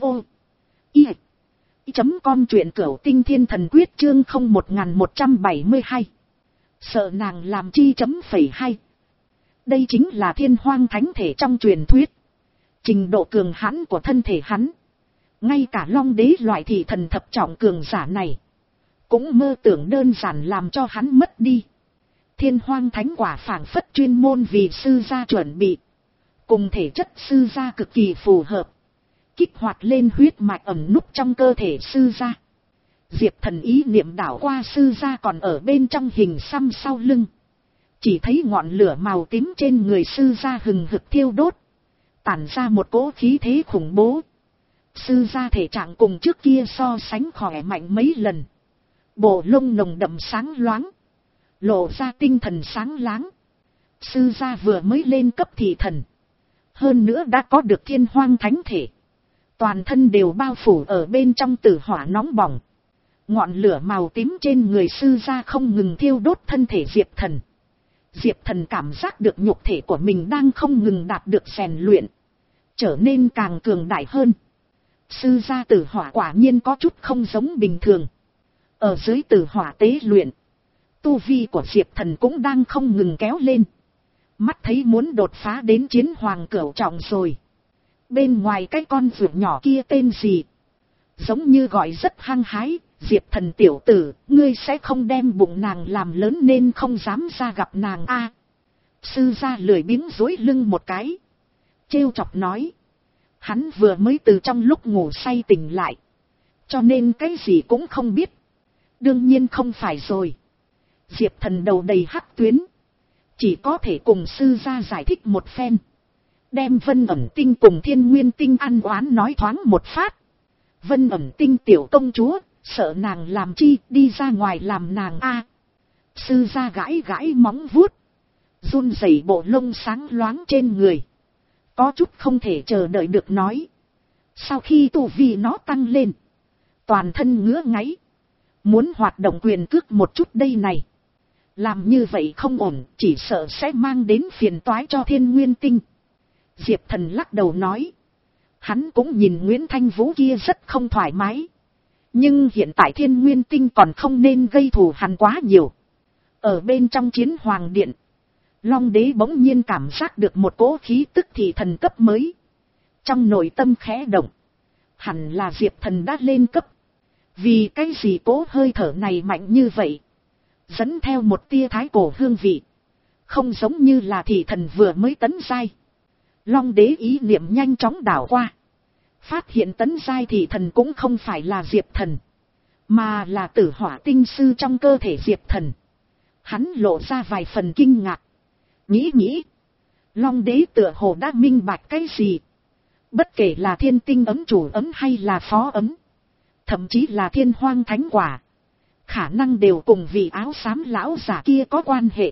i chấm com truyện cửu tinh thiên thần quyết chương không một một bảy hai. Sợ nàng làm chi chấm phẩy hay. Đây chính là thiên hoang thánh thể trong truyền thuyết. Trình độ cường hãn của thân thể hắn. Ngay cả Long Đế loại thị thần thập trọng cường giả này. Cũng mơ tưởng đơn giản làm cho hắn mất đi. Thiên hoang thánh quả phảng phất chuyên môn vì sư gia chuẩn bị. Cùng thể chất sư gia cực kỳ phù hợp. Kích hoạt lên huyết mạch ẩn núp trong cơ thể sư gia. Diệp Thần ý niệm đảo qua sư gia còn ở bên trong hình xăm sau lưng. Chỉ thấy ngọn lửa màu tím trên người sư gia hừng hực thiêu đốt. Tản ra một cỗ khí thế khủng bố. Sư gia thể trạng cùng trước kia so sánh khỏe mạnh mấy lần. Bộ lông nồng đậm sáng loáng. Lộ ra tinh thần sáng láng. Sư gia vừa mới lên cấp thị thần. Hơn nữa đã có được thiên hoang thánh thể. Toàn thân đều bao phủ ở bên trong tử hỏa nóng bỏng. Ngọn lửa màu tím trên người sư gia không ngừng thiêu đốt thân thể Diệp Thần. Diệp Thần cảm giác được nhục thể của mình đang không ngừng đạt được rèn luyện. Trở nên càng cường đại hơn. Sư gia tử hỏa quả nhiên có chút không giống bình thường. Ở dưới tử hỏa tế luyện. Tu vi của Diệp Thần cũng đang không ngừng kéo lên. Mắt thấy muốn đột phá đến chiến hoàng cửu trọng rồi. Bên ngoài cái con vượt nhỏ kia tên gì? Giống như gọi rất hăng hái. Diệp Thần tiểu tử, ngươi sẽ không đem bụng nàng làm lớn nên không dám ra gặp nàng a. À, sư gia lười biếng duỗi lưng một cái. Trêu chọc nói. Hắn vừa mới từ trong lúc ngủ say tỉnh lại. Cho nên cái gì cũng không biết. Đương nhiên không phải rồi. Diệp Thần đầu đầy hắc tuyến. Chỉ có thể cùng sư gia giải thích một phen. Đem Vân Ẩn Tinh cùng Thiên Nguyên Tinh ăn oán nói thoáng một phát. Vân Ẩn Tinh tiểu công chúa. Sợ nàng làm chi, đi ra ngoài làm nàng a. À, sư gia gãi gãi móng vuốt. Run rẩy bộ lông sáng loáng trên người. Có chút không thể chờ đợi được nói. Sau khi tu vi nó tăng lên. Toàn thân ngứa ngáy. Muốn hoạt động quyền cước một chút đây này. Làm như vậy không ổn, chỉ sợ sẽ mang đến phiền toái cho Thiên Nguyên Tinh. Diệp Thần lắc đầu nói. Hắn cũng nhìn Nguyễn Thanh Vũ kia rất không thoải mái. Nhưng hiện tại Thiên Nguyên Tinh còn không nên gây thù hằn quá nhiều. Ở bên trong chiến hoàng điện. Long đế bỗng nhiên cảm giác được một cỗ khí tức thị thần cấp mới. Trong nội tâm khẽ động. Hẳn là Diệp Thần đã lên cấp. Vì cái gì cỗ hơi thở này mạnh như vậy. Dẫn theo một tia thái cổ hương vị. Không giống như là thị thần vừa mới tấn giai. Long đế ý niệm nhanh chóng đảo qua. Phát hiện tấn giai thị thần cũng không phải là Diệp Thần. Mà là tử hỏa tinh sư trong cơ thể Diệp Thần. Hắn lộ ra vài phần kinh ngạc. Nghĩ nghĩ. Long đế tựa hồ đã minh bạch cái gì. Bất kể là thiên tinh ấm chủ ấm hay là phó ấm. Thậm chí là thiên hoang thánh quả. Khả năng đều cùng vị áo xám lão giả kia có quan hệ.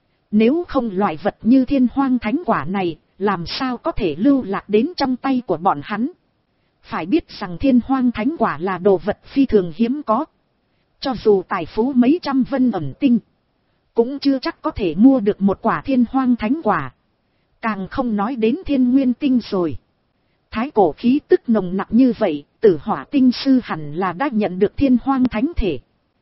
Nếu không loại vật như thiên hoang thánh quả này. Làm sao có thể lưu lạc đến trong tay của bọn hắn. Phải biết rằng thiên hoang thánh quả là đồ vật phi thường hiếm có. Cho dù tài phú mấy trăm Vân Ẩn Tinh. Cũng chưa chắc có thể mua được một quả thiên hoang thánh quả. Càng không nói đến Thiên Nguyên Tinh rồi. Thái cổ khí tức nồng nặc như vậy. Tử hỏa tinh sư hẳn là đã nhận được thiên hoang thánh thể.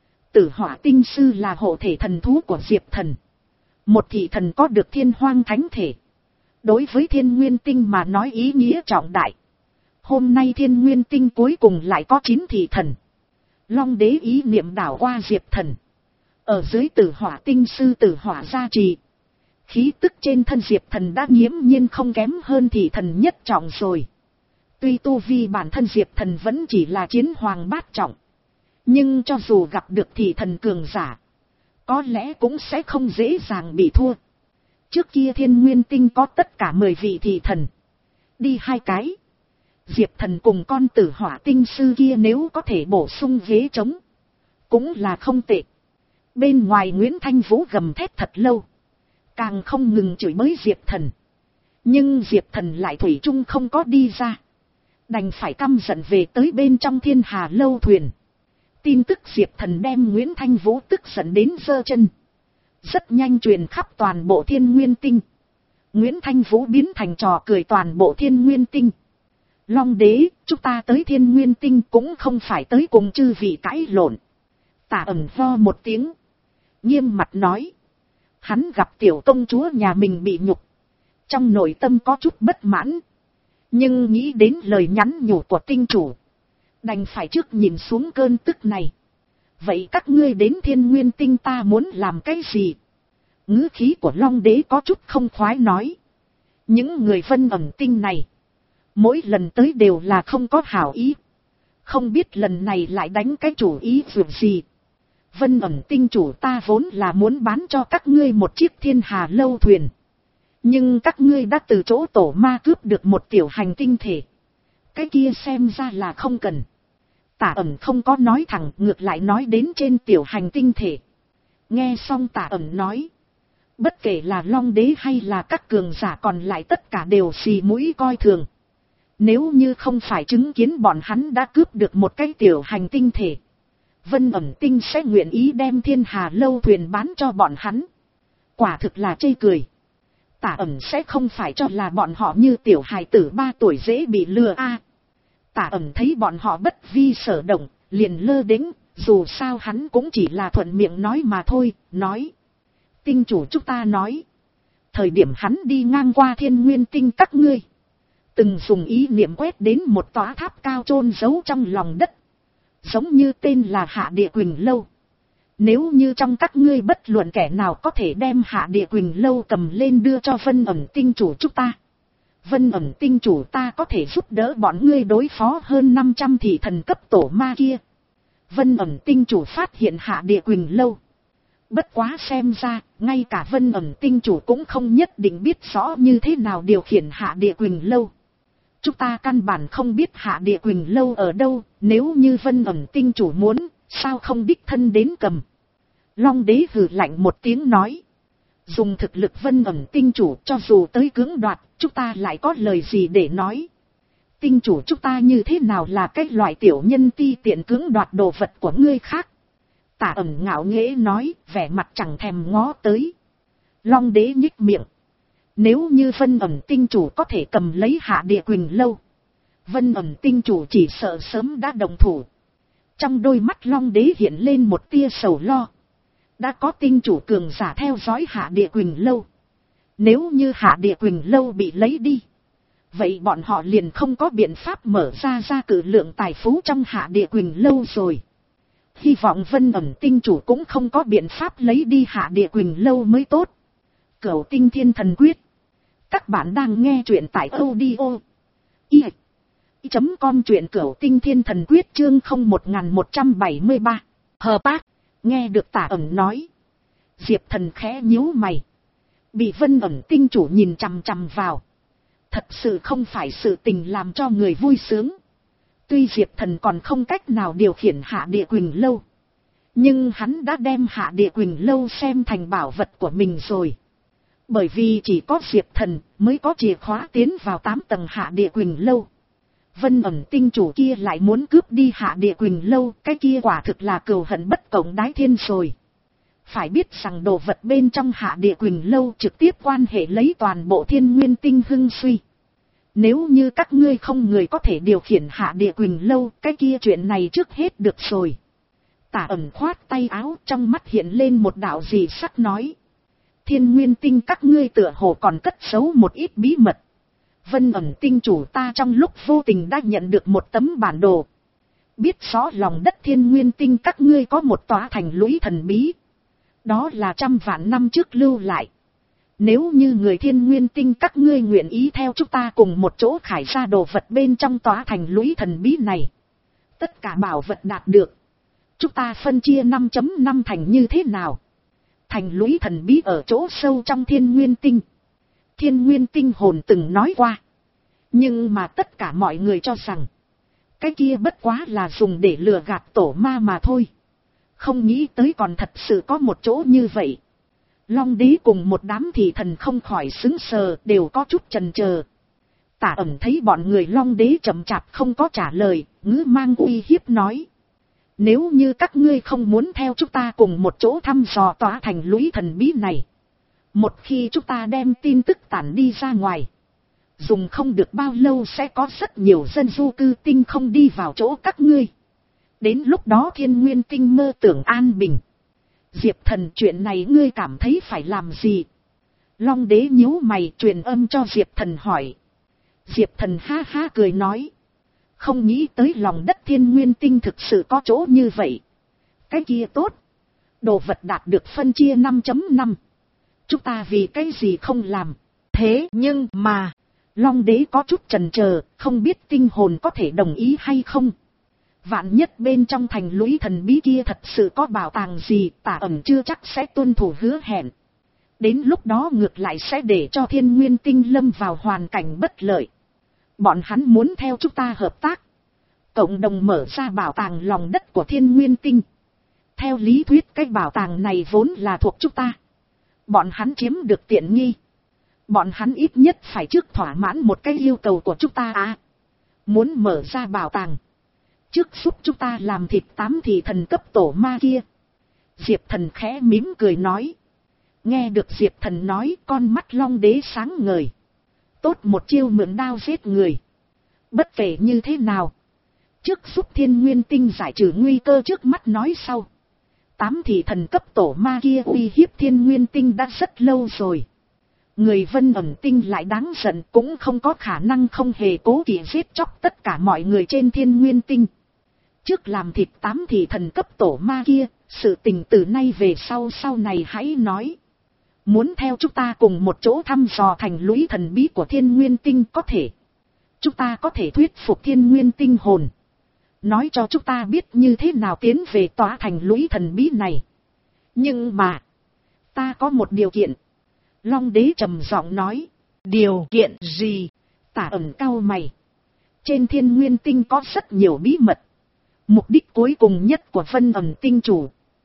Tử hỏa tinh sư là hộ thể thần thú của Diệp Thần. Một thị thần có được thiên hoang thánh thể. Đối với Thiên Nguyên Tinh mà nói ý nghĩa trọng đại. Hôm nay Thiên Nguyên Tinh cuối cùng lại có chín thị thần. Long đế ý niệm đảo qua Diệp Thần. Ở dưới tử hỏa tinh sư tử hỏa gia trì. Khí tức trên thân Diệp Thần đã nghiễm nhiên không kém hơn thị thần nhất trọng rồi. Tuy tu vi bản thân Diệp Thần vẫn chỉ là chiến hoàng bát trọng. Nhưng cho dù gặp được thị thần cường giả. Có lẽ cũng sẽ không dễ dàng bị thua. Trước kia Thiên Nguyên Tinh có tất cả mười vị thị thần. Đi hai cái. Diệp Thần cùng con tử hỏa tinh sư kia nếu có thể bổ sung ghế trống. Cũng là không tệ. Bên ngoài Nguyễn Thanh Vũ gầm thét thật lâu. Càng không ngừng chửi bới Diệp Thần. Nhưng Diệp Thần lại thủy chung không có đi ra. Đành phải căm giận về tới bên trong Thiên Hà lâu thuyền. Tin tức Diệp Thần đem Nguyễn Thanh Vũ tức giận đến giơ chân. Rất nhanh truyền khắp toàn bộ Thiên Nguyên Tinh. Nguyễn Thanh Vũ biến thành trò cười toàn bộ Thiên Nguyên Tinh. Long đế, chúng ta tới Thiên Nguyên Tinh cũng không phải tới cùng chư vị cãi lộn. Tả ẩn vo một tiếng. Nghiêm mặt nói. Hắn gặp tiểu công chúa nhà mình bị nhục. Trong nội tâm có chút bất mãn. Nhưng nghĩ đến lời nhắn nhủ của tinh chủ. Đành phải trước nhìn xuống cơn tức này. Vậy các ngươi đến Thiên Nguyên Tinh ta muốn làm cái gì? Ngữ khí của Long đế có chút không khoái nói. Những người Vân Ẩn Tinh này. Mỗi lần tới đều là không có hảo ý. Không biết lần này lại đánh cái chủ ý việc gì. Vân ẩn tinh chủ, ta vốn là muốn bán cho các ngươi một chiếc thiên hà lâu thuyền. Nhưng các ngươi đã từ chỗ tổ ma cướp được một tiểu hành tinh thể. Cái kia xem ra là không cần. Tả ẩn không có nói thẳng, ngược lại nói đến trên tiểu hành tinh thể. Nghe xong Tả ẩn nói. Bất kể là Long Đế hay là các cường giả còn lại tất cả đều xì mũi coi thường. Nếu như không phải chứng kiến bọn hắn đã cướp được một cái tiểu hành tinh thể, Vân ẩn tinh sẽ nguyện ý đem thiên hà lâu thuyền bán cho bọn hắn. Quả thực là chê cười. Tả ẩn sẽ không phải cho là bọn họ như tiểu hài tử ba tuổi dễ bị lừa a. À, Tả ẩn thấy bọn họ bất vi sở động, liền lơ đễnh, dù sao hắn cũng chỉ là thuận miệng nói mà thôi, nói. Tinh chủ chúng ta nói. Thời điểm hắn đi ngang qua thiên nguyên tinh các ngươi. Từng dùng ý niệm quét đến một tòa tháp cao chôn giấu trong lòng đất. Giống như tên là Hạ Địa Quỳnh Lâu. Nếu như trong các ngươi bất luận kẻ nào có thể đem Hạ Địa Quỳnh Lâu cầm lên đưa cho Vân ẩn tinh chủ chúng ta. Vân ẩn tinh chủ ta có thể giúp đỡ bọn ngươi đối phó hơn năm trăm thị thần cấp tổ ma kia. Vân ẩn tinh chủ phát hiện Hạ Địa Quỳnh Lâu. Bất quá xem ra, ngay cả Vân ẩn tinh chủ cũng không nhất định biết rõ như thế nào điều khiển Hạ Địa Quỳnh Lâu. Chúng ta căn bản không biết Hạ Địa Quỳnh Lâu ở đâu, nếu như Vân ẩn tinh chủ muốn, sao không đích thân đến cầm. Long Đế hừ lạnh một tiếng nói. Dùng thực lực Vân ẩn tinh chủ cho dù tới cưỡng đoạt, chúng ta lại có lời gì để nói. Tinh chủ chúng ta như thế nào là cái loại tiểu nhân ti tiện cưỡng đoạt đồ vật của ngươi khác. Tả ẩn ngạo nghễ nói, vẻ mặt chẳng thèm ngó tới. Long Đế nhích miệng. Nếu như Vân ẩn tinh chủ có thể cầm lấy Hạ Địa Quỳnh Lâu, Vân ẩn tinh chủ chỉ sợ sớm đã đồng thủ. Trong đôi mắt Long Đế hiện lên một tia sầu lo. Đã có tinh chủ cường giả theo dõi Hạ Địa Quỳnh Lâu. Nếu như Hạ Địa Quỳnh Lâu bị lấy đi, vậy bọn họ liền không có biện pháp mở ra ra cử lượng tài phú trong Hạ Địa Quỳnh Lâu rồi. Hy vọng Vân ẩn tinh chủ cũng không có biện pháp lấy đi Hạ Địa Quỳnh Lâu mới tốt. Cửu Tinh Thiên Thần Quyết. Các bạn đang nghe truyện tại audio i chấm com, truyện Cửu Tinh Thiên Thần Quyết chương không một một bảy ba. Hợp tác. Nghe được Tả ẩn nói, Diệp Thần khẽ nhíu mày. Bị Vân ẩn tinh chủ nhìn chằm chằm vào, thật sự không phải sự tình làm cho người vui sướng. Tuy Diệp Thần còn không cách nào điều khiển Hạ Địa Quỳnh Lâu, nhưng hắn đã đem Hạ Địa Quỳnh Lâu xem thành bảo vật của mình rồi. Bởi vì chỉ có Diệp Thần mới có chìa khóa tiến vào tám tầng Hạ Địa Quỳnh Lâu. Vân ẩn tinh chủ kia lại muốn cướp đi Hạ Địa Quỳnh Lâu, cái kia quả thực là cừu hận bất cộng đái thiên rồi. Phải biết rằng đồ vật bên trong Hạ Địa Quỳnh Lâu trực tiếp quan hệ lấy toàn bộ thiên nguyên tinh hưng suy. Nếu như các ngươi không người có thể điều khiển Hạ Địa Quỳnh Lâu, cái kia chuyện này trước hết được rồi. Tả ẩn khoát tay áo, trong mắt hiện lên một đạo dị sắc nói. Thiên nguyên tinh các ngươi tựa hồ còn cất giấu một ít bí mật. Vân ẩn tinh chủ ta trong lúc vô tình đã nhận được một tấm bản đồ. Biết rõ lòng đất thiên nguyên tinh các ngươi có một tòa thành lũy thần bí. Đó là trăm vạn năm trước lưu lại. Nếu như người thiên nguyên tinh các ngươi nguyện ý theo chúng ta cùng một chỗ khải ra đồ vật bên trong tòa thành lũy thần bí này, tất cả bảo vật đạt được, chúng ta phân chia năm chấm năm thành như thế nào? Thành lũy thần bí ở chỗ sâu trong thiên nguyên tinh. Thiên nguyên tinh hồn từng nói qua. Nhưng mà tất cả mọi người cho rằng, cái kia bất quá là dùng để lừa gạt tổ ma mà thôi. Không nghĩ tới còn thật sự có một chỗ như vậy. Long Đế cùng một đám thị thần không khỏi sững sờ, đều có chút chần chờ. Tả ẩn thấy bọn người Long Đế chậm chạp không có trả lời, ngữ mang uy hiếp nói. Nếu như các ngươi không muốn theo chúng ta cùng một chỗ thăm dò tòa thành lũy thần bí này, một khi chúng ta đem tin tức tản đi ra ngoài, dùng không được bao lâu sẽ có rất nhiều dân du cư tinh không đi vào chỗ các ngươi. Đến lúc đó thiên nguyên tinh mơ tưởng an bình. Diệp Thần, chuyện này ngươi cảm thấy phải làm gì? Long Đế nhíu mày truyền âm cho Diệp Thần hỏi. Diệp Thần ha ha cười nói. Không nghĩ tới lòng đất thiên nguyên tinh thực sự có chỗ như vậy. Cái kia tốt. Đồ vật đạt được phân chia năm chấm năm. Chúng ta vì cái gì không làm. Thế nhưng mà, Long Đế có chút chần chờ, không biết tinh hồn có thể đồng ý hay không. Vạn nhất bên trong thành lũy thần bí kia thật sự có bảo tàng gì, Tả Ẩn chưa chắc sẽ tuân thủ hứa hẹn. Đến lúc đó ngược lại sẽ để cho Thiên Nguyên Tinh lâm vào hoàn cảnh bất lợi. Bọn hắn muốn theo chúng ta hợp tác, cộng đồng mở ra bảo tàng lòng đất của Thiên Nguyên Tinh. Theo lý thuyết cái bảo tàng này vốn là thuộc chúng ta. Bọn hắn chiếm được tiện nghi. Bọn hắn ít nhất phải trước thỏa mãn một cái yêu cầu của chúng ta à. Muốn mở ra bảo tàng, trước giúp chúng ta làm thịt tám thị thần cấp tổ ma kia. Diệp Thần khẽ mím cười nói. Nghe được Diệp Thần nói, con mắt Long Đế sáng ngời. Tốt một chiêu mượn đao giết người. Bất kể như thế nào, trước giúp Thiên Nguyên Tinh giải trừ nguy cơ trước mắt nói sau. Tám thị thần cấp tổ ma kia uy hiếp Thiên Nguyên Tinh đã rất lâu rồi. Người Vân Ẩn Tinh lại đáng giận, cũng không có khả năng không hề cố kỵ giết chóc tất cả mọi người trên Thiên Nguyên Tinh. Trước làm thịt tám thị thần cấp tổ ma kia, sự tình từ nay về sau sau này hãy nói. Muốn theo chúng ta cùng một chỗ thăm dò thành lũy thần bí của Thiên Nguyên Tinh có thể. Chúng ta có thể thuyết phục Thiên Nguyên Tinh hồn. Nói cho chúng ta biết như thế nào tiến về tòa thành lũy thần bí này. Nhưng mà, ta có một điều kiện. Long Đế trầm giọng nói. Điều kiện gì? Tả Ẩn cau mày. Trên Thiên Nguyên Tinh có rất nhiều bí mật. Mục đích cuối cùng nhất của Vân Ẩn Tinh chủ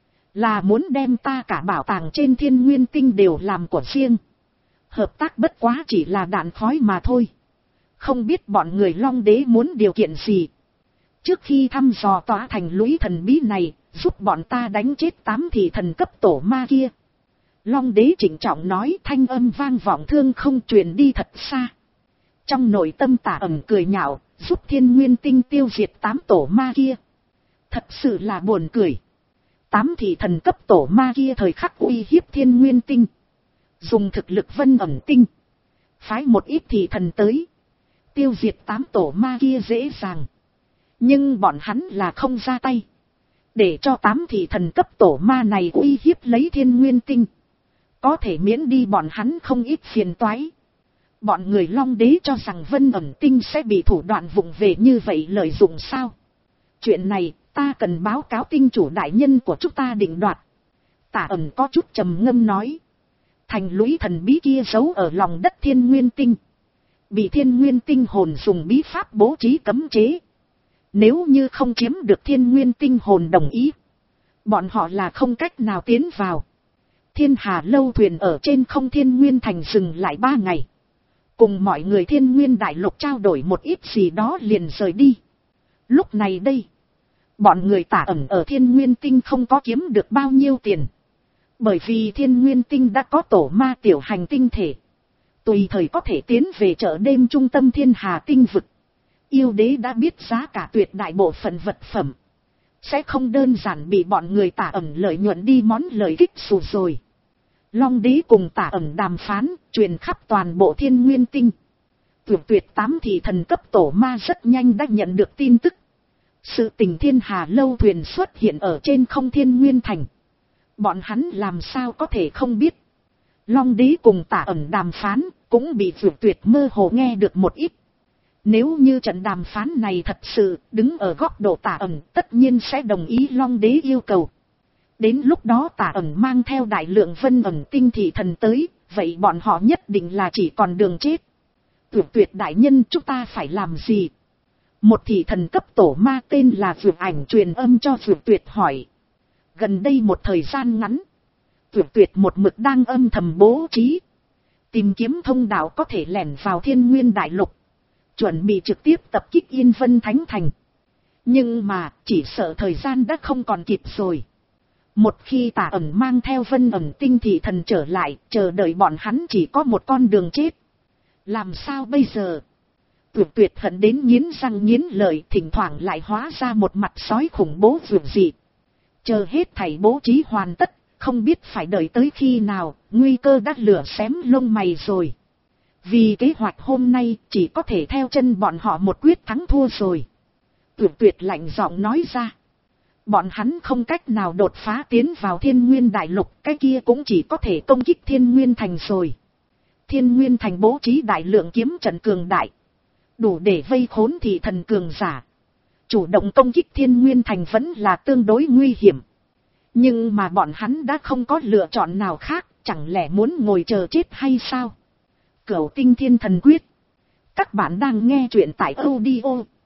là muốn đem ta cả bảo tàng trên Thiên Nguyên Tinh đều làm của riêng. Hợp tác bất quá chỉ là đạn khói mà thôi. Không biết bọn người Long Đế muốn điều kiện gì. Trước khi thăm dò tòa thành lũy thần bí này, giúp bọn ta đánh chết tám thị thần cấp tổ ma kia. Long Đế trịnh trọng nói, thanh âm vang vọng thương không truyền đi thật xa. Trong nội tâm Tả Ẩn cười nhạo, giúp Thiên Nguyên Tinh tiêu diệt tám tổ ma kia. Thật sự là buồn cười. Tám thị thần cấp tổ ma kia thời khắc uy hiếp Thiên Nguyên Tinh. Dùng thực lực Vân Ẩn Tinh. Phái một ít thị thần tới. Tiêu diệt tám tổ ma kia dễ dàng. Nhưng bọn hắn là không ra tay. Để cho tám thị thần cấp tổ ma này uy hiếp lấy Thiên Nguyên Tinh. Có thể miễn đi bọn hắn không ít phiền toái. Bọn người Long Đế cho rằng Vân Ẩn Tinh sẽ bị thủ đoạn vụng về như vậy lợi dụng sao? Chuyện này ta cần báo cáo tinh chủ đại nhân của chúng ta định đoạt. Tả Ẩn có chút trầm ngâm nói. Thành lũy thần bí kia giấu ở lòng đất Thiên Nguyên Tinh. Bị Thiên Nguyên Tinh hồn dùng bí pháp bố trí cấm chế. Nếu như không chiếm được Thiên Nguyên Tinh hồn đồng ý, bọn họ là không cách nào tiến vào. Thiên Hà lâu thuyền ở trên không Thiên Nguyên thành dừng lại ba ngày. Cùng mọi người Thiên Nguyên đại lục trao đổi một ít gì đó liền rời đi. Lúc này đây, bọn người Tả Ẩn ở Thiên Nguyên Tinh không có kiếm được bao nhiêu tiền. Bởi vì Thiên Nguyên Tinh đã có tổ ma tiểu hành tinh thể. Tùy thời có thể tiến về chợ đêm trung tâm Thiên Hà tinh vực. Yêu đế đã biết giá cả tuyệt đại bộ phận vật phẩm. Sẽ không đơn giản bị bọn người Tả Ẩn lợi nhuận đi món lợi kích xù rồi. Long Đế cùng Tả Ẩn đàm phán, truyền khắp toàn bộ Thiên Nguyên Tinh. Tuyệt tuyệt tám thị thần cấp tổ ma rất nhanh đã nhận được tin tức. Sự tình Thiên Hà lâu thuyền xuất hiện ở trên không Thiên Nguyên thành. Bọn hắn làm sao có thể không biết. Long Đế cùng Tả Ẩn đàm phán, cũng bị tuyệt tuyệt mơ hồ nghe được một ít. Nếu như trận đàm phán này thật sự đứng ở góc độ Tả Ẩn, tất nhiên sẽ đồng ý Long Đế yêu cầu. Đến lúc đó Tả Ẩn mang theo đại lượng Vân Ẩn Tinh thị thần tới, vậy bọn họ nhất định là chỉ còn đường chết. Tuyệt tuyệt đại nhân, chúng ta phải làm gì? Một thị thần cấp tổ ma tên là Vượt Ảnh truyền âm cho Vượt Tuyệt hỏi. Gần đây một thời gian ngắn, Tuyệt Tuyệt một mực đang âm thầm bố trí, tìm kiếm thông đạo có thể lẻn vào Thiên Nguyên đại lục, chuẩn bị trực tiếp tập kích Yên Vân Thánh thành. Nhưng mà chỉ sợ thời gian đã không còn kịp rồi. Một khi Tả Ẩn mang theo Vân Ẩn Tinh thị thần trở lại, chờ đợi bọn hắn chỉ có một con đường chết. Làm sao bây giờ? Tuyệt tuyệt hận đến nghiến răng nghiến lợi, thỉnh thoảng lại hóa ra một mặt sói khủng bố vượt dị. Chờ hết thảy bố trí hoàn tất, không biết phải đợi tới khi nào, nguy cơ đã lửa xém lông mày rồi. Vì kế hoạch hôm nay chỉ có thể theo chân bọn họ một quyết thắng thua rồi. Tuyệt tuyệt lạnh giọng nói ra. Bọn hắn không cách nào đột phá tiến vào Thiên Nguyên đại lục, cái kia cũng chỉ có thể công kích Thiên Nguyên thành rồi. Thiên Nguyên thành bố trí đại lượng kiếm trận cường đại, đủ để vây khốn thị thần cường giả. Chủ động công kích Thiên Nguyên Thành vẫn là tương đối nguy hiểm. Nhưng mà bọn hắn đã không có lựa chọn nào khác, chẳng lẽ muốn ngồi chờ chết hay sao? Cửu Tinh Thiên Thần Quyết. Các bạn đang nghe truyện tại audio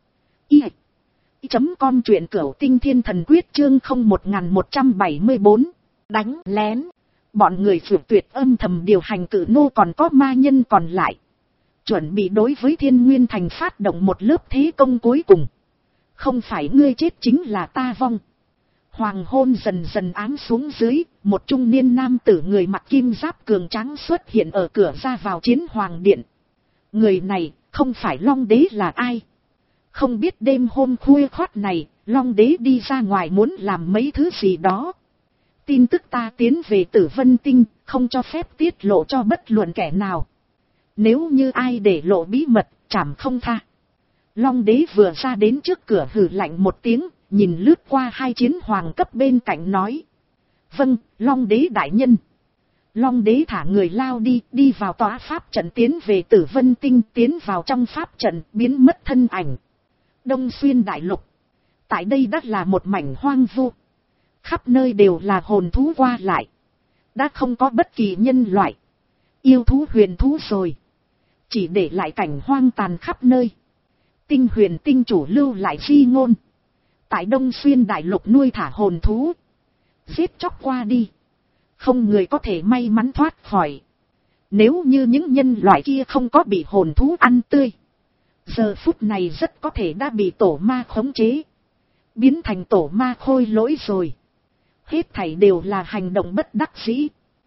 i chấm com, truyện Cửu Tinh Thiên Thần Quyết chương không một một bảy bốn. Đánh lén. Bọn người Phượng Tuyệt âm thầm điều hành cử nô còn có ma nhân còn lại, chuẩn bị đối với Thiên Nguyên Thành phát động một lớp thế công cuối cùng. Không phải ngươi chết chính là ta vong. Hoàng hôn dần dần ám xuống dưới, một trung niên nam tử người mặc kim giáp cường tráng xuất hiện ở cửa ra vào Chiến Hoàng Điện. Người này không phải Long Đế là ai? Không biết đêm hôm khuya khoắt này, Long Đế đi ra ngoài muốn làm mấy thứ gì đó. Tin tức ta tiến về Tử Vân Tinh, không cho phép tiết lộ cho bất luận kẻ nào. Nếu như ai để lộ bí mật, trảm không tha. Long Đế vừa ra đến trước cửa hừ lạnh một tiếng, nhìn lướt qua hai chiến hoàng cấp bên cạnh nói. Vâng, Long Đế đại nhân. Long Đế thả người lao đi, đi vào tòa pháp trận tiến về Tử Vân Tinh, tiến vào trong pháp trận, biến mất thân ảnh. Đông Xuyên đại lục. Tại đây đất là một mảnh hoang vu. Khắp nơi đều là hồn thú qua lại. Đã không có bất kỳ nhân loại, yêu thú huyền thú rồi. Chỉ để lại cảnh hoang tàn khắp nơi. Tinh Huyền Tinh chủ lưu lại di ngôn. Tại Đông Xuyên đại lục nuôi thả hồn thú. Giết chóc qua đi, không người có thể may mắn thoát khỏi. Nếu như những nhân loại kia không có bị hồn thú ăn tươi, giờ phút này rất có thể đã bị tổ ma khống chế, biến thành tổ ma khôi lỗi rồi. Hết thảy đều là hành động bất đắc dĩ.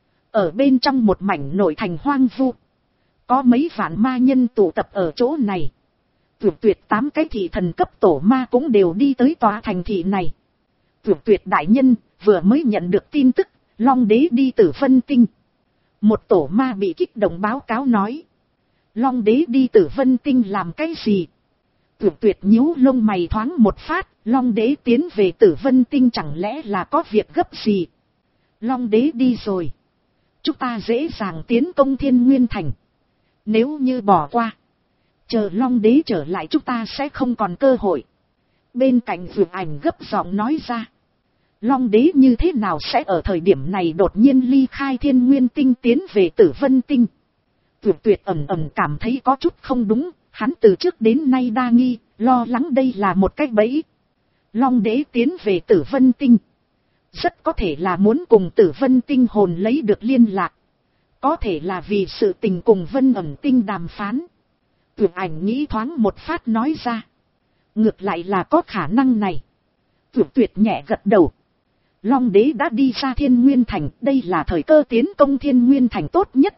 Ở bên trong một mảnh nội thành hoang vu, có mấy vạn ma nhân tụ tập ở chỗ này. Tuyệt tuyệt tám cái thị thần cấp tổ ma cũng đều đi tới tòa thành thị này. Tuyệt tuyệt đại nhân vừa mới nhận được tin tức, Long Đế đi Tử Vân Tinh. Một tổ ma bị kích động báo cáo nói. Long Đế đi Tử Vân Tinh làm cái gì? Tuyệt tuyệt nhíu lông mày thoáng một phát, Long Đế tiến về Tử Vân Tinh chẳng lẽ là có việc gấp gì? Long Đế đi rồi, chúng ta dễ dàng tiến công Thiên Nguyên Thành. Nếu như bỏ qua, chờ Long Đế trở lại chúng ta sẽ không còn cơ hội. Bên cạnh Vượt Ảnh gấp giọng nói ra. Long Đế như thế nào sẽ ở thời điểm này đột nhiên ly khai Thiên Nguyên Tinh tiến về Tử Vân Tinh? Tuyệt tuyệt ẩn ẩn cảm thấy có chút không đúng, hắn từ trước đến nay đa nghi, lo lắng đây là một cái bẫy. Long Đế tiến về Tử Vân Tinh, rất có thể là muốn cùng Tử Vân Tinh hồn lấy được liên lạc. Có thể là vì sự tình cùng Vân Ẩn Tinh đàm phán. Tuyệt Ảnh nghĩ thoáng một phát nói ra. Ngược lại là có khả năng này. Tuyệt tuyệt nhẹ gật đầu. Long Đế đã đi ra Thiên Nguyên Thành, đây là thời cơ tiến công Thiên Nguyên Thành tốt nhất.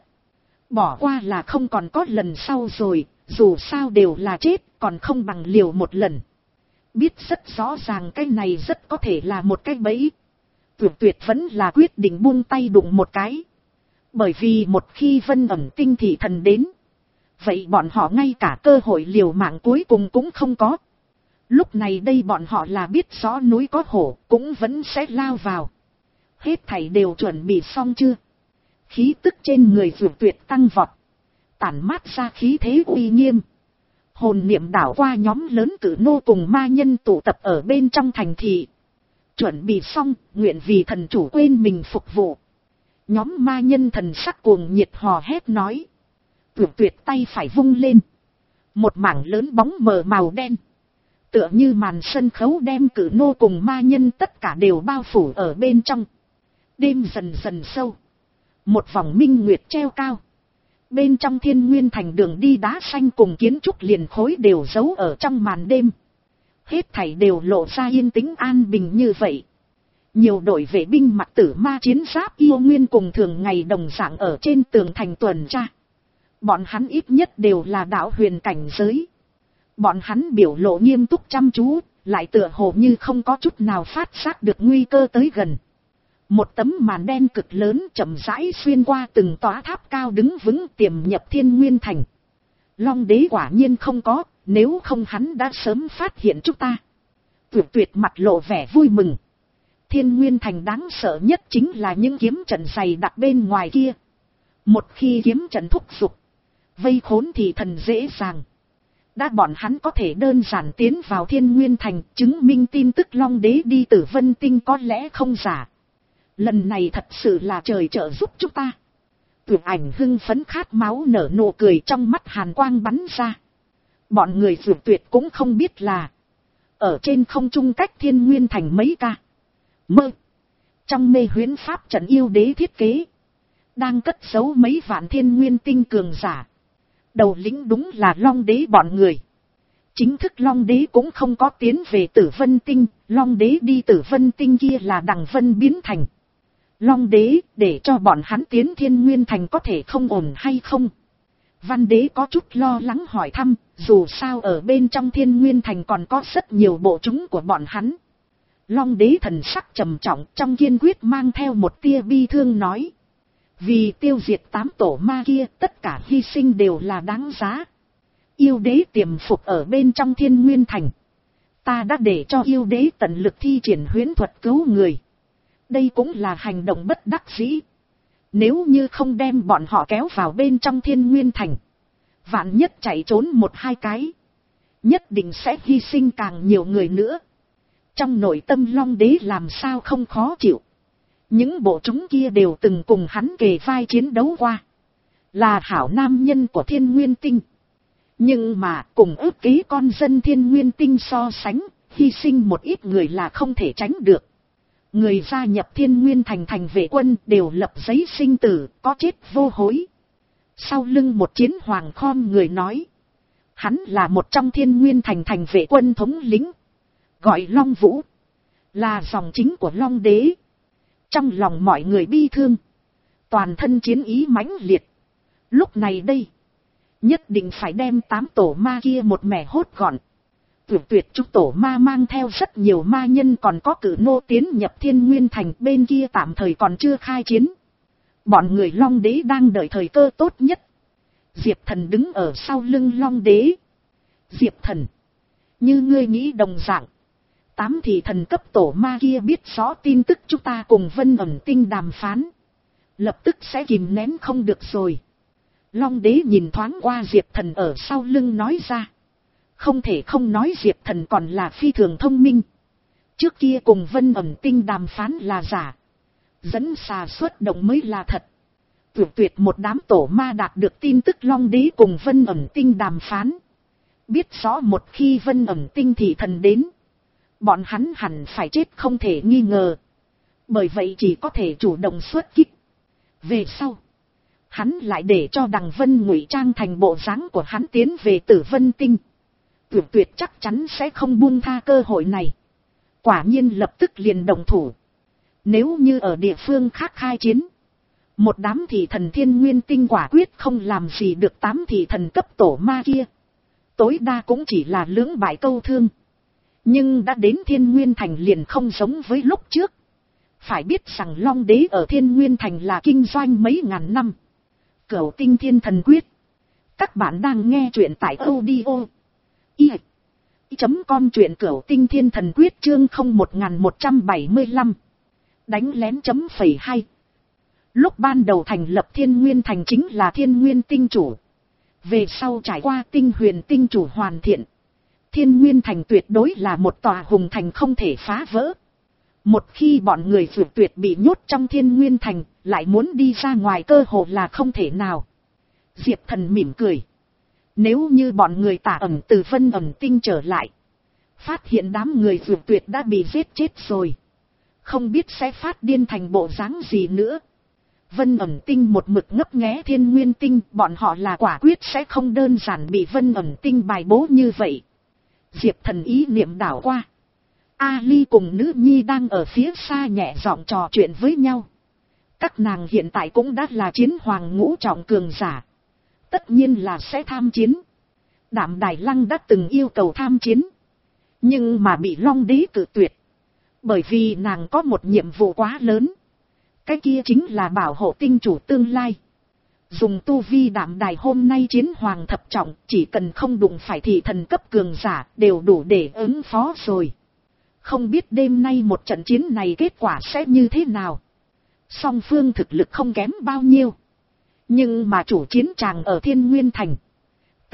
Bỏ qua là không còn có lần sau rồi, dù sao đều là chết, còn không bằng liều một lần. Biết rất rõ ràng cái này rất có thể là một cái bẫy. Tuyệt tuyệt vẫn là quyết định buông tay đụng một cái. Bởi vì một khi Vân Ẩn Tinh thị thần đến, vậy bọn họ ngay cả cơ hội liều mạng cuối cùng cũng không có. Lúc này đây bọn họ là biết rõ núi có hổ, cũng vẫn sẽ lao vào. Hết thảy đều chuẩn bị xong chưa? Khí tức trên người Dược Tuyệt tăng vọt, tản mát ra khí thế uy nghiêm. Hồn niệm đảo qua nhóm lớn cử nô cùng ma nhân tụ tập ở bên trong thành thị. Chuẩn bị xong, nguyện vì thần chủ quên mình phục vụ. Nhóm ma nhân thần sắc cuồng nhiệt hò hét nói. Tuyệt tuyệt tay phải vung lên, một mảng lớn bóng mờ màu đen, tựa như màn sân khấu đem cử nô cùng ma nhân tất cả đều bao phủ ở bên trong. Đêm dần dần sâu, một vòng minh nguyệt treo cao. Bên trong Thiên Nguyên Thành đường đi đá xanh cùng kiến trúc liền khối đều giấu ở trong màn đêm. Hết thảy đều lộ ra yên tĩnh an bình như vậy. Nhiều đội vệ binh mặc tử ma chiến giáp yêu nguyên cùng thường ngày đồng dạng ở trên tường thành tuần tra. Bọn hắn ít nhất đều là đạo huyền cảnh giới. Bọn hắn biểu lộ nghiêm túc chăm chú, lại tựa hồ như không có chút nào phát giác được nguy cơ tới gần. Một tấm màn đen cực lớn chậm rãi xuyên qua từng tòa tháp cao đứng vững tiềm nhập Thiên Nguyên Thành. Long Đế quả nhiên không có, nếu không hắn đã sớm phát hiện chúng ta. Tuyệt tuyệt mặt lộ vẻ vui mừng. Thiên Nguyên Thành đáng sợ nhất chính là những kiếm trận dày đặc bên ngoài kia. Một khi kiếm trận thúc giục, vây khốn thì thần dễ dàng. Đã bọn hắn có thể đơn giản tiến vào Thiên Nguyên Thành, chứng minh tin tức Long Đế đi Tử Vân Tinh có lẽ không giả. Lần này thật sự là trời trợ giúp chúng ta. Tuyệt Ảnh hưng phấn khát máu nở nụ cười, trong mắt hàn quang bắn ra. Bọn người Dược Tuyệt cũng không biết là ở trên không trung cách Thiên Nguyên Thành mấy ca mơ trong mê huyễn pháp trận yêu đế thiết kế đang cất giấu mấy vạn Thiên Nguyên Tinh cường giả. Đầu lĩnh đúng là Long Đế bọn người. Chính thức Long Đế cũng không có tiến về Tử Vân Tinh, Long Đế đi Tử Vân Tinh kia là Đằng Vân biến thành. Long Đế để cho bọn hắn tiến Thiên Nguyên Thành có thể không ổn hay không? Văn Đế có chút lo lắng hỏi thăm, dù sao ở bên trong Thiên Nguyên Thành còn có rất nhiều bộ chúng của bọn hắn. Long Đế thần sắc trầm trọng, trong kiên quyết mang theo một tia bi thương nói. Vì tiêu diệt tám tổ ma kia, tất cả hy sinh đều là đáng giá. Yêu đế tiềm phục ở bên trong Thiên Nguyên Thành. Ta đã để cho yêu đế tận lực thi triển huyễn thuật cứu người. Đây cũng là hành động bất đắc dĩ. Nếu như không đem bọn họ kéo vào bên trong Thiên Nguyên Thành, vạn nhất chạy trốn một hai cái, nhất định sẽ hy sinh càng nhiều người nữa. Trong nội tâm Long Đế làm sao không khó chịu. Những bộ chúng kia đều từng cùng hắn kề vai chiến đấu qua, là hảo nam nhân của Thiên Nguyên Tinh. Nhưng mà cùng ước kế con dân Thiên Nguyên Tinh so sánh, hy sinh một ít người là không thể tránh được. Người gia nhập Thiên Nguyên Thành thành vệ quân đều lập giấy sinh tử, có chết vô hối. Sau lưng một chiến hoàng khom người nói. Hắn là một trong Thiên Nguyên Thành thành vệ quân thống lĩnh, gọi Long Vũ, là dòng chính của Long Đế. Trong lòng mọi người bi thương, toàn thân chiến ý mãnh liệt. Lúc này đây, nhất định phải đem tám tổ ma kia một mẻ hốt gọn. Tuyệt tuyệt chúc tổ ma mang theo rất nhiều ma nhân còn có cử nô tiến nhập Thiên Nguyên Thành, bên kia tạm thời còn chưa khai chiến. Bọn người Long Đế đang đợi thời cơ tốt nhất. Diệp Thần đứng ở sau lưng Long Đế. Diệp Thần, như ngươi nghĩ đồng dạng, tám thị thần cấp tổ ma kia biết rõ tin tức chúng ta cùng Vân Ẩn Tinh đàm phán, lập tức sẽ kìm nén không được rồi. Long Đế nhìn thoáng qua Diệp Thần ở sau lưng nói ra. Không thể không nói Diệp Thần còn là phi thường thông minh. Trước kia cùng Vân Ẩn Tinh đàm phán là giả, dẫn xà xuất động mới là thật. Tuyệt tuyệt một đám tổ ma đạt được tin tức Long Đế cùng Vân Ẩn Tinh đàm phán, biết rõ một khi Vân Ẩn Tinh thị thần đến, bọn hắn hẳn phải chết không thể nghi ngờ. Bởi vậy chỉ có thể chủ động xuất kích. Về sau, hắn lại để cho Đằng Vân ngụy trang thành bộ dáng của hắn tiến về Tử Vân Tinh. Tuyệt tuyệt chắc chắn sẽ không buông tha cơ hội này. Quả nhiên lập tức liền động thủ. Nếu như ở địa phương khác khai chiến, một đám thị thần Thiên Nguyên Tinh quả quyết không làm gì được tám thị thần cấp tổ ma kia. Tối đa cũng chỉ là lưỡng bại câu thương. Nhưng đã đến Thiên Nguyên Thành liền không giống với lúc trước. Phải biết rằng Long Đế ở Thiên Nguyên Thành là kinh doanh mấy ngàn năm. Cửu Tinh Thiên Thần Quyết. Các bạn đang nghe truyện tại audio i chấm com, truyện Cửu Tinh Thiên Thần Quyết chương không một một bảy lăm. Đánh lén chấm phẩy hai. Lúc ban đầu thành lập Thiên Nguyên Thành chính là Thiên Nguyên Tinh chủ. Về sau trải qua Tinh Huyền Tinh chủ hoàn thiện, Thiên Nguyên Thành tuyệt đối là một tòa hùng thành không thể phá vỡ. Một khi bọn người Dược Tuyệt bị nhốt trong Thiên Nguyên Thành, lại muốn đi ra ngoài cơ hồ là không thể nào. Diệp Thần mỉm cười. Nếu như bọn người Tả Ẩn từ Vân Ẩn Tinh trở lại, phát hiện đám người Dược Tuyệt đã bị giết chết rồi, không biết sẽ phát điên thành bộ dáng gì nữa. Vân Ẩn Tinh một mực ngấp nghé Thiên Nguyên Tinh, bọn họ là quả quyết sẽ không đơn giản bị Vân Ẩn Tinh bài bố như vậy. Diệp Thần ý niệm đảo qua. Ali cùng nữ nhi đang ở phía xa nhẹ giọng trò chuyện với nhau. Các nàng hiện tại cũng đã là chiến hoàng ngũ trọng cường giả. Tất nhiên là sẽ tham chiến. Đạm Đài Lăng đã từng yêu cầu tham chiến, nhưng mà bị Long Đế cự tuyệt. Bởi vì nàng có một nhiệm vụ quá lớn. Cái kia chính là bảo hộ tinh chủ tương lai. Dùng tu vi Đạm Đài hôm nay chiến hoàng thập trọng, chỉ cần không đụng phải thị thần cấp cường giả đều đủ để ứng phó rồi. Không biết đêm nay một trận chiến này kết quả sẽ như thế nào. Song phương thực lực không kém bao nhiêu. Nhưng mà chủ chiến tràng ở Thiên Nguyên Thành.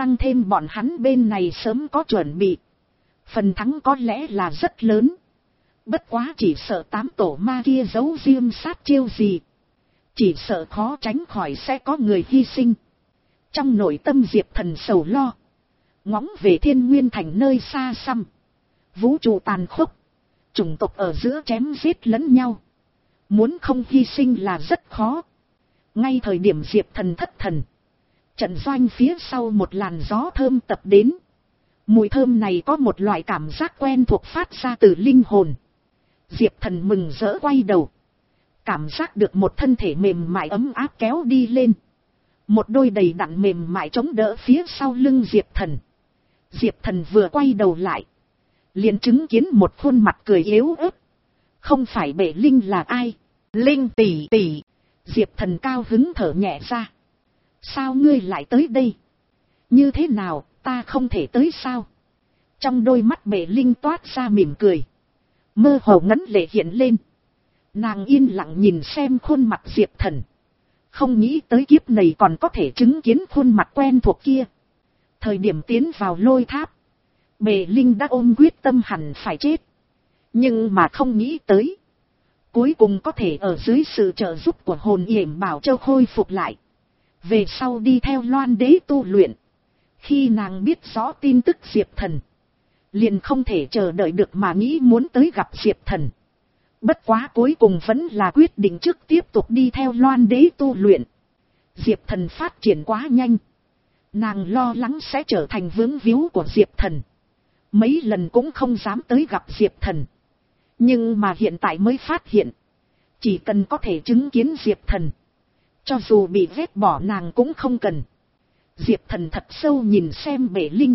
tăng thêm bọn hắn bên này sớm có chuẩn bị, phần thắng có lẽ là rất lớn. Bất quá chỉ sợ tám tổ ma kia giấu riêng sát chiêu gì, chỉ sợ khó tránh khỏi sẽ có người hy sinh. Trong nội tâm Diệp Thần sầu lo, ngóng về Thiên Nguyên Thành nơi xa xăm, vũ trụ tàn khốc, chủng tộc ở giữa chém giết lẫn nhau, muốn không hy sinh là rất khó. Ngay thời điểm Diệp Thần thất thần, trận doanh phía sau một làn gió thơm tập đến. Mùi thơm này có một loại cảm giác quen thuộc phát ra từ linh hồn. Diệp Thần mừng rỡ quay đầu, cảm giác được một thân thể mềm mại ấm áp kéo đi lên, một đôi đầy đặn mềm mại chống đỡ phía sau lưng Diệp Thần. Diệp Thần vừa quay đầu lại, liền chứng kiến một khuôn mặt cười yếu ớt. Không phải Bệ Linh là ai? Linh tỷ tỷ. Diệp Thần cao hứng thở nhẹ ra. Sao ngươi lại tới đây? Như thế nào, ta không thể tới sao? Trong đôi mắt Bệ Linh toát ra mỉm cười, mơ hồ ngấn lệ hiện lên. Nàng yên lặng nhìn xem khuôn mặt Diệp Thần, không nghĩ tới kiếp này còn có thể chứng kiến khuôn mặt quen thuộc kia. Thời điểm tiến vào lôi tháp, Bệ Linh đã ôm quyết tâm hẳn phải chết, nhưng mà không nghĩ tới, cuối cùng có thể ở dưới sự trợ giúp của hồn yểm bảo châu khôi phục lại. Về sau đi theo Loan Đế tu luyện. Khi nàng biết rõ tin tức Diệp Thần, liền không thể chờ đợi được mà nghĩ muốn tới gặp Diệp Thần. Bất quá cuối cùng vẫn là quyết định trước tiếp tục đi theo Loan Đế tu luyện. Diệp Thần phát triển quá nhanh, nàng lo lắng sẽ trở thành vướng víu của Diệp Thần, mấy lần cũng không dám tới gặp Diệp Thần. Nhưng mà hiện tại mới phát hiện, chỉ cần có thể chứng kiến Diệp Thần, cho dù bị ghét bỏ nàng cũng không cần. Diệp Thần thật sâu nhìn xem Bệ Linh.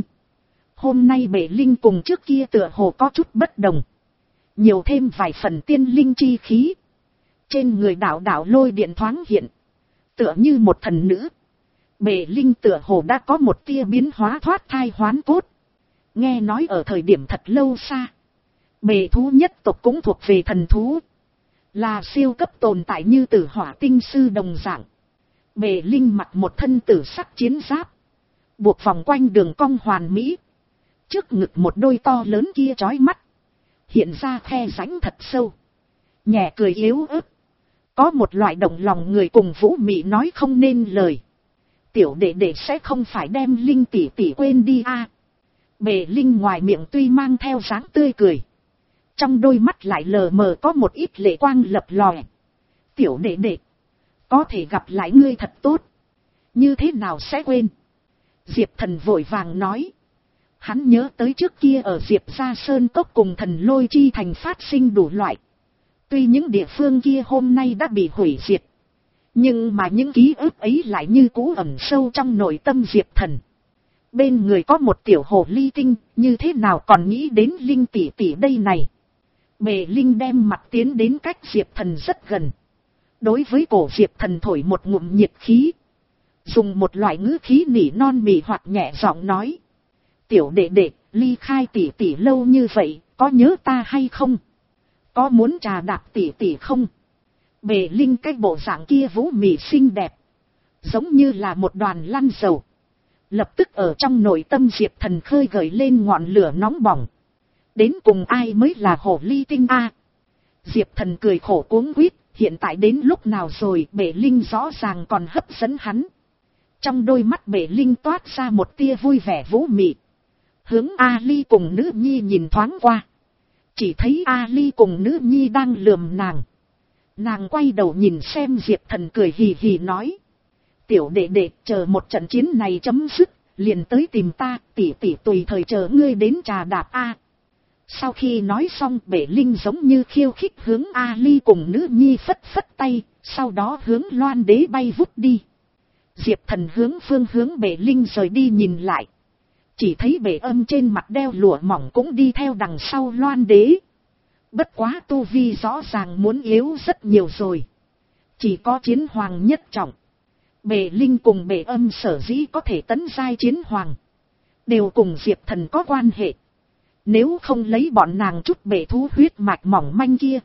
Hôm nay Bệ Linh cùng trước kia tựa hồ có chút bất đồng, nhiều thêm vài phần tiên linh chi khí. Trên người đạo đạo lôi điện thoáng hiện, tựa như một thần nữ. Bệ Linh tựa hồ đã có một tia biến hóa thoát thai hoán cốt. Nghe nói ở thời điểm thật lâu xa, Bệ thú nhất tộc cũng thuộc về thần thú, là siêu cấp tồn tại như Tử Hỏa tinh sư đồng dạng. Bệ Linh mặc một thân tử sắc chiến giáp, buộc vòng quanh đường cong hoàn mỹ. Trước ngực một đôi to lớn kia chói mắt, hiện ra khe rãnh thật sâu, nhẹ cười yếu ớt, có một loại động lòng người cùng vũ mị nói không nên lời. Tiểu đệ đệ sẽ không phải đem Linh tỷ tỷ quên đi a? À? Bệ Linh ngoài miệng tuy mang theo dáng tươi cười, trong đôi mắt lại lờ mờ có một ít lệ quang lập lòe. Tiểu đệ đệ, có thể gặp lại ngươi thật tốt, như thế nào sẽ quên? Diệp Thần vội vàng nói. Hắn nhớ tới trước kia ở Diệp Gia Sơn Cốc cùng Thần Lôi Chi Thành phát sinh đủ loại. Tuy những địa phương kia hôm nay đã bị hủy diệt, nhưng mà những ký ức ấy lại như cũ ẩn sâu trong nội tâm Diệp Thần. Bên người có một tiểu hồ ly tinh, như thế nào còn nghĩ đến Linh tỷ tỷ đây này? Bệ Linh đem mặt tiến đến cách Diệp Thần rất gần, đối với cổ Diệp Thần thổi một ngụm nhiệt khí, dùng một loại ngữ khí nỉ non mì hoặc nhẹ giọng nói. Tiểu đệ đệ, ly khai tỷ tỷ lâu như vậy, có nhớ ta hay không? Có muốn trà đạp tỷ tỷ không? Bệ Linh cái bộ dạng kia vũ mị xinh đẹp, giống như là một đoàn lăn dầu, lập tức ở trong nội tâm Diệp Thần khơi gợi lên ngọn lửa nóng bỏng. Đến cùng ai mới là hồ ly tinh a? Diệp Thần cười khổ cuống quýt, hiện tại đến lúc nào rồi? Bệ Linh rõ ràng còn hấp dẫn hắn. Trong đôi mắt Bệ Linh toát ra một tia vui vẻ vũ mị, hướng Ali cùng nữ nhi nhìn thoáng qua, chỉ thấy Ali cùng nữ nhi đang lườm nàng. Nàng quay đầu nhìn xem Diệp Thần, cười hì hì nói. Tiểu đệ đệ, chờ một trận chiến này chấm dứt, liền tới tìm ta, tỷ tỷ tùy thời chờ ngươi đến trà đạp a. Sau khi nói xong, Bệ Linh giống như khiêu khích hướng Ali cùng nữ nhi phất phất tay, sau đó hướng Loan Đế bay vút đi. Diệp Thần hướng phương hướng Bệ Linh rời đi nhìn lại, chỉ thấy Bệ Âm trên mặt đeo lụa mỏng cũng đi theo đằng sau Loan Đế. Bất quá tu vi rõ ràng muốn yếu rất nhiều rồi, chỉ có chiến hoàng nhất trọng. Bệ Linh cùng Bệ Âm sở dĩ có thể tấn giai chiến hoàng, đều cùng Diệp Thần có quan hệ. Nếu không lấy bọn nàng chút bệ thú huyết mạch mỏng manh kia,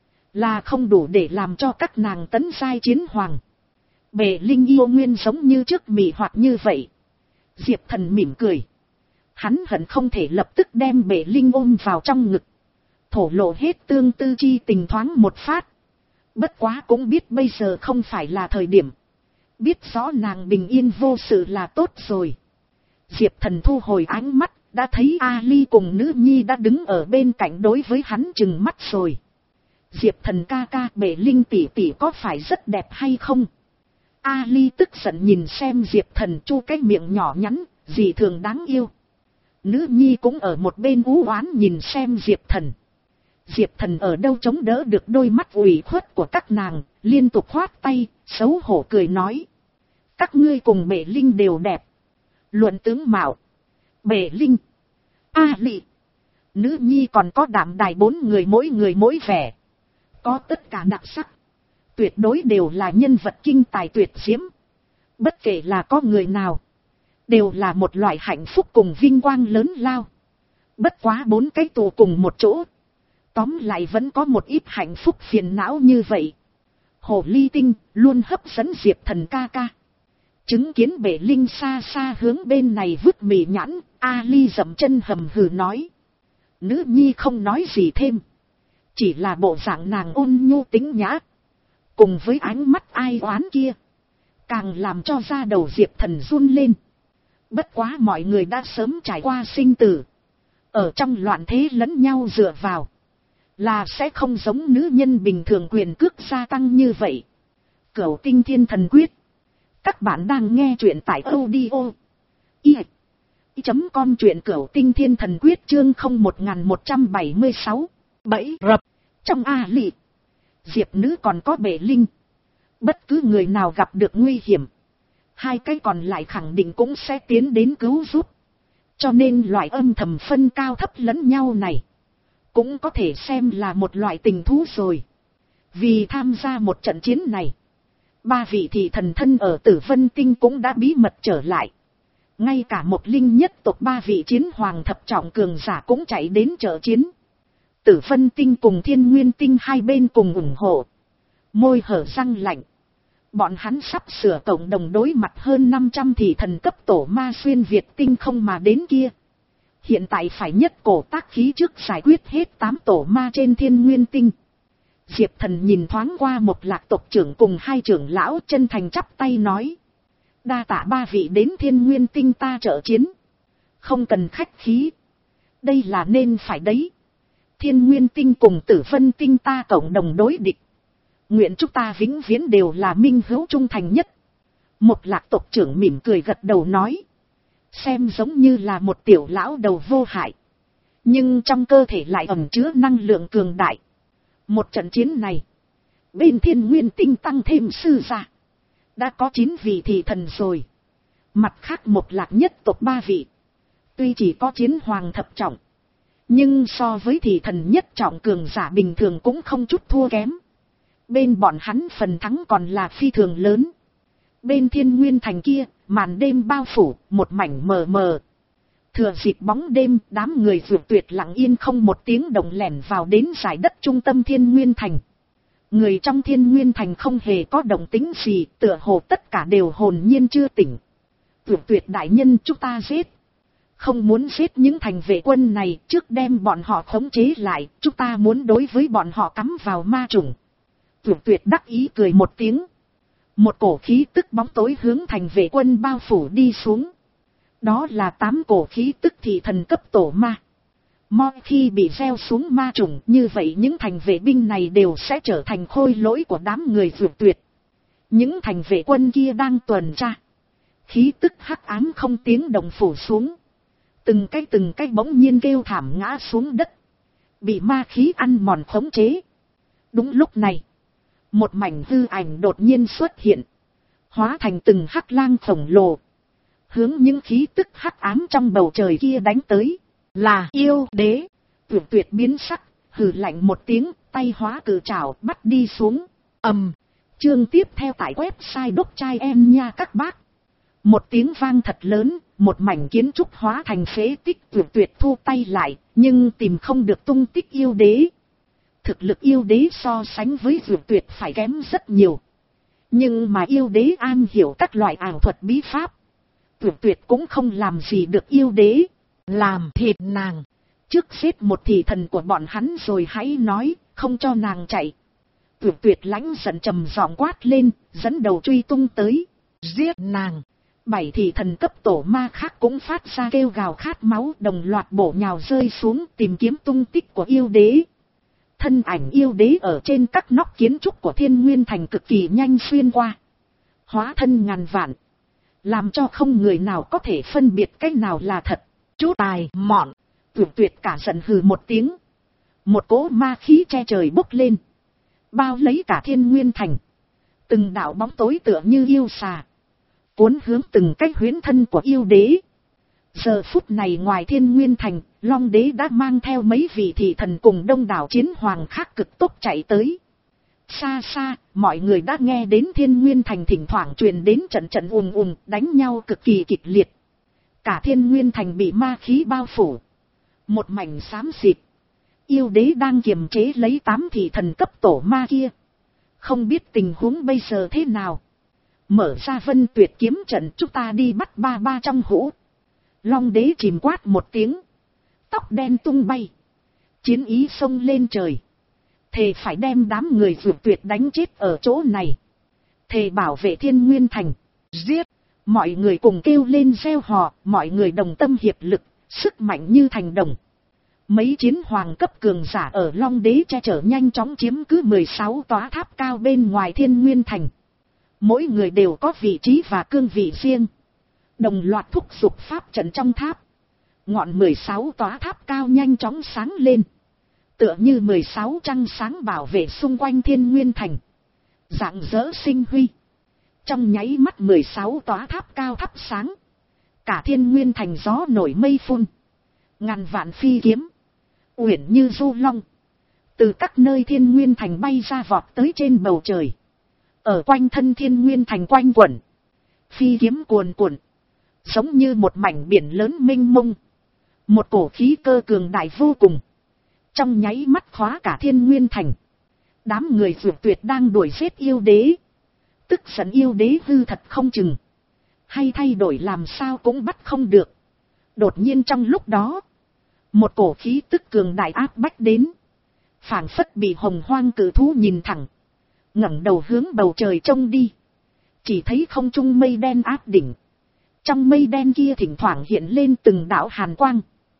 là không đủ để làm cho các nàng tấn giai chiến hoàng. Bệ Linh yêu nguyên giống như trước mị hoặc như vậy, Diệp Thần mỉm cười. Hắn hận không thể lập tức đem Bệ Linh ôm vào trong ngực. Thổ lộ hết tương tư chi tình thoáng một phát. Bất quá cũng biết bây giờ không phải là thời điểm. Biết rõ nàng bình yên vô sự là tốt rồi. Diệp Thần thu hồi ánh mắt, đã thấy Ali cùng nữ nhi đã đứng ở bên cạnh đối với hắn trừng mắt rồi. Diệp Thần ca ca, Bệ Linh tỷ tỷ có phải rất đẹp hay không? Ali tức giận nhìn xem Diệp Thần chu cái miệng nhỏ nhắn, dị thường đáng yêu. Nữ nhi cũng ở một bên ú oán nhìn xem Diệp Thần. Diệp Thần ở đâu chống đỡ được đôi mắt ủy khuất của các nàng, liên tục khoát tay, xấu hổ cười nói. Các ngươi cùng Bệ Linh đều đẹp. Luận tướng mạo, Bệ Linh, Ali, nữ nhi còn có Đạm Đài, bốn người mỗi người mỗi vẻ. Có tất cả đặc sắc. Tuyệt đối đều là nhân vật kinh tài tuyệt diễm. Bất kể là có người nào, đều là một loại hạnh phúc cùng vinh quang lớn lao. Bất quá bốn cái tù cùng một chỗ, tóm lại vẫn có một ít hạnh phúc phiền não như vậy. Hồ ly tinh luôn hấp dẫn Diệp Thần ca ca. Chứng kiến Bệ Linh xa xa hướng bên này vứt mì nhãn, Ali dậm chân hầm hừ nói. Nữ nhi không nói gì thêm. Chỉ là bộ dạng nàng ôn nhu tính nhã. Cùng với ánh mắt ai oán kia, càng làm cho da đầu Diệp Thần run lên. Bất quá mọi người đã sớm trải qua sinh tử. Ở trong loạn thế lẫn nhau dựa vào, là sẽ không giống nữ nhân bình thường quyền cước gia tăng như vậy. Cửu Tinh Thiên Thần Quyết. Các bạn đang nghe truyện tại audio i chấm com, truyện Cửu Tinh Thiên Thần Quyết chương không một một bảy sáu. Bẫy rập. Trong A Lị, Diệp nữ còn có Bệ Linh. Bất cứ người nào gặp được nguy hiểm, hai cái còn lại khẳng định cũng sẽ tiến đến cứu giúp. Cho nên loại âm thầm phân cao thấp lẫn nhau này, cũng có thể xem là một loại tình thú rồi. Vì tham gia một trận chiến này, ba vị thị thần thân ở Tử Vân Tinh cũng đã bí mật trở lại. Ngay cả một linh nhất tộc ba vị chiến hoàng thập trọng cường giả cũng chạy đến trợ chiến. Tử Vân Tinh cùng Thiên Nguyên Tinh hai bên cùng ủng hộ. Môi hở răng lạnh. Bọn hắn sắp sửa cộng đồng đối mặt hơn năm trăm thị thần cấp tổ ma xuyên Việt Tinh không mà đến kia. Hiện tại phải nhất cổ tác khí trước giải quyết hết tám tổ ma trên Thiên Nguyên Tinh. Diệp Thần nhìn thoáng qua một lạc tộc trưởng cùng hai trưởng lão, chân thành chắp tay nói. Đa tạ ba vị đến Thiên Nguyên Tinh ta trợ chiến. Không cần khách khí. Đây là nên phải đấy. Thiên Nguyên Tinh cùng Tử Vân Tinh ta cộng đồng đối địch. Nguyện chúng ta vĩnh viễn đều là minh hữu trung thành nhất. Một lạc tộc trưởng mỉm cười gật đầu nói. Xem giống như là một tiểu lão đầu vô hại. Nhưng trong cơ thể lại ẩn chứa năng lượng cường đại. Một trận chiến này, bên Thiên Nguyên Tinh tăng thêm sư gia, đã có chín vị thị thần rồi. Mặt khác một lạc nhất tộc ba vị, tuy chỉ có chiến hoàng thập trọng, nhưng so với thị thần nhất trọng cường giả bình thường cũng không chút thua kém. Bên bọn hắn phần thắng còn là phi thường lớn. Bên Thiên Nguyên Thành kia, màn đêm bao phủ, một mảnh mờ mờ. Thừa dịp bóng đêm, đám người vượt tuyệt lặng yên không một tiếng động lẻn vào đến giải đất trung tâm Thiên Nguyên Thành. Người trong Thiên Nguyên Thành không hề có động tĩnh gì, tựa hồ tất cả đều hồn nhiên chưa tỉnh. Vượt tuyệt đại nhân, chúng ta giết. Không muốn giết những thành vệ quân này, trước đem bọn họ khống chế lại, chúng ta muốn đối với bọn họ cắm vào ma trùng. Vượt tuyệt đắc ý cười một tiếng. Một cổ khí tức bóng tối hướng thành vệ quân bao phủ đi xuống. Đó là tám cổ khí tức thị thần cấp tổ ma. Mọi khi bị gieo xuống ma trùng, như vậy những thành vệ binh này đều sẽ trở thành khôi lỗi của đám người vượt tuyệt. Những thành vệ quân kia đang tuần tra. Khí tức hắc ám không tiếng động phủ xuống. Từng cái từng cái bỗng nhiên kêu thảm ngã xuống đất. Bị ma khí ăn mòn khống chế. Đúng lúc này, một mảnh hư ảnh đột nhiên xuất hiện. Hóa thành từng hắc lang khổng lồ. Hướng những khí tức hắc ám trong bầu trời kia đánh tới. Là yêu đế. Tuyệt tuyệt biến sắc, hừ lạnh một tiếng, tay hóa cử trảo bắt đi xuống. Ầm. Chương tiếp theo tại website đốc trai em nha các bác. Một tiếng vang thật lớn, một mảnh kiến trúc hóa thành phế tích. Tuyệt tuyệt thu tay lại, nhưng tìm không được tung tích yêu đế. Thực lực yêu đế so sánh với tuyệt tuyệt phải kém rất nhiều. Nhưng mà yêu đế an hiểu các loại ảo thuật bí pháp. Tuyệt tuyệt cũng không làm gì được yêu đế. Làm thịt nàng. Trước giết một thị thần của bọn hắn rồi hãy nói, không cho nàng chạy. Tuyệt tuyệt lãnh giận trầm giọng quát lên, dẫn đầu truy tung tới. Giết nàng. Bảy thị thần cấp tổ ma khác cũng phát ra kêu gào khát máu, đồng loạt bổ nhào rơi xuống tìm kiếm tung tích của yêu đế. Thân ảnh yêu đế ở trên các nóc kiến trúc của Thiên Nguyên Thành cực kỳ nhanh xuyên qua. Hóa thân ngàn vạn. Làm cho không người nào có thể phân biệt cái nào là thật. Chú tài mọn. Tuyệt tuyệt cả giận hừ một tiếng. Một cỗ ma khí che trời bốc lên. Bao lấy cả Thiên Nguyên Thành. Từng đạo bóng tối tựa như yêu xà. Cuốn hướng từng cái huyễn thân của yêu đế. Giờ phút này ngoài Thiên Nguyên Thành, Long đế đã mang theo mấy vị thị thần cùng đông đảo chiến hoàng khác cực tốc chạy tới. Xa xa, mọi người đã nghe đến Thiên Nguyên Thành thỉnh thoảng truyền đến trận trận ùm ùm, đánh nhau cực kỳ kịch liệt. Cả Thiên Nguyên Thành bị ma khí bao phủ. Một mảnh xám xịt. Yêu đế đang kiềm chế lấy tám thị thần cấp tổ ma kia. Không biết tình huống bây giờ thế nào. Mở ra Vân Tuyệt kiếm trận, chúng ta đi bắt ba ba trong hũ. Long đế chìm quát một tiếng. Tóc đen tung bay. Chiến ý xông lên trời. Thề phải đem đám người vượt tuyệt đánh chết ở chỗ này. Thề bảo vệ Thiên Nguyên Thành. Giết. Mọi người cùng kêu lên reo hò. Mọi người đồng tâm hiệp lực. Sức mạnh như thành đồng. Mấy chiến hoàng cấp cường giả ở Long đế che chở nhanh chóng chiếm cứ mười sáu tòa tháp cao bên ngoài Thiên Nguyên Thành. Mỗi người đều có vị trí và cương vị riêng. Đồng loạt thúc giục pháp trận trong tháp. Ngọn mười sáu tòa tháp cao nhanh chóng sáng lên. Tựa như mười sáu trăng sáng bảo vệ xung quanh Thiên Nguyên Thành. Rạng rỡ sinh huy. Trong nháy mắt mười sáu tòa tháp cao thắp sáng. Cả Thiên Nguyên Thành gió nổi mây phun. Ngàn vạn phi kiếm. Uyển như du long. Từ các nơi Thiên Nguyên Thành bay ra vọt tới trên bầu trời. Ở quanh thân Thiên Nguyên Thành quanh quẩn. Phi kiếm cuồn cuộn. Giống như một mảnh biển lớn mênh mông. Một cổ khí cơ cường đại vô cùng. Trong nháy mắt khóa cả Thiên Nguyên Thành. Đám người vượt tuyệt đang đuổi giết yêu đế. Tức giận yêu đế hư thật không chừng. Hay thay đổi làm sao cũng bắt không được. Đột nhiên trong lúc đó. Một cổ khí tức cường đại áp bách đến. Phảng phất bị hồng hoang cử thú nhìn thẳng. Ngẩng đầu hướng bầu trời trông đi. Chỉ thấy không trung mây đen áp đỉnh. Trong mây đen kia thỉnh thoảng hiện lên từng đạo hàn quang.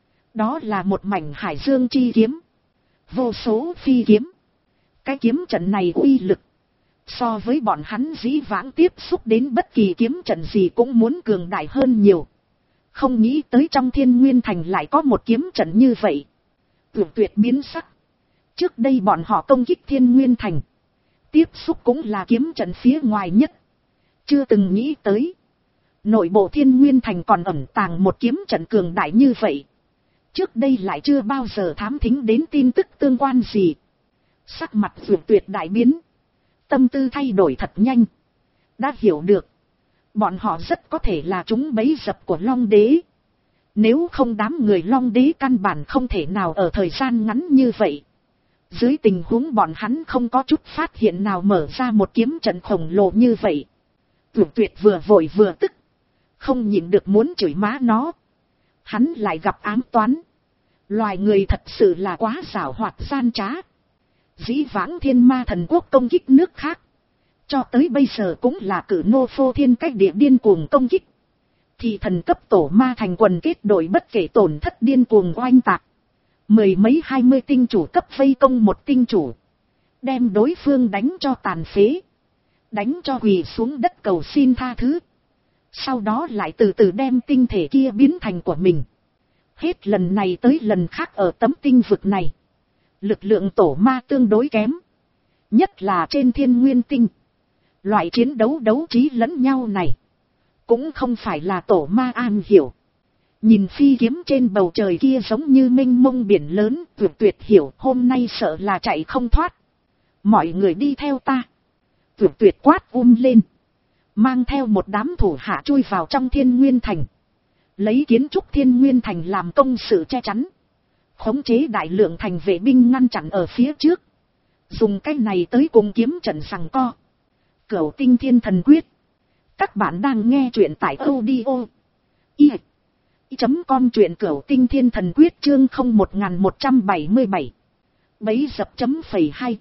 Đó là một mảnh hải dương chi kiếm. Vô số phi kiếm. Cái kiếm trận này uy lực. So với bọn hắn dĩ vãng tiếp xúc đến bất kỳ kiếm trận gì cũng muốn cường đại hơn nhiều. Không nghĩ tới trong Thiên Nguyên Thành lại có một kiếm trận như vậy. Tuyệt tuyệt biến sắc. Trước đây bọn họ công kích Thiên Nguyên Thành. Tiếp xúc cũng là kiếm trận phía ngoài nhất. Chưa từng nghĩ tới. Nội bộ Thiên Nguyên Thành còn ẩn tàng một kiếm trận cường đại như vậy. Trước đây lại chưa bao giờ thám thính đến tin tức tương quan gì. Sắc mặt tuyệt tuyệt đại biến. Tâm tư thay đổi thật nhanh. Đã hiểu được. Bọn họ rất có thể là chúng bẫy dập của Long đế. Nếu không đám người Long đế căn bản không thể nào ở thời gian ngắn như vậy. Dưới tình huống bọn hắn không có chút phát hiện nào mở ra một kiếm trận khổng lồ như vậy. Tuyệt tuyệt vừa vội vừa tức. Không nhịn được muốn chửi má nó. Hắn lại gặp ám toán. Loài người thật sự là quá giảo hoạt gian trá. Dĩ vãng Thiên Ma Thần Quốc công kích nước khác. Cho tới bây giờ cũng là cử nô phô thiên cách địa điên cuồng công kích. Thì thần cấp tổ ma thành quần kết đội bất kể tổn thất điên cuồng oanh tạc. Mười mấy hai mươi tinh chủ cấp vây công một tinh chủ. Đem đối phương đánh cho tàn phế. Đánh cho quỳ xuống đất cầu xin tha thứ. Sau đó lại từ từ đem tinh thể kia biến thành của mình. Hết lần này tới lần khác ở tấm tinh vực này. Lực lượng tổ ma tương đối kém. Nhất là trên Thiên Nguyên Tinh. Loại chiến đấu đấu trí lẫn nhau này. Cũng không phải là tổ ma an hiểu. Nhìn phi kiếm trên bầu trời kia giống như mênh mông biển lớn. Tuyệt tuyệt hiểu hôm nay sợ là chạy không thoát. Mọi người đi theo ta. Tuyệt tuyệt quát um lên. Mang theo một đám thủ hạ chui vào trong Thiên Nguyên Thành. Lấy kiến trúc Thiên Nguyên Thành làm công sự che chắn. Khống chế đại lượng thành vệ binh ngăn chặn ở phía trước. Dùng cái này tới cùng kiếm trận giằng co. Cửu Tinh Thiên Thần Quyết. Các bạn đang nghe truyện tại audio Y. Chấm com truyện cửu tinh thiên thần quyết chương không một một trăm bảy mươi bảy. Bấy dập chấm phẩy hai.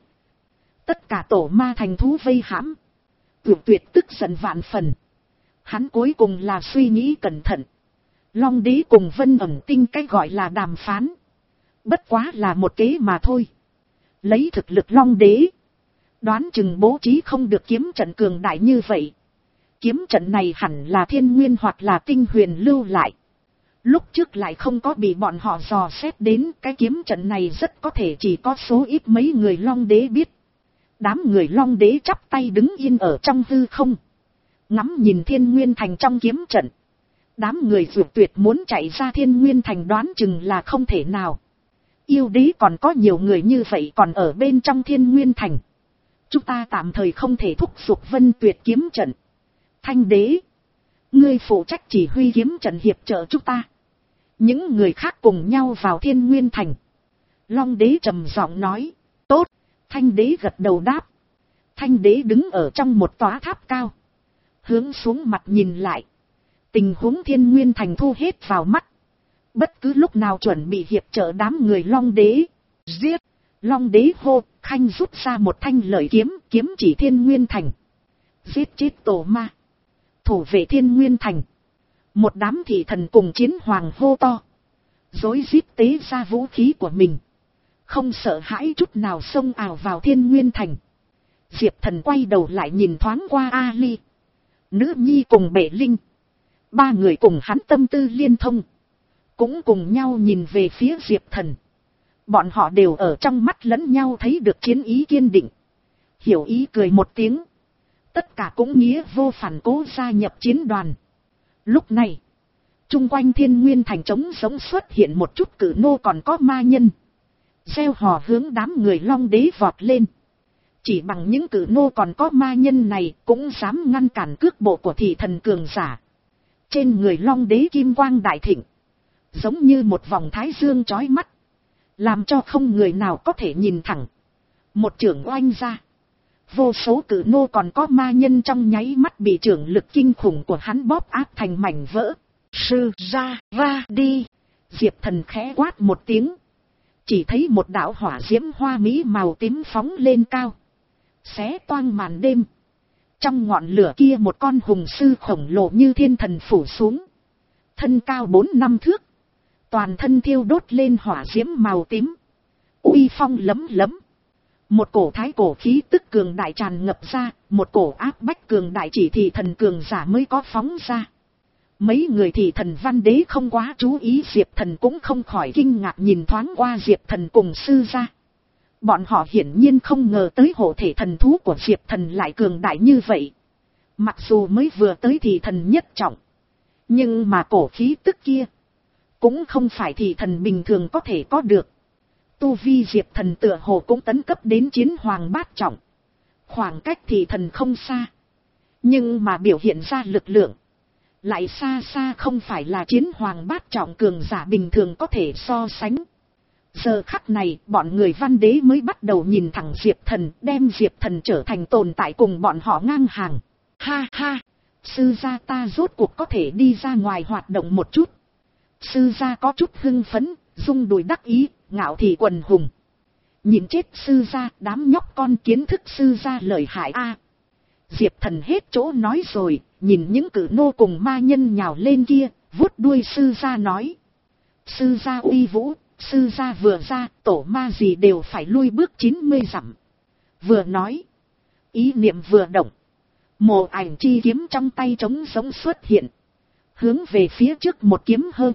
Tất cả tổ ma thành thú vây hãm. Tuyệt tuyệt tức giận vạn phần. Hắn cuối cùng là suy nghĩ cẩn thận. Long đế cùng Vân ẩn tinh cái gọi là đàm phán. Bất quá là một kế mà thôi. Lấy thực lực Long đế. Đoán chừng bố trí không được kiếm trận cường đại như vậy. Kiếm trận này hẳn là thiên nguyên hoặc là tinh huyền lưu lại. Lúc trước lại không có bị bọn họ dò xét đến, cái kiếm trận này rất có thể chỉ có số ít mấy người Long đế biết. Đám người Long đế chắp tay đứng yên ở trong hư không. Ngắm nhìn thiên nguyên thành trong kiếm trận. Đám người dược tuyệt muốn chạy ra thiên nguyên thành đoán chừng là không thể nào. Yêu đế còn có nhiều người như vậy còn ở bên trong thiên nguyên thành. Chúng ta tạm thời không thể thúc giục Vân Tuyệt kiếm trận. Thanh đế, ngươi phụ trách chỉ huy kiếm trận hiệp trợ chúng ta. Những người khác cùng nhau vào thiên nguyên thành. Long đế trầm giọng nói, tốt. Thanh đế gật đầu đáp. Thanh đế đứng ở trong một tòa tháp cao. Hướng xuống mặt nhìn lại. Tình huống thiên nguyên thành thu hết vào mắt. Bất cứ lúc nào chuẩn bị hiệp trợ đám người Long đế. Giết! Long đế hô, Khanh rút ra một thanh lợi kiếm, kiếm chỉ thiên nguyên thành. Giết chết tổ ma. Thủ vệ thiên nguyên thành. Một đám thị thần cùng chiến hoàng hô to. Dối rít tế ra vũ khí của mình. Không sợ hãi chút nào xông ào vào thiên nguyên thành. Diệp Thần quay đầu lại nhìn thoáng qua Ali. Nữ nhi cùng Bệ Linh. Ba người cùng hắn tâm tư liên thông. Cũng cùng nhau nhìn về phía Diệp Thần. Bọn họ đều ở trong mắt lẫn nhau thấy được chiến ý kiên định. Hiểu ý cười một tiếng. Tất cả cũng nghĩa vô phản cố gia nhập chiến đoàn. Lúc này, chung quanh thiên nguyên thành trống giống xuất hiện một chút cử nô còn có ma nhân. Gieo hò hướng đám người Long đế vọt lên. Chỉ bằng những cử nô còn có ma nhân này cũng dám ngăn cản cước bộ của thị thần cường giả. Trên người Long đế kim quang đại thịnh. Giống như một vòng thái dương chói mắt. Làm cho không người nào có thể nhìn thẳng. Một chưởng oanh ra. Vô số cử nô còn có ma nhân trong nháy mắt bị chưởng lực kinh khủng của hắn bóp áp thành mảnh vỡ. Sư ra ra đi. Diệp Thần khẽ quát một tiếng. Chỉ thấy một đạo hỏa diễm hoa mỹ màu tím phóng lên cao. Xé toang màn đêm. Trong ngọn lửa kia một con hùng sư khổng lồ như thiên thần phủ xuống. Thân cao bốn năm thước. Toàn thân thiêu đốt lên hỏa diễm màu tím. Uy phong lấm lấm. Một cổ thái cổ khí tức cường đại tràn ngập ra. Một cổ áp bách cường đại chỉ thị thần cường giả mới có phóng ra. Mấy người thị thần văn đế không quá chú ý Diệp Thần cũng không khỏi kinh ngạc nhìn thoáng qua Diệp Thần cùng sư ra. Bọn họ hiển nhiên không ngờ tới hộ thể thần thú của Diệp Thần lại cường đại như vậy. Mặc dù mới vừa tới thị thần nhất trọng. Nhưng mà cổ khí tức kia. Cũng không phải thị thần bình thường có thể có được. Tu vi Diệp Thần tựa hồ cũng tấn cấp đến chiến hoàng bát trọng. Khoảng cách thị thần không xa. Nhưng mà biểu hiện ra lực lượng. Lại xa xa không phải là chiến hoàng bát trọng cường giả bình thường có thể so sánh. Giờ khắc này bọn người văn đế mới bắt đầu nhìn thẳng Diệp Thần. Đem Diệp Thần trở thành tồn tại cùng bọn họ ngang hàng. Ha ha. Sư gia ta rốt cuộc có thể đi ra ngoài hoạt động một chút. Sư gia có chút hưng phấn. Rung đùi đắc ý. Ngạo thị quần hùng. Nhìn chết sư gia đám nhóc con kiến thức sư gia lợi hại a. Diệp Thần hết chỗ nói rồi. Nhìn những cử nô cùng ma nhân nhào lên kia. Vuốt đuôi sư gia nói. Sư gia uy vũ. Sư gia vừa ra tổ ma gì đều phải lui bước chín mươi dặm. Vừa nói. Ý niệm vừa động. Mộ ảnh chi kiếm trong tay trống giống xuất hiện. Hướng về phía trước một kiếm hơn.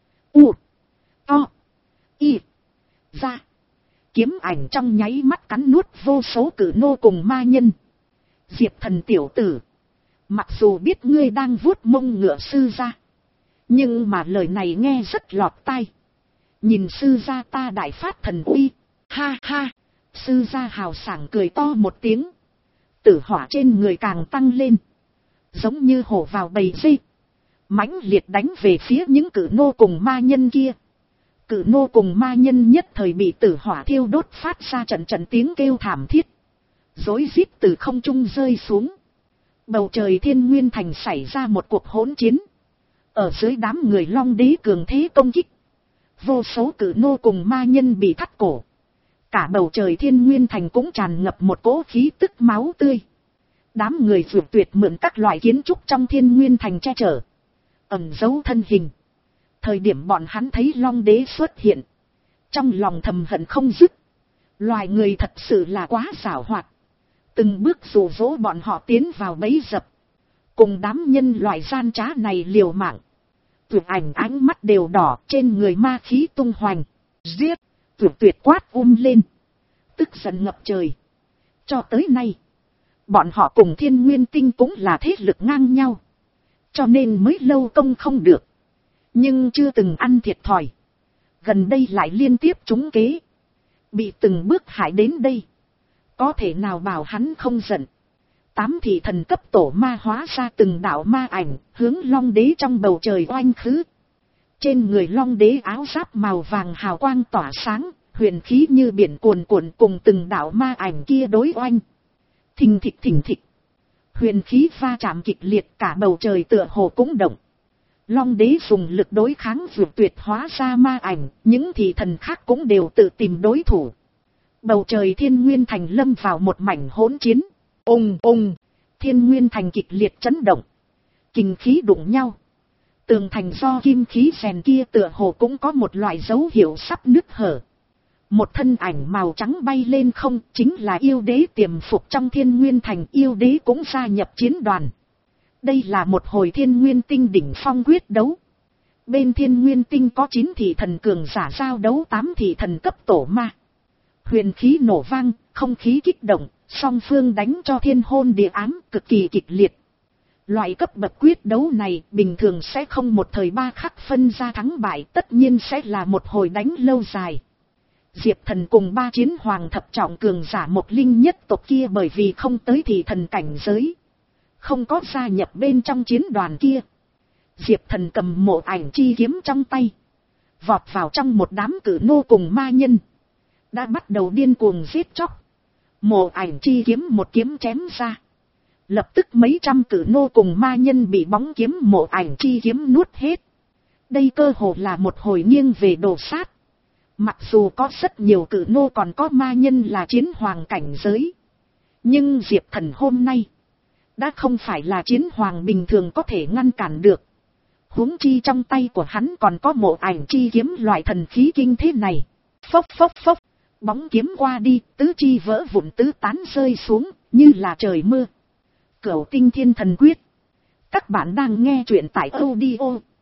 U. To. Y. Ra. Kiếm ảnh trong nháy mắt cắn nuốt vô số cử nô cùng ma nhân. Diệp Thần tiểu tử. Mặc dù biết ngươi đang vuốt mông ngựa sư gia. Nhưng mà lời này nghe rất lọt tai. Nhìn sư gia ta đại phát thần uy. Ha ha. Sư gia hào sảng cười to một tiếng. Tử hỏa trên người càng tăng lên. Giống như hổ vào bầy dê. Mãnh liệt đánh về phía những cử nô cùng ma nhân kia. Cử nô cùng ma nhân nhất thời bị tử hỏa thiêu đốt phát ra trận trận tiếng kêu thảm thiết. Rối rít từ không trung rơi xuống. Bầu trời thiên nguyên thành xảy ra một cuộc hỗn chiến. Ở dưới đám người Long Đế cường thế công kích, vô số cử nô cùng ma nhân bị thắt cổ. Cả bầu trời Thiên Nguyên Thành cũng tràn ngập một cỗ khí tức máu tươi. Đám người vượt tuyệt mượn các loại kiến trúc trong Thiên Nguyên Thành che chở, ẩn giấu thân hình. Thời điểm bọn hắn thấy Long Đế xuất hiện, trong lòng thầm hận không dứt. Loài người thật sự là quá giảo hoạt, từng bước dụ dỗ bọn họ tiến vào bẫy dập, cùng đám nhân loại gian trá này liều mạng. Tuyệt ảnh ánh mắt đều đỏ, trên người ma khí tung hoành. Giết! Tuyệt tuyệt quát um lên, tức giận ngập trời. Cho tới nay, bọn họ cùng Thiên Nguyên Tinh cũng là thế lực ngang nhau, cho nên mới lâu công không được, nhưng chưa từng ăn thiệt thòi. Gần đây lại liên tiếp trúng kế, bị từng bước hại đến đây, có thể nào bảo hắn không giận. Tám thị thần cấp tổ ma hóa ra từng đạo ma ảnh, hướng Long Đế trong bầu trời oanh khứ. Trên người Long Đế áo giáp màu vàng hào quang tỏa sáng, huyền khí như biển cuồn cuộn cùng từng đạo ma ảnh kia đối oanh. Thình thịch thình thịch, huyền khí va chạm kịch liệt, cả bầu trời tựa hồ cũng động. Long Đế dùng lực đối kháng vượt tuyệt hóa ra ma ảnh, những thị thần khác cũng đều tự tìm đối thủ. Bầu trời Thiên Nguyên Thành lâm vào một mảnh hỗn chiến. Ùng ùng, Thiên Nguyên Thành kịch liệt chấn động, kình khí đụng nhau. Tường thành do kim khí rèn kia tựa hồ cũng có một loại dấu hiệu sắp nứt hở. Một thân ảnh màu trắng bay lên không, chính là yêu đế tiềm phục trong Thiên Nguyên Thành. Yêu đế cũng gia nhập chiến đoàn. Đây là một hồi Thiên Nguyên Tinh đỉnh phong quyết đấu. Bên Thiên Nguyên Tinh có chín thị thần cường giả giao đấu tám thị thần cấp tổ ma. Huyền khí nổ vang, không khí kích động, song phương đánh cho thiên hôn địa ám, cực kỳ kịch liệt. Loại cấp bậc quyết đấu này bình thường sẽ không một thời ba khắc phân ra thắng bại, tất nhiên sẽ là một hồi đánh lâu dài. Diệp Thần cùng ba chiến hoàng thập trọng cường giả một linh nhất tộc kia bởi vì không tới thị thần cảnh giới, không có gia nhập bên trong chiến đoàn kia. Diệp Thần cầm mộ ảnh chi kiếm trong tay, vọt vào trong một đám cử nô cùng ma nhân, đã bắt đầu điên cuồng giết chóc. Mộ ảnh chi kiếm một kiếm chém ra, lập tức mấy trăm cử nô cùng ma nhân bị bóng kiếm mộ ảnh chi kiếm nuốt hết. Đây cơ hồ là một hồi nghiêng về đồ sát. Mặc dù có rất nhiều cử nô còn có ma nhân là chiến hoàng cảnh giới, nhưng Diệp Thần hôm nay đã không phải là chiến hoàng bình thường có thể ngăn cản được. Huống chi trong tay của hắn còn có mộ ảnh chi kiếm loại thần khí kinh thế này. Phốc phốc phốc, bóng kiếm qua đi, tứ chi vỡ vụn tứ tán rơi xuống, như là trời mưa. Cửu Tinh Thiên Thần Quyết. Các bạn đang nghe truyện tại audio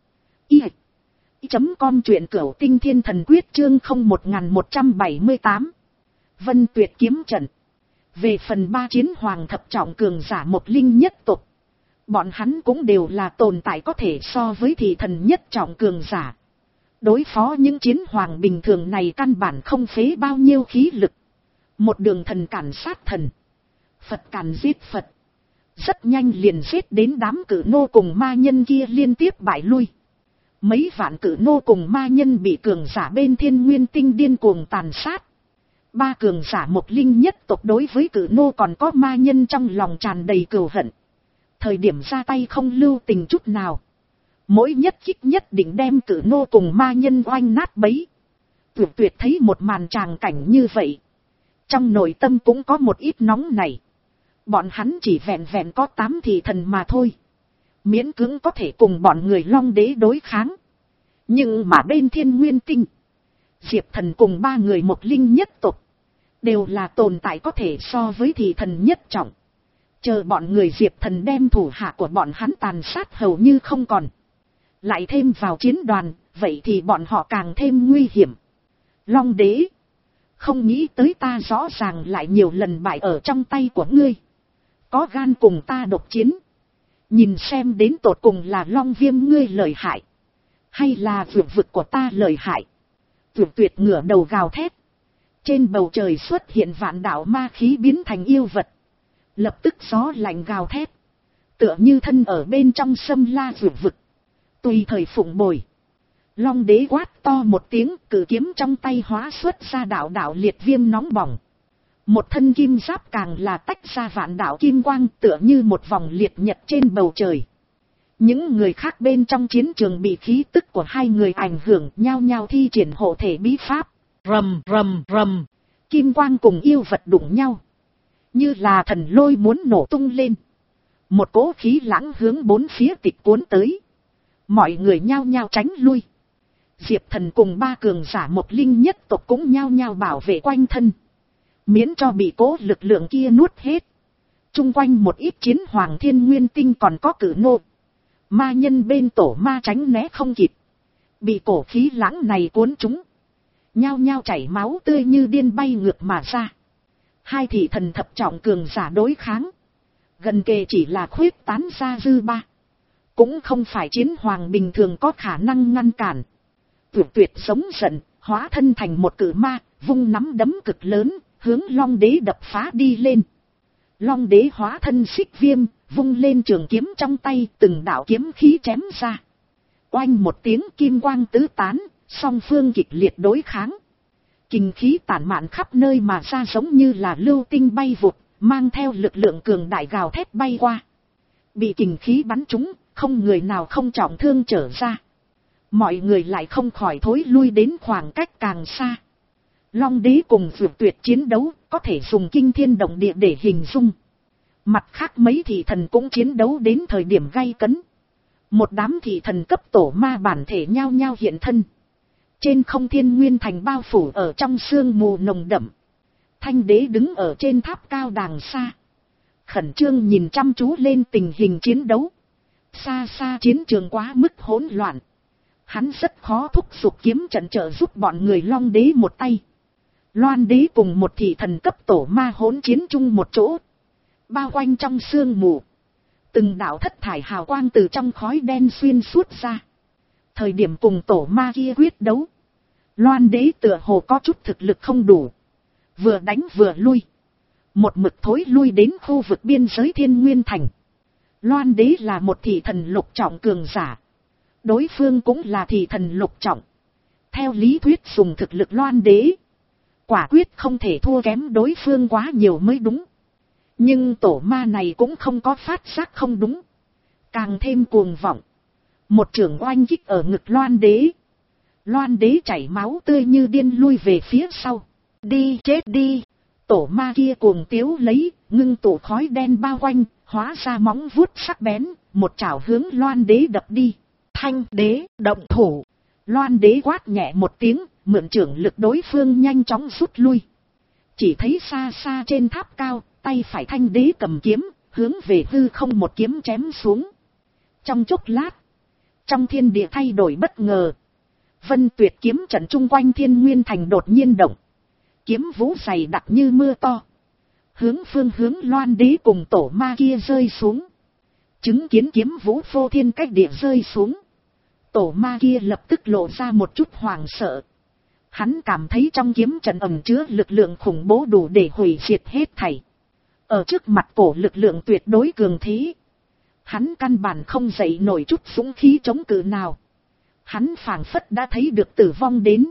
i chấm com, truyện Cửu Tinh Thiên Thần Quyết chương không một một bảy tám. Vân Tuyệt kiếm trận. Về phần ba chiến hoàng thập trọng cường giả một linh nhất tộc, bọn hắn cũng đều là tồn tại có thể so với thị thần nhất trọng cường giả. Đối phó những chiến hoàng bình thường này căn bản không phế bao nhiêu khí lực. Một đường thần cản sát thần, Phật cản giết Phật. Rất nhanh liền giết đến đám cử nô cùng ma nhân kia liên tiếp bại lui. Mấy vạn cử nô cùng ma nhân bị cường giả bên Thiên Nguyên Tinh điên cuồng tàn sát. Ba cường giả một linh nhất tộc đối với cử nô còn có ma nhân trong lòng tràn đầy cừu hận. Thời điểm ra tay không lưu tình chút nào. Mỗi nhất kích nhất định đem cử nô cùng ma nhân oanh nát bấy. Tuyệt tuyệt thấy một màn tràng cảnh như vậy, trong nội tâm cũng có một ít nóng này. Bọn hắn chỉ vẹn vẹn có tám thị thần mà thôi, miễn cưỡng có thể cùng bọn người Long Đế đối kháng. Nhưng mà bên Thiên Nguyên Tinh, Diệp Thần cùng ba người một linh nhất tộc đều là tồn tại có thể so với thị thần nhất trọng. Chờ bọn người Diệp Thần đem thủ hạ của bọn hắn tàn sát hầu như không còn, lại thêm vào chiến đoàn, vậy thì bọn họ càng thêm nguy hiểm. Long Đế, không nghĩ tới ta rõ ràng lại nhiều lần bại ở trong tay của ngươi, có gan cùng ta độc chiến, nhìn xem đến tột cùng là Long Viêm ngươi lợi hại, hay là vượt vực của ta lợi hại. Tuyệt tuyệt ngửa đầu gào thét, trên bầu trời xuất hiện vạn đạo ma khí biến thành yêu vật, lập tức gió lạnh gào thét, tựa như thân ở bên trong sâm la vượt vực, tùy thời phụng bồi. Long Đế quát to một tiếng, cử kiếm trong tay hóa xuất ra đạo đạo liệt viêm nóng bỏng. Một thân kim giáp càng là tách ra vạn đạo kim quang, tựa như một vòng liệt nhật trên bầu trời. Những người khác bên trong chiến trường bị khí tức của hai người ảnh hưởng, nhao nhao thi triển hộ thể bí pháp. Rầm rầm rầm, kim quang cùng yêu vật đụng nhau, như là thần lôi muốn nổ tung lên. Một cỗ khí lãng hướng bốn phía tịch cuốn tới. Mọi người nhao nhao tránh lui. Diệp Thần cùng ba cường giả một linh nhất tộc cũng nhao nhao bảo vệ quanh thân, miễn cho bị cỗ lực lượng kia nuốt hết. Trung quanh một ít chiến hoàng thiên nguyên tinh còn có cử nô, ma nhân bên tổ ma tránh né không kịp, bị cổ khí lãng này cuốn trúng, nhao nhao chảy máu tươi như điên bay ngược mà ra. Hai thị thần thập trọng cường giả đối kháng, gần kề chỉ là khuyết tán ra dư ba, cũng không phải chiến hoàng bình thường có khả năng ngăn cản. Tuyệt tuyệt sống giận, hóa thân thành một cử ma, vung nắm đấm cực lớn, hướng Long Đế đập phá đi lên. Long Đế hóa thân xích viêm, vung lên trường kiếm trong tay, từng đạo kiếm khí chém ra. Oanh một tiếng kim quang tứ tán, song phương kịch liệt đối kháng. Kình khí tản mạn khắp nơi mà ra giống như là lưu tinh bay vụt, mang theo lực lượng cường đại gào thét bay qua. Bị kình khí bắn trúng, không người nào không trọng thương trở ra. Mọi người lại không khỏi thối lui đến khoảng cách càng xa. Long Đế cùng Dược Tuyệt chiến đấu có thể dùng kinh thiên động địa để hình dung. Mặt khác mấy thị thần cũng chiến đấu đến thời điểm gay cấn. Một đám thị thần cấp tổ ma bản thể nhao nhao hiện thân. Trên không thiên nguyên thành bao phủ ở trong sương mù nồng đậm. Thanh Đế đứng ở trên tháp cao đàng xa, khẩn trương nhìn chăm chú lên tình hình chiến đấu. Xa xa chiến trường quá mức hỗn loạn, hắn rất khó thúc giục kiếm trận trợ giúp bọn người Long Đế một tay. Loan Đế cùng một thị thần cấp tổ ma hỗn chiến chung một chỗ, bao quanh trong sương mù. Từng đạo thất thải hào quang từ trong khói đen xuyên suốt ra. Thời điểm cùng tổ ma kia quyết đấu, Loan Đế tựa hồ có chút thực lực không đủ, vừa đánh vừa lui, một mực thối lui đến khu vực biên giới Thiên Nguyên Thành. Loan Đế là một thị thần lục trọng cường giả, đối phương cũng là thị thần lục trọng. Theo lý thuyết dùng thực lực Loan Đế, quả quyết không thể thua kém đối phương quá nhiều mới đúng. Nhưng tổ ma này cũng không có phát giác không đúng, càng thêm cuồng vọng. Một chưởng oanh kích ở ngực Loan Đế. Loan Đế chảy máu tươi như điên lui về phía sau. Đi chết đi! Tổ ma kia cuồng tiếu lấy, ngưng tụ khói đen bao quanh, hóa ra móng vuốt sắc bén, một chảo hướng Loan Đế đập đi. Thanh Đế động thủ! Loan Đế quát nhẹ một tiếng, mượn chưởng lực đối phương nhanh chóng rút lui. Chỉ thấy xa xa trên tháp cao, tay phải Thanh Đế cầm kiếm, hướng về hư không một kiếm chém xuống. Trong chốc lát, trong thiên địa thay đổi bất ngờ. Vân Tuyệt kiếm trận chung quanh Thiên Nguyên Thành đột nhiên động. Kiếm vũ dày đặc như mưa to, hướng phương hướng Loan Đế cùng tổ ma kia rơi xuống. Chứng kiến kiếm vũ phô thiên cách địa rơi xuống, tổ ma kia lập tức lộ ra một chút hoảng sợ. Hắn cảm thấy trong kiếm trận ẩn chứa lực lượng khủng bố đủ để hủy diệt hết thảy. Ở trước mặt cổ lực lượng tuyệt đối cường thế, hắn căn bản không dậy nổi chút dũng khí chống cự nào. Hắn phảng phất đã thấy được tử vong đến.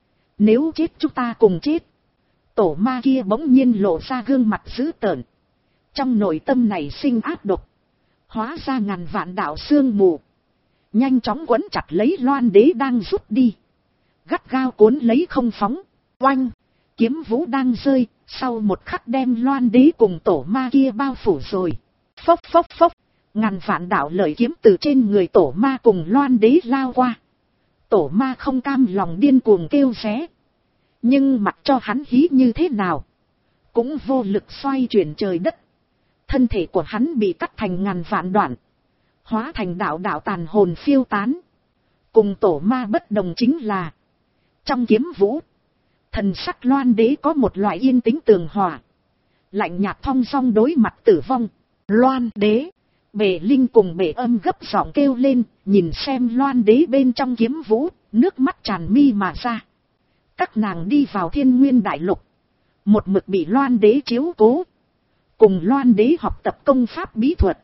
Nếu chết chúng ta cùng chết. Tổ ma kia bỗng nhiên lộ ra gương mặt dữ tợn. Trong nội tâm này sinh ác độc, hóa ra ngàn vạn đạo sương mù, nhanh chóng quấn chặt lấy Loan Đế đang rút đi, gắt gao cuốn lấy không phóng. Oanh! Kiếm vũ đang rơi, sau một khắc đem Loan Đế cùng tổ ma kia bao phủ rồi. Phốc phốc phốc! Ngàn vạn đạo lợi kiếm từ trên người tổ ma cùng Loan Đế lao qua. Tổ ma không cam lòng điên cuồng kêu ré, nhưng mặc cho hắn hí như thế nào, cũng vô lực xoay chuyển trời đất. Thân thể của hắn bị cắt thành ngàn vạn đoạn, hóa thành đạo đạo tàn hồn phiêu tán. Cùng tổ ma bất đồng chính là, trong kiếm vũ, thần sắc Loan Đế có một loại yên tĩnh tường hòa, lạnh nhạt thong dong đối mặt tử vong. Loan Đế! Bệ Linh cùng Bệ Âm gấp giọng kêu lên, nhìn xem Loan Đế bên trong kiếm vũ, nước mắt tràn mi mà ra. Các nàng đi vào Thiên Nguyên Đại Lục, một mực bị Loan Đế chiếu cố, cùng Loan Đế học tập công pháp bí thuật,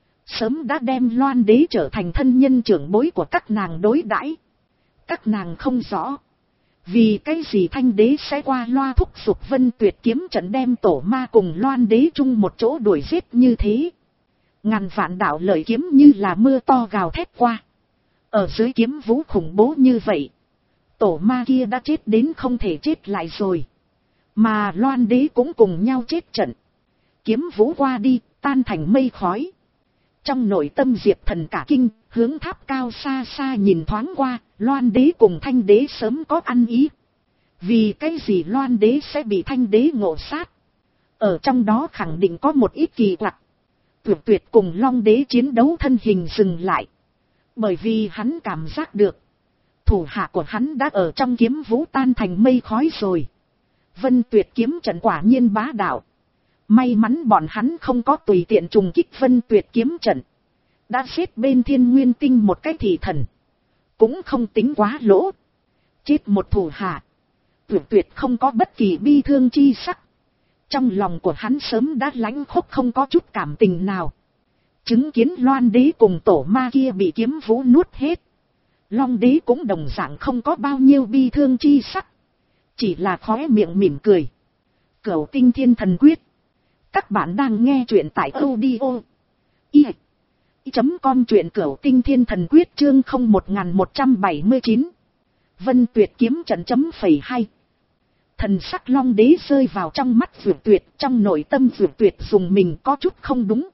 sớm đã đem Loan Đế trở thành thân nhân trưởng bối của các nàng đối đãi. Các nàng không rõ, vì cái gì Thanh Đế sẽ qua loa thúc giục Vân Tuyệt kiếm trận đem tổ ma cùng Loan Đế chung một chỗ đuổi giết như thế. Ngàn vạn đạo lợi kiếm như là mưa to gào thét qua. Ở dưới kiếm vũ khủng bố như vậy, tổ ma kia đã chết đến không thể chết lại rồi. Mà Loan đế cũng cùng nhau chết trận. Kiếm vũ qua đi, tan thành mây khói. Trong nội tâm Diệp Thần cả kinh, hướng tháp cao xa xa nhìn thoáng qua, Loan đế cùng Thanh đế sớm có ăn ý. Vì cái gì Loan đế sẽ bị Thanh đế ngộ sát? Ở trong đó khẳng định có một ít kỳ quặc. Tuyệt tuyệt cùng Long đế chiến đấu thân hình dừng lại. Bởi vì hắn cảm giác được, thủ hạ của hắn đã ở trong kiếm vũ tan thành mây khói rồi. Vân Tuyệt kiếm trận quả nhiên bá đạo. May mắn bọn hắn không có tùy tiện trùng kích Vân Tuyệt kiếm trận. Đã xếp bên Thiên Nguyên Tinh một cái thị thần. Cũng không tính quá lỗ. Chết một thủ hạ. Tuyệt tuyệt không có bất kỳ bi thương chi sắc. Trong lòng của hắn sớm đã lãnh khốc không có chút cảm tình nào. Chứng kiến Loan đế cùng tổ ma kia bị kiếm vũ nuốt hết. Long đế cũng đồng dạng không có bao nhiêu bi thương chi sắc. Chỉ là khóe miệng mỉm cười. Cửu Tinh Thiên Thần Quyết. Các bạn đang nghe truyện tại audio i chấm com truyện Cửu Tinh Thiên Thần Quyết chương không một một bảy chín. Vân Tuyệt kiếm trận chấm phẩy hai. Thần sắc Long đế rơi vào trong mắt Dược Tuyệt, trong nội tâm Dược Tuyệt dùng mình có chút không đúng.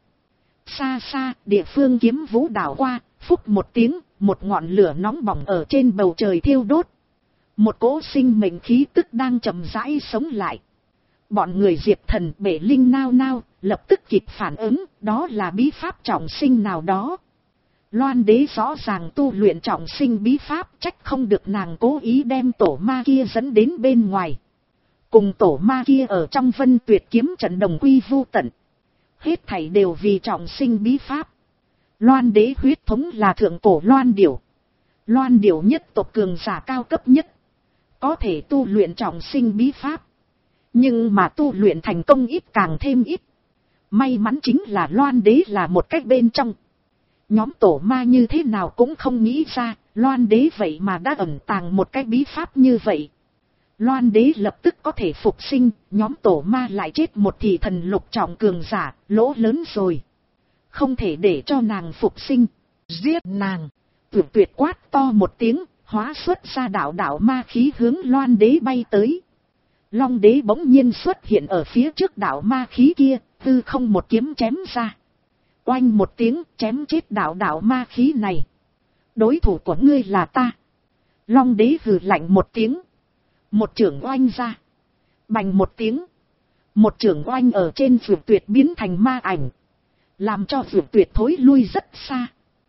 Xa xa, địa phương kiếm vũ đảo qua, phúc một tiếng, một ngọn lửa nóng bỏng ở trên bầu trời thiêu đốt. Một cỗ sinh mệnh khí tức đang chậm rãi sống lại. Bọn người Diệp Thần Bể Linh nao nao, lập tức kịp phản ứng, đó là bí pháp trọng sinh nào đó. Loan đế rõ ràng tu luyện trọng sinh bí pháp, trách không được nàng cố ý đem tổ ma kia dẫn đến bên ngoài. Cùng tổ ma kia ở trong Vân Tuyệt kiếm trận đồng quy vu tận. Hết thảy đều vì trọng sinh bí pháp. Loan đế huyết thống là thượng cổ Loan Điểu. Loan Điểu nhất tộc cường giả cao cấp nhất. Có thể tu luyện trọng sinh bí pháp. Nhưng mà tu luyện thành công ít càng thêm ít. May mắn chính là Loan đế là một cách bên trong. Nhóm tổ ma như thế nào cũng không nghĩ ra, Loan đế vậy mà đã ẩn tàng một cái bí pháp như vậy. Loan đế lập tức có thể phục sinh, nhóm tổ ma lại chết một thị thần lục trọng cường giả, lỗ lớn rồi. Không thể để cho nàng phục sinh, giết nàng. Tuyệt tuyệt quát to một tiếng, hóa xuất ra đạo đạo ma khí hướng Loan đế bay tới. Long đế bỗng nhiên xuất hiện ở phía trước đạo ma khí kia, hư không một kiếm chém ra. Oanh một tiếng chém chết đạo đạo ma khí này. Đối thủ của ngươi là ta. Long đế hừ lạnh một tiếng. Một chưởng oanh ra. Bành một tiếng. Một chưởng oanh ở trên Dược Tuyệt biến thành ma ảnh. Làm cho Dược Tuyệt thối lui rất xa.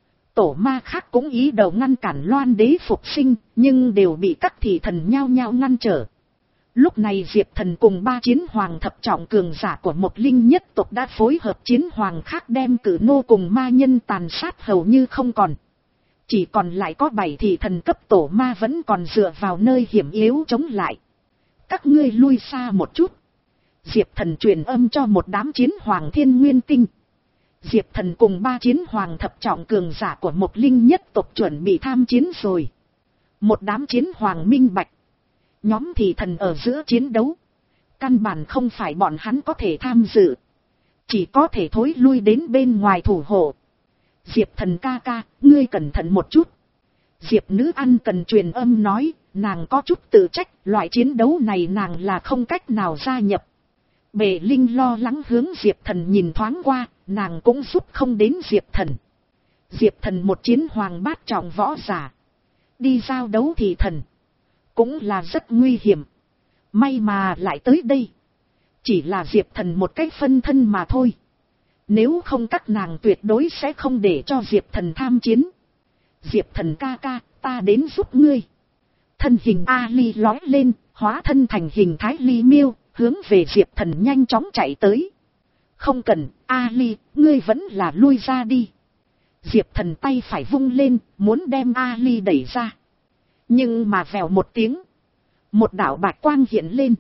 Tổ ma khác cũng ý đồ ngăn cản Loan đế phục sinh, nhưng đều bị các thị thần nhao nhao ngăn trở. Lúc này Diệp Thần cùng ba chiến hoàng thập trọng cường giả của một linh nhất tộc đã phối hợp chiến hoàng khác đem cử nô cùng ma nhân tàn sát hầu như không còn. Chỉ còn lại có bảy thị thần cấp tổ ma vẫn còn dựa vào nơi hiểm yếu chống lại. Các ngươi lui xa một chút. Diệp Thần truyền âm cho một đám chiến hoàng thiên nguyên tinh. Diệp Thần cùng ba chiến hoàng thập trọng cường giả của một linh nhất tộc chuẩn bị tham chiến rồi. Một đám chiến hoàng minh bạch. Nhóm thị thần ở giữa chiến đấu. Căn bản không phải bọn hắn có thể tham dự. Chỉ có thể thối lui đến bên ngoài thủ hộ. Diệp Thần ca ca, ngươi cẩn thận một chút. Diệp Nữ Ăn cần truyền âm nói, nàng có chút tự trách, loại chiến đấu này nàng là không cách nào gia nhập. Bệ Linh lo lắng hướng Diệp Thần nhìn thoáng qua, nàng cũng giúp không đến Diệp Thần. Diệp Thần một chiến hoàng bát trọng võ giả. Đi giao đấu thị thần. Cũng là rất nguy hiểm. May mà lại tới đây. Chỉ là Diệp Thần một cái phân thân mà thôi. Nếu không các nàng tuyệt đối sẽ không để cho Diệp Thần tham chiến. Diệp Thần ca ca, ta đến giúp ngươi. Thân hình Ali lói lên, hóa thân thành hình thái ly miêu, hướng về Diệp Thần nhanh chóng chạy tới. Không cần, Ali, ngươi vẫn là lui ra đi. Diệp Thần tay phải vung lên, muốn đem Ali đẩy ra. Nhưng mà vèo một tiếng. Một đạo bạch quang hiện lên.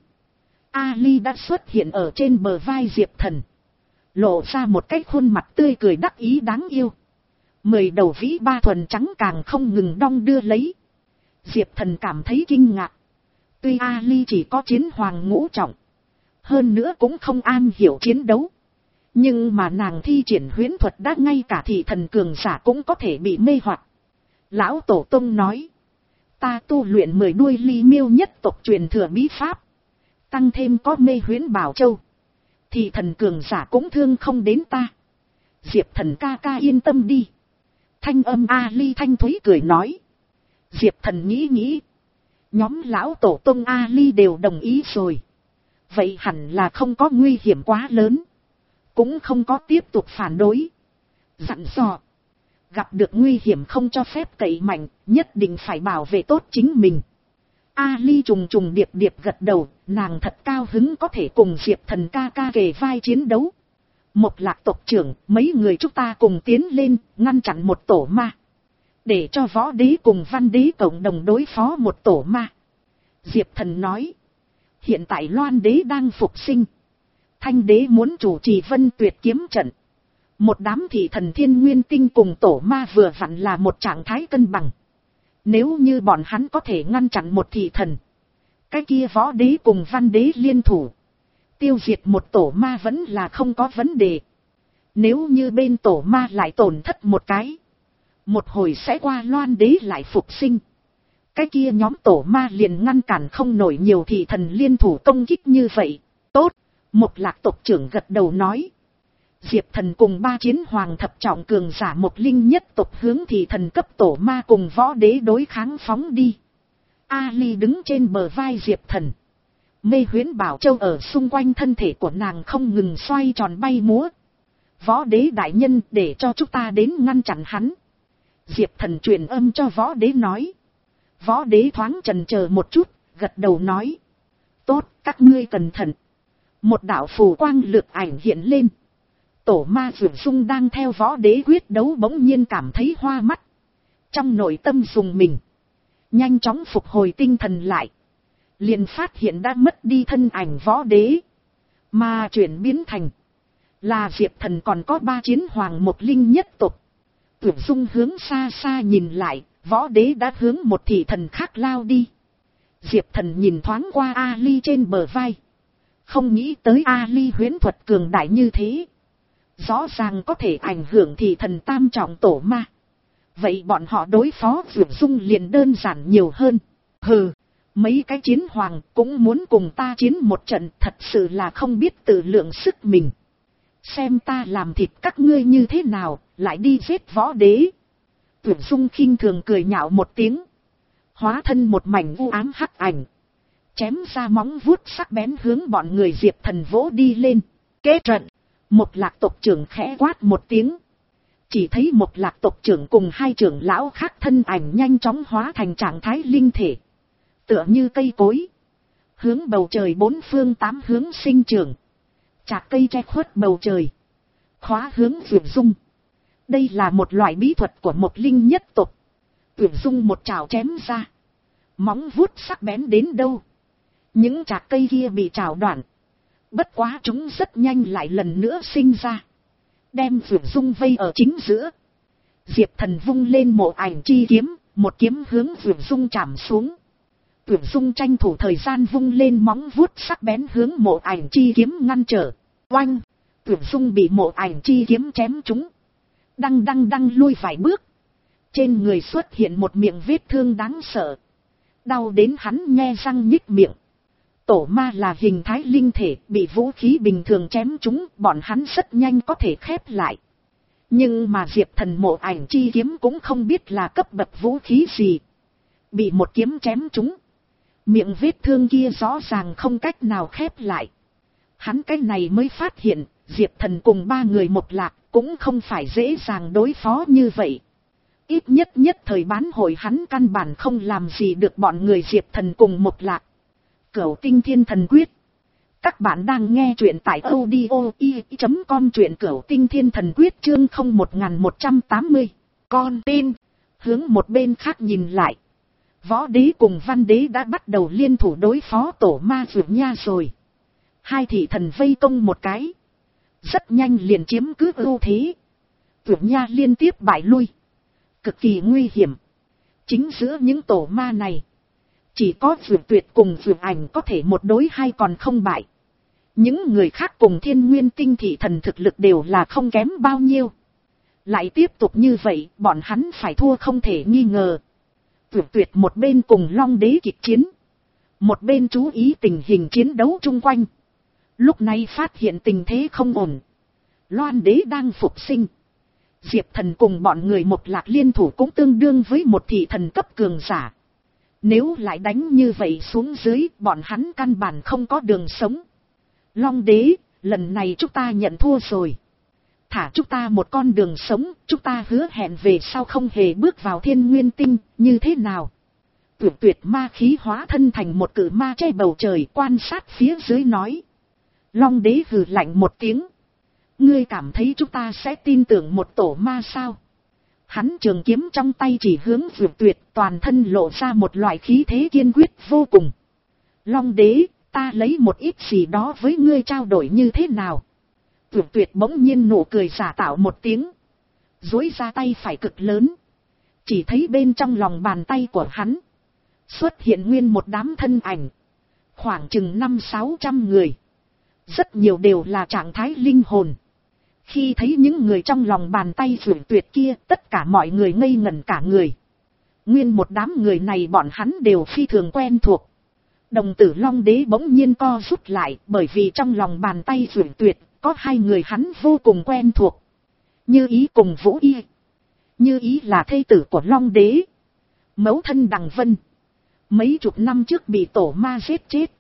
Ali đã xuất hiện ở trên bờ vai Diệp Thần. Lộ ra một cái khuôn mặt tươi cười đắc ý đáng yêu. Mười đầu vĩ ba thuần trắng càng không ngừng đong đưa lấy. Diệp Thần cảm thấy kinh ngạc. Tuy Ali chỉ có chiến hoàng ngũ trọng. Hơn nữa cũng không am hiểu chiến đấu. Nhưng mà nàng thi triển huyễn thuật đã ngay cả thị thần cường giả cũng có thể bị mê hoặc. Lão tổ tông nói. Ta tu luyện mười đuôi ly miêu nhất tộc truyền thừa bí pháp. Tăng thêm có mê huyễn bảo châu. Thị thần cường giả cũng thương không đến ta. Diệp thần ca ca yên tâm đi. Thanh âm A Ly thanh thúy cười nói. Diệp thần nghĩ nghĩ. Nhóm lão tổ tông A Ly đều đồng ý rồi. Vậy hẳn là không có nguy hiểm quá lớn. Cũng không có tiếp tục phản đối. Dặn dò. Gặp được nguy hiểm không cho phép cậy mạnh, nhất định phải bảo vệ tốt chính mình. A Ly trùng trùng điệp điệp gật đầu, nàng thật cao hứng có thể cùng Diệp thần ca ca kề vai chiến đấu. Một lạc tộc trưởng, mấy người chúng ta cùng tiến lên, ngăn chặn một tổ ma. Để cho võ đế cùng văn đế cộng đồng đối phó một tổ ma. Diệp thần nói. Hiện tại Loan đế đang phục sinh. Thanh đế muốn chủ trì Vân Tuyệt kiếm trận. Một đám thị thần thiên nguyên tinh cùng tổ ma vừa vặn là một trạng thái cân bằng. Nếu như bọn hắn có thể ngăn chặn một thị thần. Cái kia võ đế cùng văn đế liên thủ. Tiêu diệt một tổ ma vẫn là không có vấn đề. Nếu như bên tổ ma lại tổn thất một cái. Một hồi sẽ qua Loan đế lại phục sinh. Cái kia nhóm tổ ma liền ngăn cản không nổi nhiều thị thần liên thủ công kích như vậy. Tốt, một lạc tộc trưởng gật đầu nói. Diệp thần cùng ba chiến hoàng thập trọng cường giả một linh nhất tộc hướng thị thần cấp tổ ma cùng võ đế đối kháng phóng đi. A Ly đứng trên bờ vai Diệp thần. Mê huyễn bảo châu ở xung quanh thân thể của nàng không ngừng xoay tròn bay múa. Võ đế đại nhân để cho chúng ta đến ngăn chặn hắn. Diệp thần truyền âm cho võ đế nói. Võ đế thoáng chần chờ một chút, gật đầu nói. Tốt, các ngươi cẩn thận. Một đạo phù quang lược ảnh hiện lên. Tổ ma Dược Dung đang theo võ đế quyết đấu bỗng nhiên cảm thấy hoa mắt. Trong nội tâm dùng mình. Nhanh chóng phục hồi tinh thần lại. Liền phát hiện đã mất đi thân ảnh võ đế. Mà chuyển biến thành. Là Diệp thần còn có ba chiến hoàng một linh nhất tộc. Dược Dung hướng xa xa nhìn lại. Võ đế đã hướng một thị thần khác lao đi. Diệp thần nhìn thoáng qua A Ly trên bờ vai. Không nghĩ tới A Ly huyễn thuật cường đại như thế. Rõ ràng có thể ảnh hưởng thị thần tam trọng tổ ma. Vậy bọn họ đối phó Dược Dung liền đơn giản nhiều hơn. Hừ, mấy cái chiến hoàng cũng muốn cùng ta chiến một trận, thật sự là không biết tự lượng sức mình. Xem ta làm thịt các ngươi như thế nào, lại đi giết võ đế. Dược Dung khinh thường cười nhạo một tiếng. Hóa thân một mảnh u ám hắc ảnh. Chém ra móng vuốt sắc bén hướng bọn người Diệp thần vỗ đi lên. Kế trận. Một lạc tộc trưởng khẽ quát một tiếng. Chỉ thấy một lạc tộc trưởng cùng hai trưởng lão khác thân ảnh nhanh chóng hóa thành trạng thái linh thể. Tựa như cây cối. Hướng bầu trời bốn phương tám hướng sinh trưởng. Chạc cây che khuất bầu trời. Khóa hướng Dược Dung. Đây là một loại bí thuật của một linh nhất tộc. Dược Dung một chảo chém ra. Móng vuốt sắc bén đến đâu. Những chạc cây kia bị chảo đoạn. Bất quá chúng rất nhanh lại lần nữa sinh ra. Đem Dược Dung vây ở chính giữa. Diệp thần vung lên mộ ảnh chi kiếm. Một kiếm hướng Dược Dung chạm xuống. Dược Dung tranh thủ thời gian vung lên móng vuốt sắc bén hướng mộ ảnh chi kiếm ngăn trở. Oanh! Dược Dung bị mộ ảnh chi kiếm chém trúng. Đăng đăng đăng lui vài bước. Trên người xuất hiện một miệng vết thương đáng sợ. Đau đến hắn nhe răng nhích miệng. Tổ ma là hình thái linh thể, bị vũ khí bình thường chém chúng, bọn hắn rất nhanh có thể khép lại. Nhưng mà Diệp thần mộ ảnh chi kiếm cũng không biết là cấp bậc vũ khí gì. Bị một kiếm chém chúng. Miệng vết thương kia rõ ràng không cách nào khép lại. Hắn cái này mới phát hiện, Diệp thần cùng ba người một lạc, cũng không phải dễ dàng đối phó như vậy. Ít nhất nhất thời bán hội hắn căn bản không làm gì được bọn người Diệp thần cùng một lạc. Cửu Tinh Thiên Thần Quyết. Các bạn đang nghe truyện tại audio i chấm com, truyện Cửu Tinh Thiên Thần Quyết chương không một một trăm tám mươi. Con tin. Hướng một bên khác nhìn lại. Võ đế cùng văn đế đã bắt đầu liên thủ đối phó tổ ma Dược Nha rồi. Hai thị thần vây công một cái. Rất nhanh liền chiếm cứ ưu thế. Dược Nha liên tiếp bại lui. Cực kỳ nguy hiểm. Chính giữa những tổ ma này. Chỉ có Dược Tuyệt cùng Dược Ảnh có thể một đối hai còn không bại. Những người khác cùng Thiên Nguyên Tinh thị thần thực lực đều là không kém bao nhiêu. Lại tiếp tục như vậy, bọn hắn phải thua không thể nghi ngờ. Tuyệt tuyệt một bên cùng Long Đế kịch chiến, một bên chú ý tình hình chiến đấu chung quanh. Lúc này phát hiện tình thế không ổn. Loan Đế đang phục sinh. Diệp Thần cùng bọn người một lạc liên thủ cũng tương đương với một thị thần cấp cường giả. Nếu lại đánh như vậy xuống dưới, bọn hắn căn bản không có đường sống. Long Đế, lần này chúng ta nhận thua rồi. Thả chúng ta một con đường sống, chúng ta hứa hẹn về sau không hề bước vào Thiên Nguyên Tinh, như thế nào? Tuyệt tuyệt ma khí hóa thân thành một cự ma che bầu trời, quan sát phía dưới nói. Long Đế hừ lạnh một tiếng. Ngươi cảm thấy chúng ta sẽ tin tưởng một tổ ma sao? Hắn trường kiếm trong tay chỉ hướng tuyệt tuyệt, toàn thân lộ ra một loại khí thế kiên quyết vô cùng. Long Đế, ta lấy một ít gì đó với ngươi trao đổi như thế nào? Tuyệt tuyệt bỗng nhiên nụ cười giả tạo một tiếng. Duỗi ra tay phải cực lớn. Chỉ thấy bên trong lòng bàn tay của hắn xuất hiện nguyên một đám thân ảnh. Khoảng chừng năm sáu trăm người. Rất nhiều đều là trạng thái linh hồn. Khi thấy những người trong lòng bàn tay tuyệt tuyệt kia, tất cả mọi người ngây ngẩn cả người. Nguyên một đám người này bọn hắn đều phi thường quen thuộc. Đồng tử Long Đế bỗng nhiên co rút lại, bởi vì trong lòng bàn tay tuyệt tuyệt có hai người hắn vô cùng quen thuộc. Như Ý cùng Vũ Y. Như Ý là thê tử của Long Đế, mẫu thân Đằng Vân. Mấy chục năm trước bị tổ ma giết chết.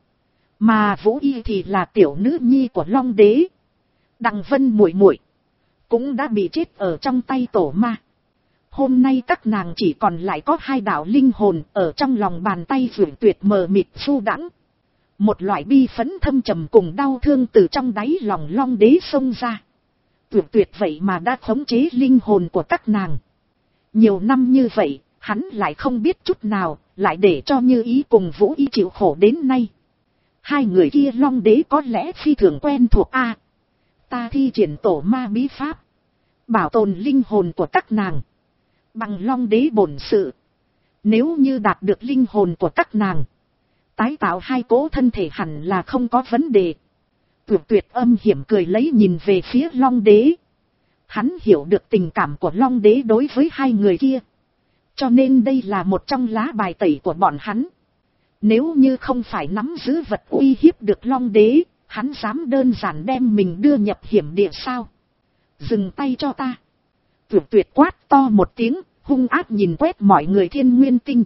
Mà Vũ Y thì là tiểu nữ nhi của Long Đế. Đằng Vân muội muội cũng đã bị chết ở trong tay tổ ma. Hôm nay các nàng chỉ còn lại có hai đạo linh hồn ở trong lòng bàn tay tuyệt tuyệt mờ mịt phu đãng. Một loại bi phấn thâm trầm cùng đau thương từ trong đáy lòng Long Đế xông ra. Tuyệt tuyệt vậy mà đã khống chế linh hồn của các nàng. Nhiều năm như vậy, hắn lại không biết chút nào, lại để cho Như Ý cùng Vũ Y chịu khổ đến nay. Hai người kia Long Đế có lẽ phi thường quen thuộc a. À, ta thi triển tổ ma bí pháp, bảo tồn linh hồn của các nàng. Bằng Long Đế bổn sự, nếu như đạt được linh hồn của các nàng, tái tạo hai cỗ thân thể hẳn là không có vấn đề. Tuyệt tuyệt âm hiểm cười lấy nhìn về phía Long Đế. Hắn hiểu được tình cảm của Long Đế đối với hai người kia. Cho nên đây là một trong lá bài tẩy của bọn hắn. Nếu như không phải nắm giữ vật uy hiếp được Long Đế, hắn dám đơn giản đem mình đưa nhập hiểm địa sao? Dừng tay cho ta. Tuyệt tuyệt quát to một tiếng, hung ác nhìn quét mọi người Thiên Nguyên Tinh.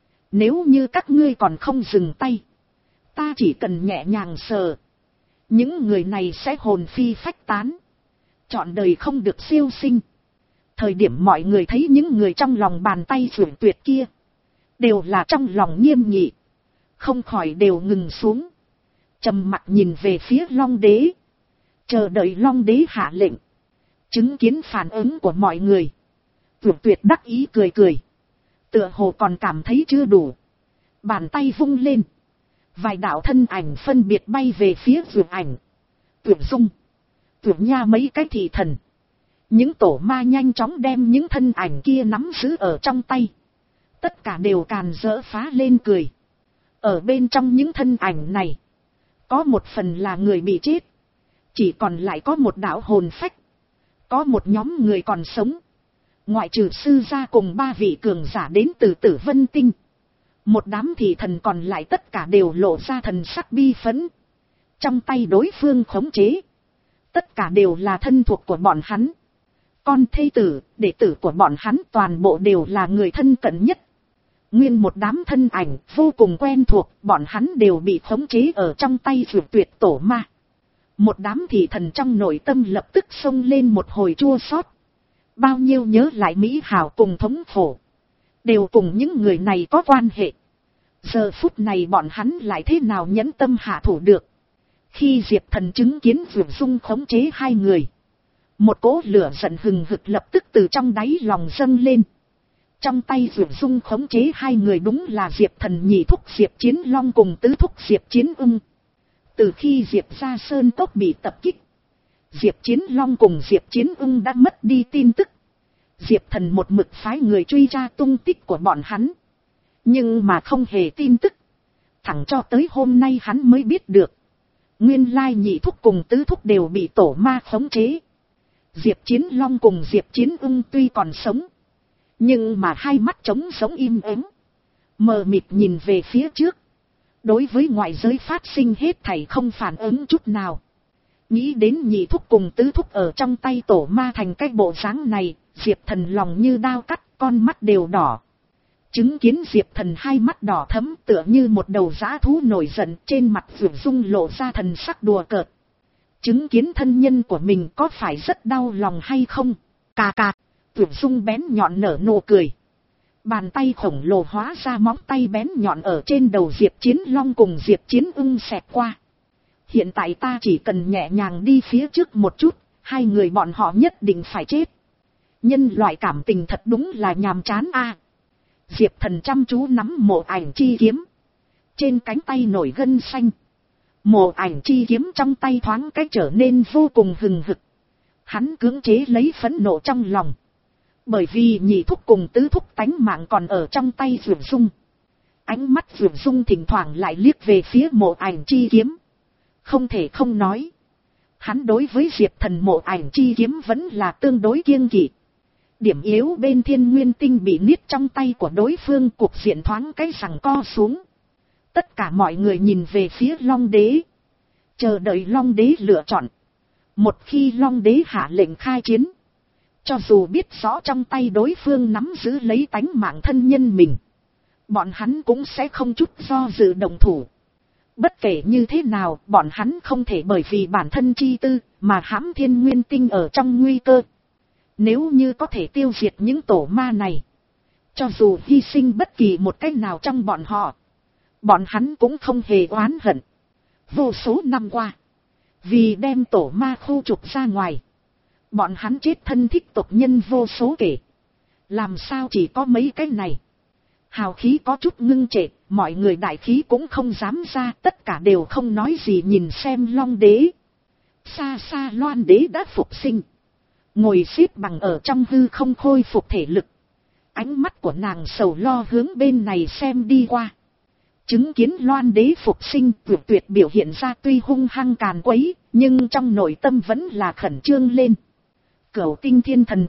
Nếu như các ngươi còn không dừng tay, ta chỉ cần nhẹ nhàng sờ, những người này sẽ hồn phi phách tán, trọn đời không được siêu sinh. Thời điểm mọi người thấy những người trong lòng bàn tay tuyệt tuyệt kia, đều là trong lòng nghiêm nghị, không khỏi đều ngừng xuống, trầm mặc nhìn về phía Long Đế, chờ đợi Long Đế hạ lệnh. Chứng kiến phản ứng của mọi người, tuyệt tuyệt đắc ý cười cười, tựa hồ còn cảm thấy chưa đủ, bàn tay vung lên, vài đạo thân ảnh phân biệt bay về phía Tuyệt Ảnh, Tuyệt Dung, Tuyệt Nha mấy cái thị thần. Những tổ ma nhanh chóng đem những thân ảnh kia nắm giữ ở trong tay, tất cả đều càn rỡ phá lên cười. Ở bên trong những thân ảnh này, có một phần là người bị chết, chỉ còn lại có một đạo hồn phách. Có một nhóm người còn sống, ngoại trừ sư gia cùng ba vị cường giả đến từ Tử Vân Tinh. Một đám thị thần còn lại tất cả đều lộ ra thần sắc bi phấn. Trong tay đối phương khống chế, tất cả đều là thân thuộc của bọn hắn. Con thê tử, đệ tử của bọn hắn toàn bộ đều là người thân cận nhất. Nguyên một đám thân ảnh vô cùng quen thuộc, bọn hắn đều bị khống chế ở trong tay tuyệt tuyệt tổ ma. Một đám thị thần trong nội tâm lập tức xông lên một hồi chua xót. Bao nhiêu nhớ lại mỹ hảo cùng thống khổ, đều cùng những người này có quan hệ. Giờ phút này bọn hắn lại thế nào nhẫn tâm hạ thủ được. Khi Diệp Thần chứng kiến Dược Dung khống chế hai người, một cỗ lửa giận hừng hực lập tức từ trong đáy lòng dâng lên. Trong tay Dược Dung khống chế hai người đúng là Diệp Thần nhị thúc Diệp Chiến Long cùng tứ thúc Diệp Chiến Ưng. Từ khi Diệp ra Sơn Cốc bị tập kích, Diệp Chiến Long cùng Diệp Chiến Ưng đã mất đi tin tức. Diệp Thần một mực phái người truy tra tung tích của bọn hắn, nhưng mà không hề tin tức. Thẳng cho tới hôm nay hắn mới biết được, Nguyên lai nhị thúc cùng tứ thúc đều bị tổ ma khống chế. Diệp Chiến Long cùng Diệp Chiến Ưng tuy còn sống, nhưng mà hai mắt trống sống im ắng, mờ mịt nhìn về phía trước. Đối với ngoại giới phát sinh hết thảy không phản ứng chút nào. Nghĩ đến nhị thúc cùng tứ thúc ở trong tay tổ ma thành cái bộ dáng này, Diệp Thần lòng như đao cắt, con mắt đều đỏ. Chứng kiến Diệp Thần hai mắt đỏ thẫm tựa như một đầu dã thú nổi giận, trên mặt Vượng Dung lộ ra thần sắc đùa cợt. Chứng kiến thân nhân của mình có phải rất đau lòng hay không? Cà cà, Vượng Dung bén nhọn nở nụ cười. Bàn tay khổng lồ hóa ra móng tay bén nhọn ở trên đầu Diệp Chiến Long cùng Diệp Chiến Ưng xẹt qua. Hiện tại ta chỉ cần nhẹ nhàng đi phía trước một chút, hai người bọn họ nhất định phải chết. Nhân loại cảm tình thật đúng là nhàm chán a. Diệp Thần chăm chú nắm mộ ảnh chi kiếm. Trên cánh tay nổi gân xanh. Mộ ảnh chi kiếm trong tay thoáng cái trở nên vô cùng hừng hực. Hắn cưỡng chế lấy phẫn nộ trong lòng. Bởi vì nhị thúc cùng tứ thúc tánh mạng còn ở trong tay Vượng Dung. Ánh mắt Vượng Dung thỉnh thoảng lại liếc về phía mộ ảnh chi kiếm. Không thể không nói. Hắn đối với Diệp Thần mộ ảnh chi kiếm vẫn là tương đối kiêng kỵ. Điểm yếu bên Thiên Nguyên Tinh bị niết trong tay của đối phương, cục diện thoáng cái giằng co xuống. Tất cả mọi người nhìn về phía Long Đế. Chờ đợi Long Đế lựa chọn. Một khi Long Đế hạ lệnh khai chiến. Cho dù biết rõ trong tay đối phương nắm giữ lấy tánh mạng thân nhân mình. Bọn hắn cũng sẽ không chút do dự động thủ. Bất kể như thế nào, bọn hắn không thể bởi vì bản thân chi tư, mà hãm Thiên Nguyên Tinh ở trong nguy cơ. Nếu như có thể tiêu diệt những tổ ma này, cho dù hy sinh bất kỳ một cách nào trong bọn họ, bọn hắn cũng không hề oán hận. Vô số năm qua, vì đem tổ ma khu trục ra ngoài, bọn hắn chết thân thích tộc nhân vô số kể. Làm sao chỉ có mấy cái này? Hào khí có chút ngưng trệ, mọi người đại khí cũng không dám ra, tất cả đều không nói gì nhìn xem Long Đế. Xa xa Loan Đế đã phục sinh. Ngồi xếp bằng ở trong hư không khôi phục thể lực. Ánh mắt của nàng sầu lo hướng bên này xem đi qua. Chứng kiến Loan Đế phục sinh, Tuyệt Tuyệt biểu hiện ra tuy hung hăng càn quấy, nhưng trong nội tâm vẫn là khẩn trương lên. Cửu Tinh Thiên Thần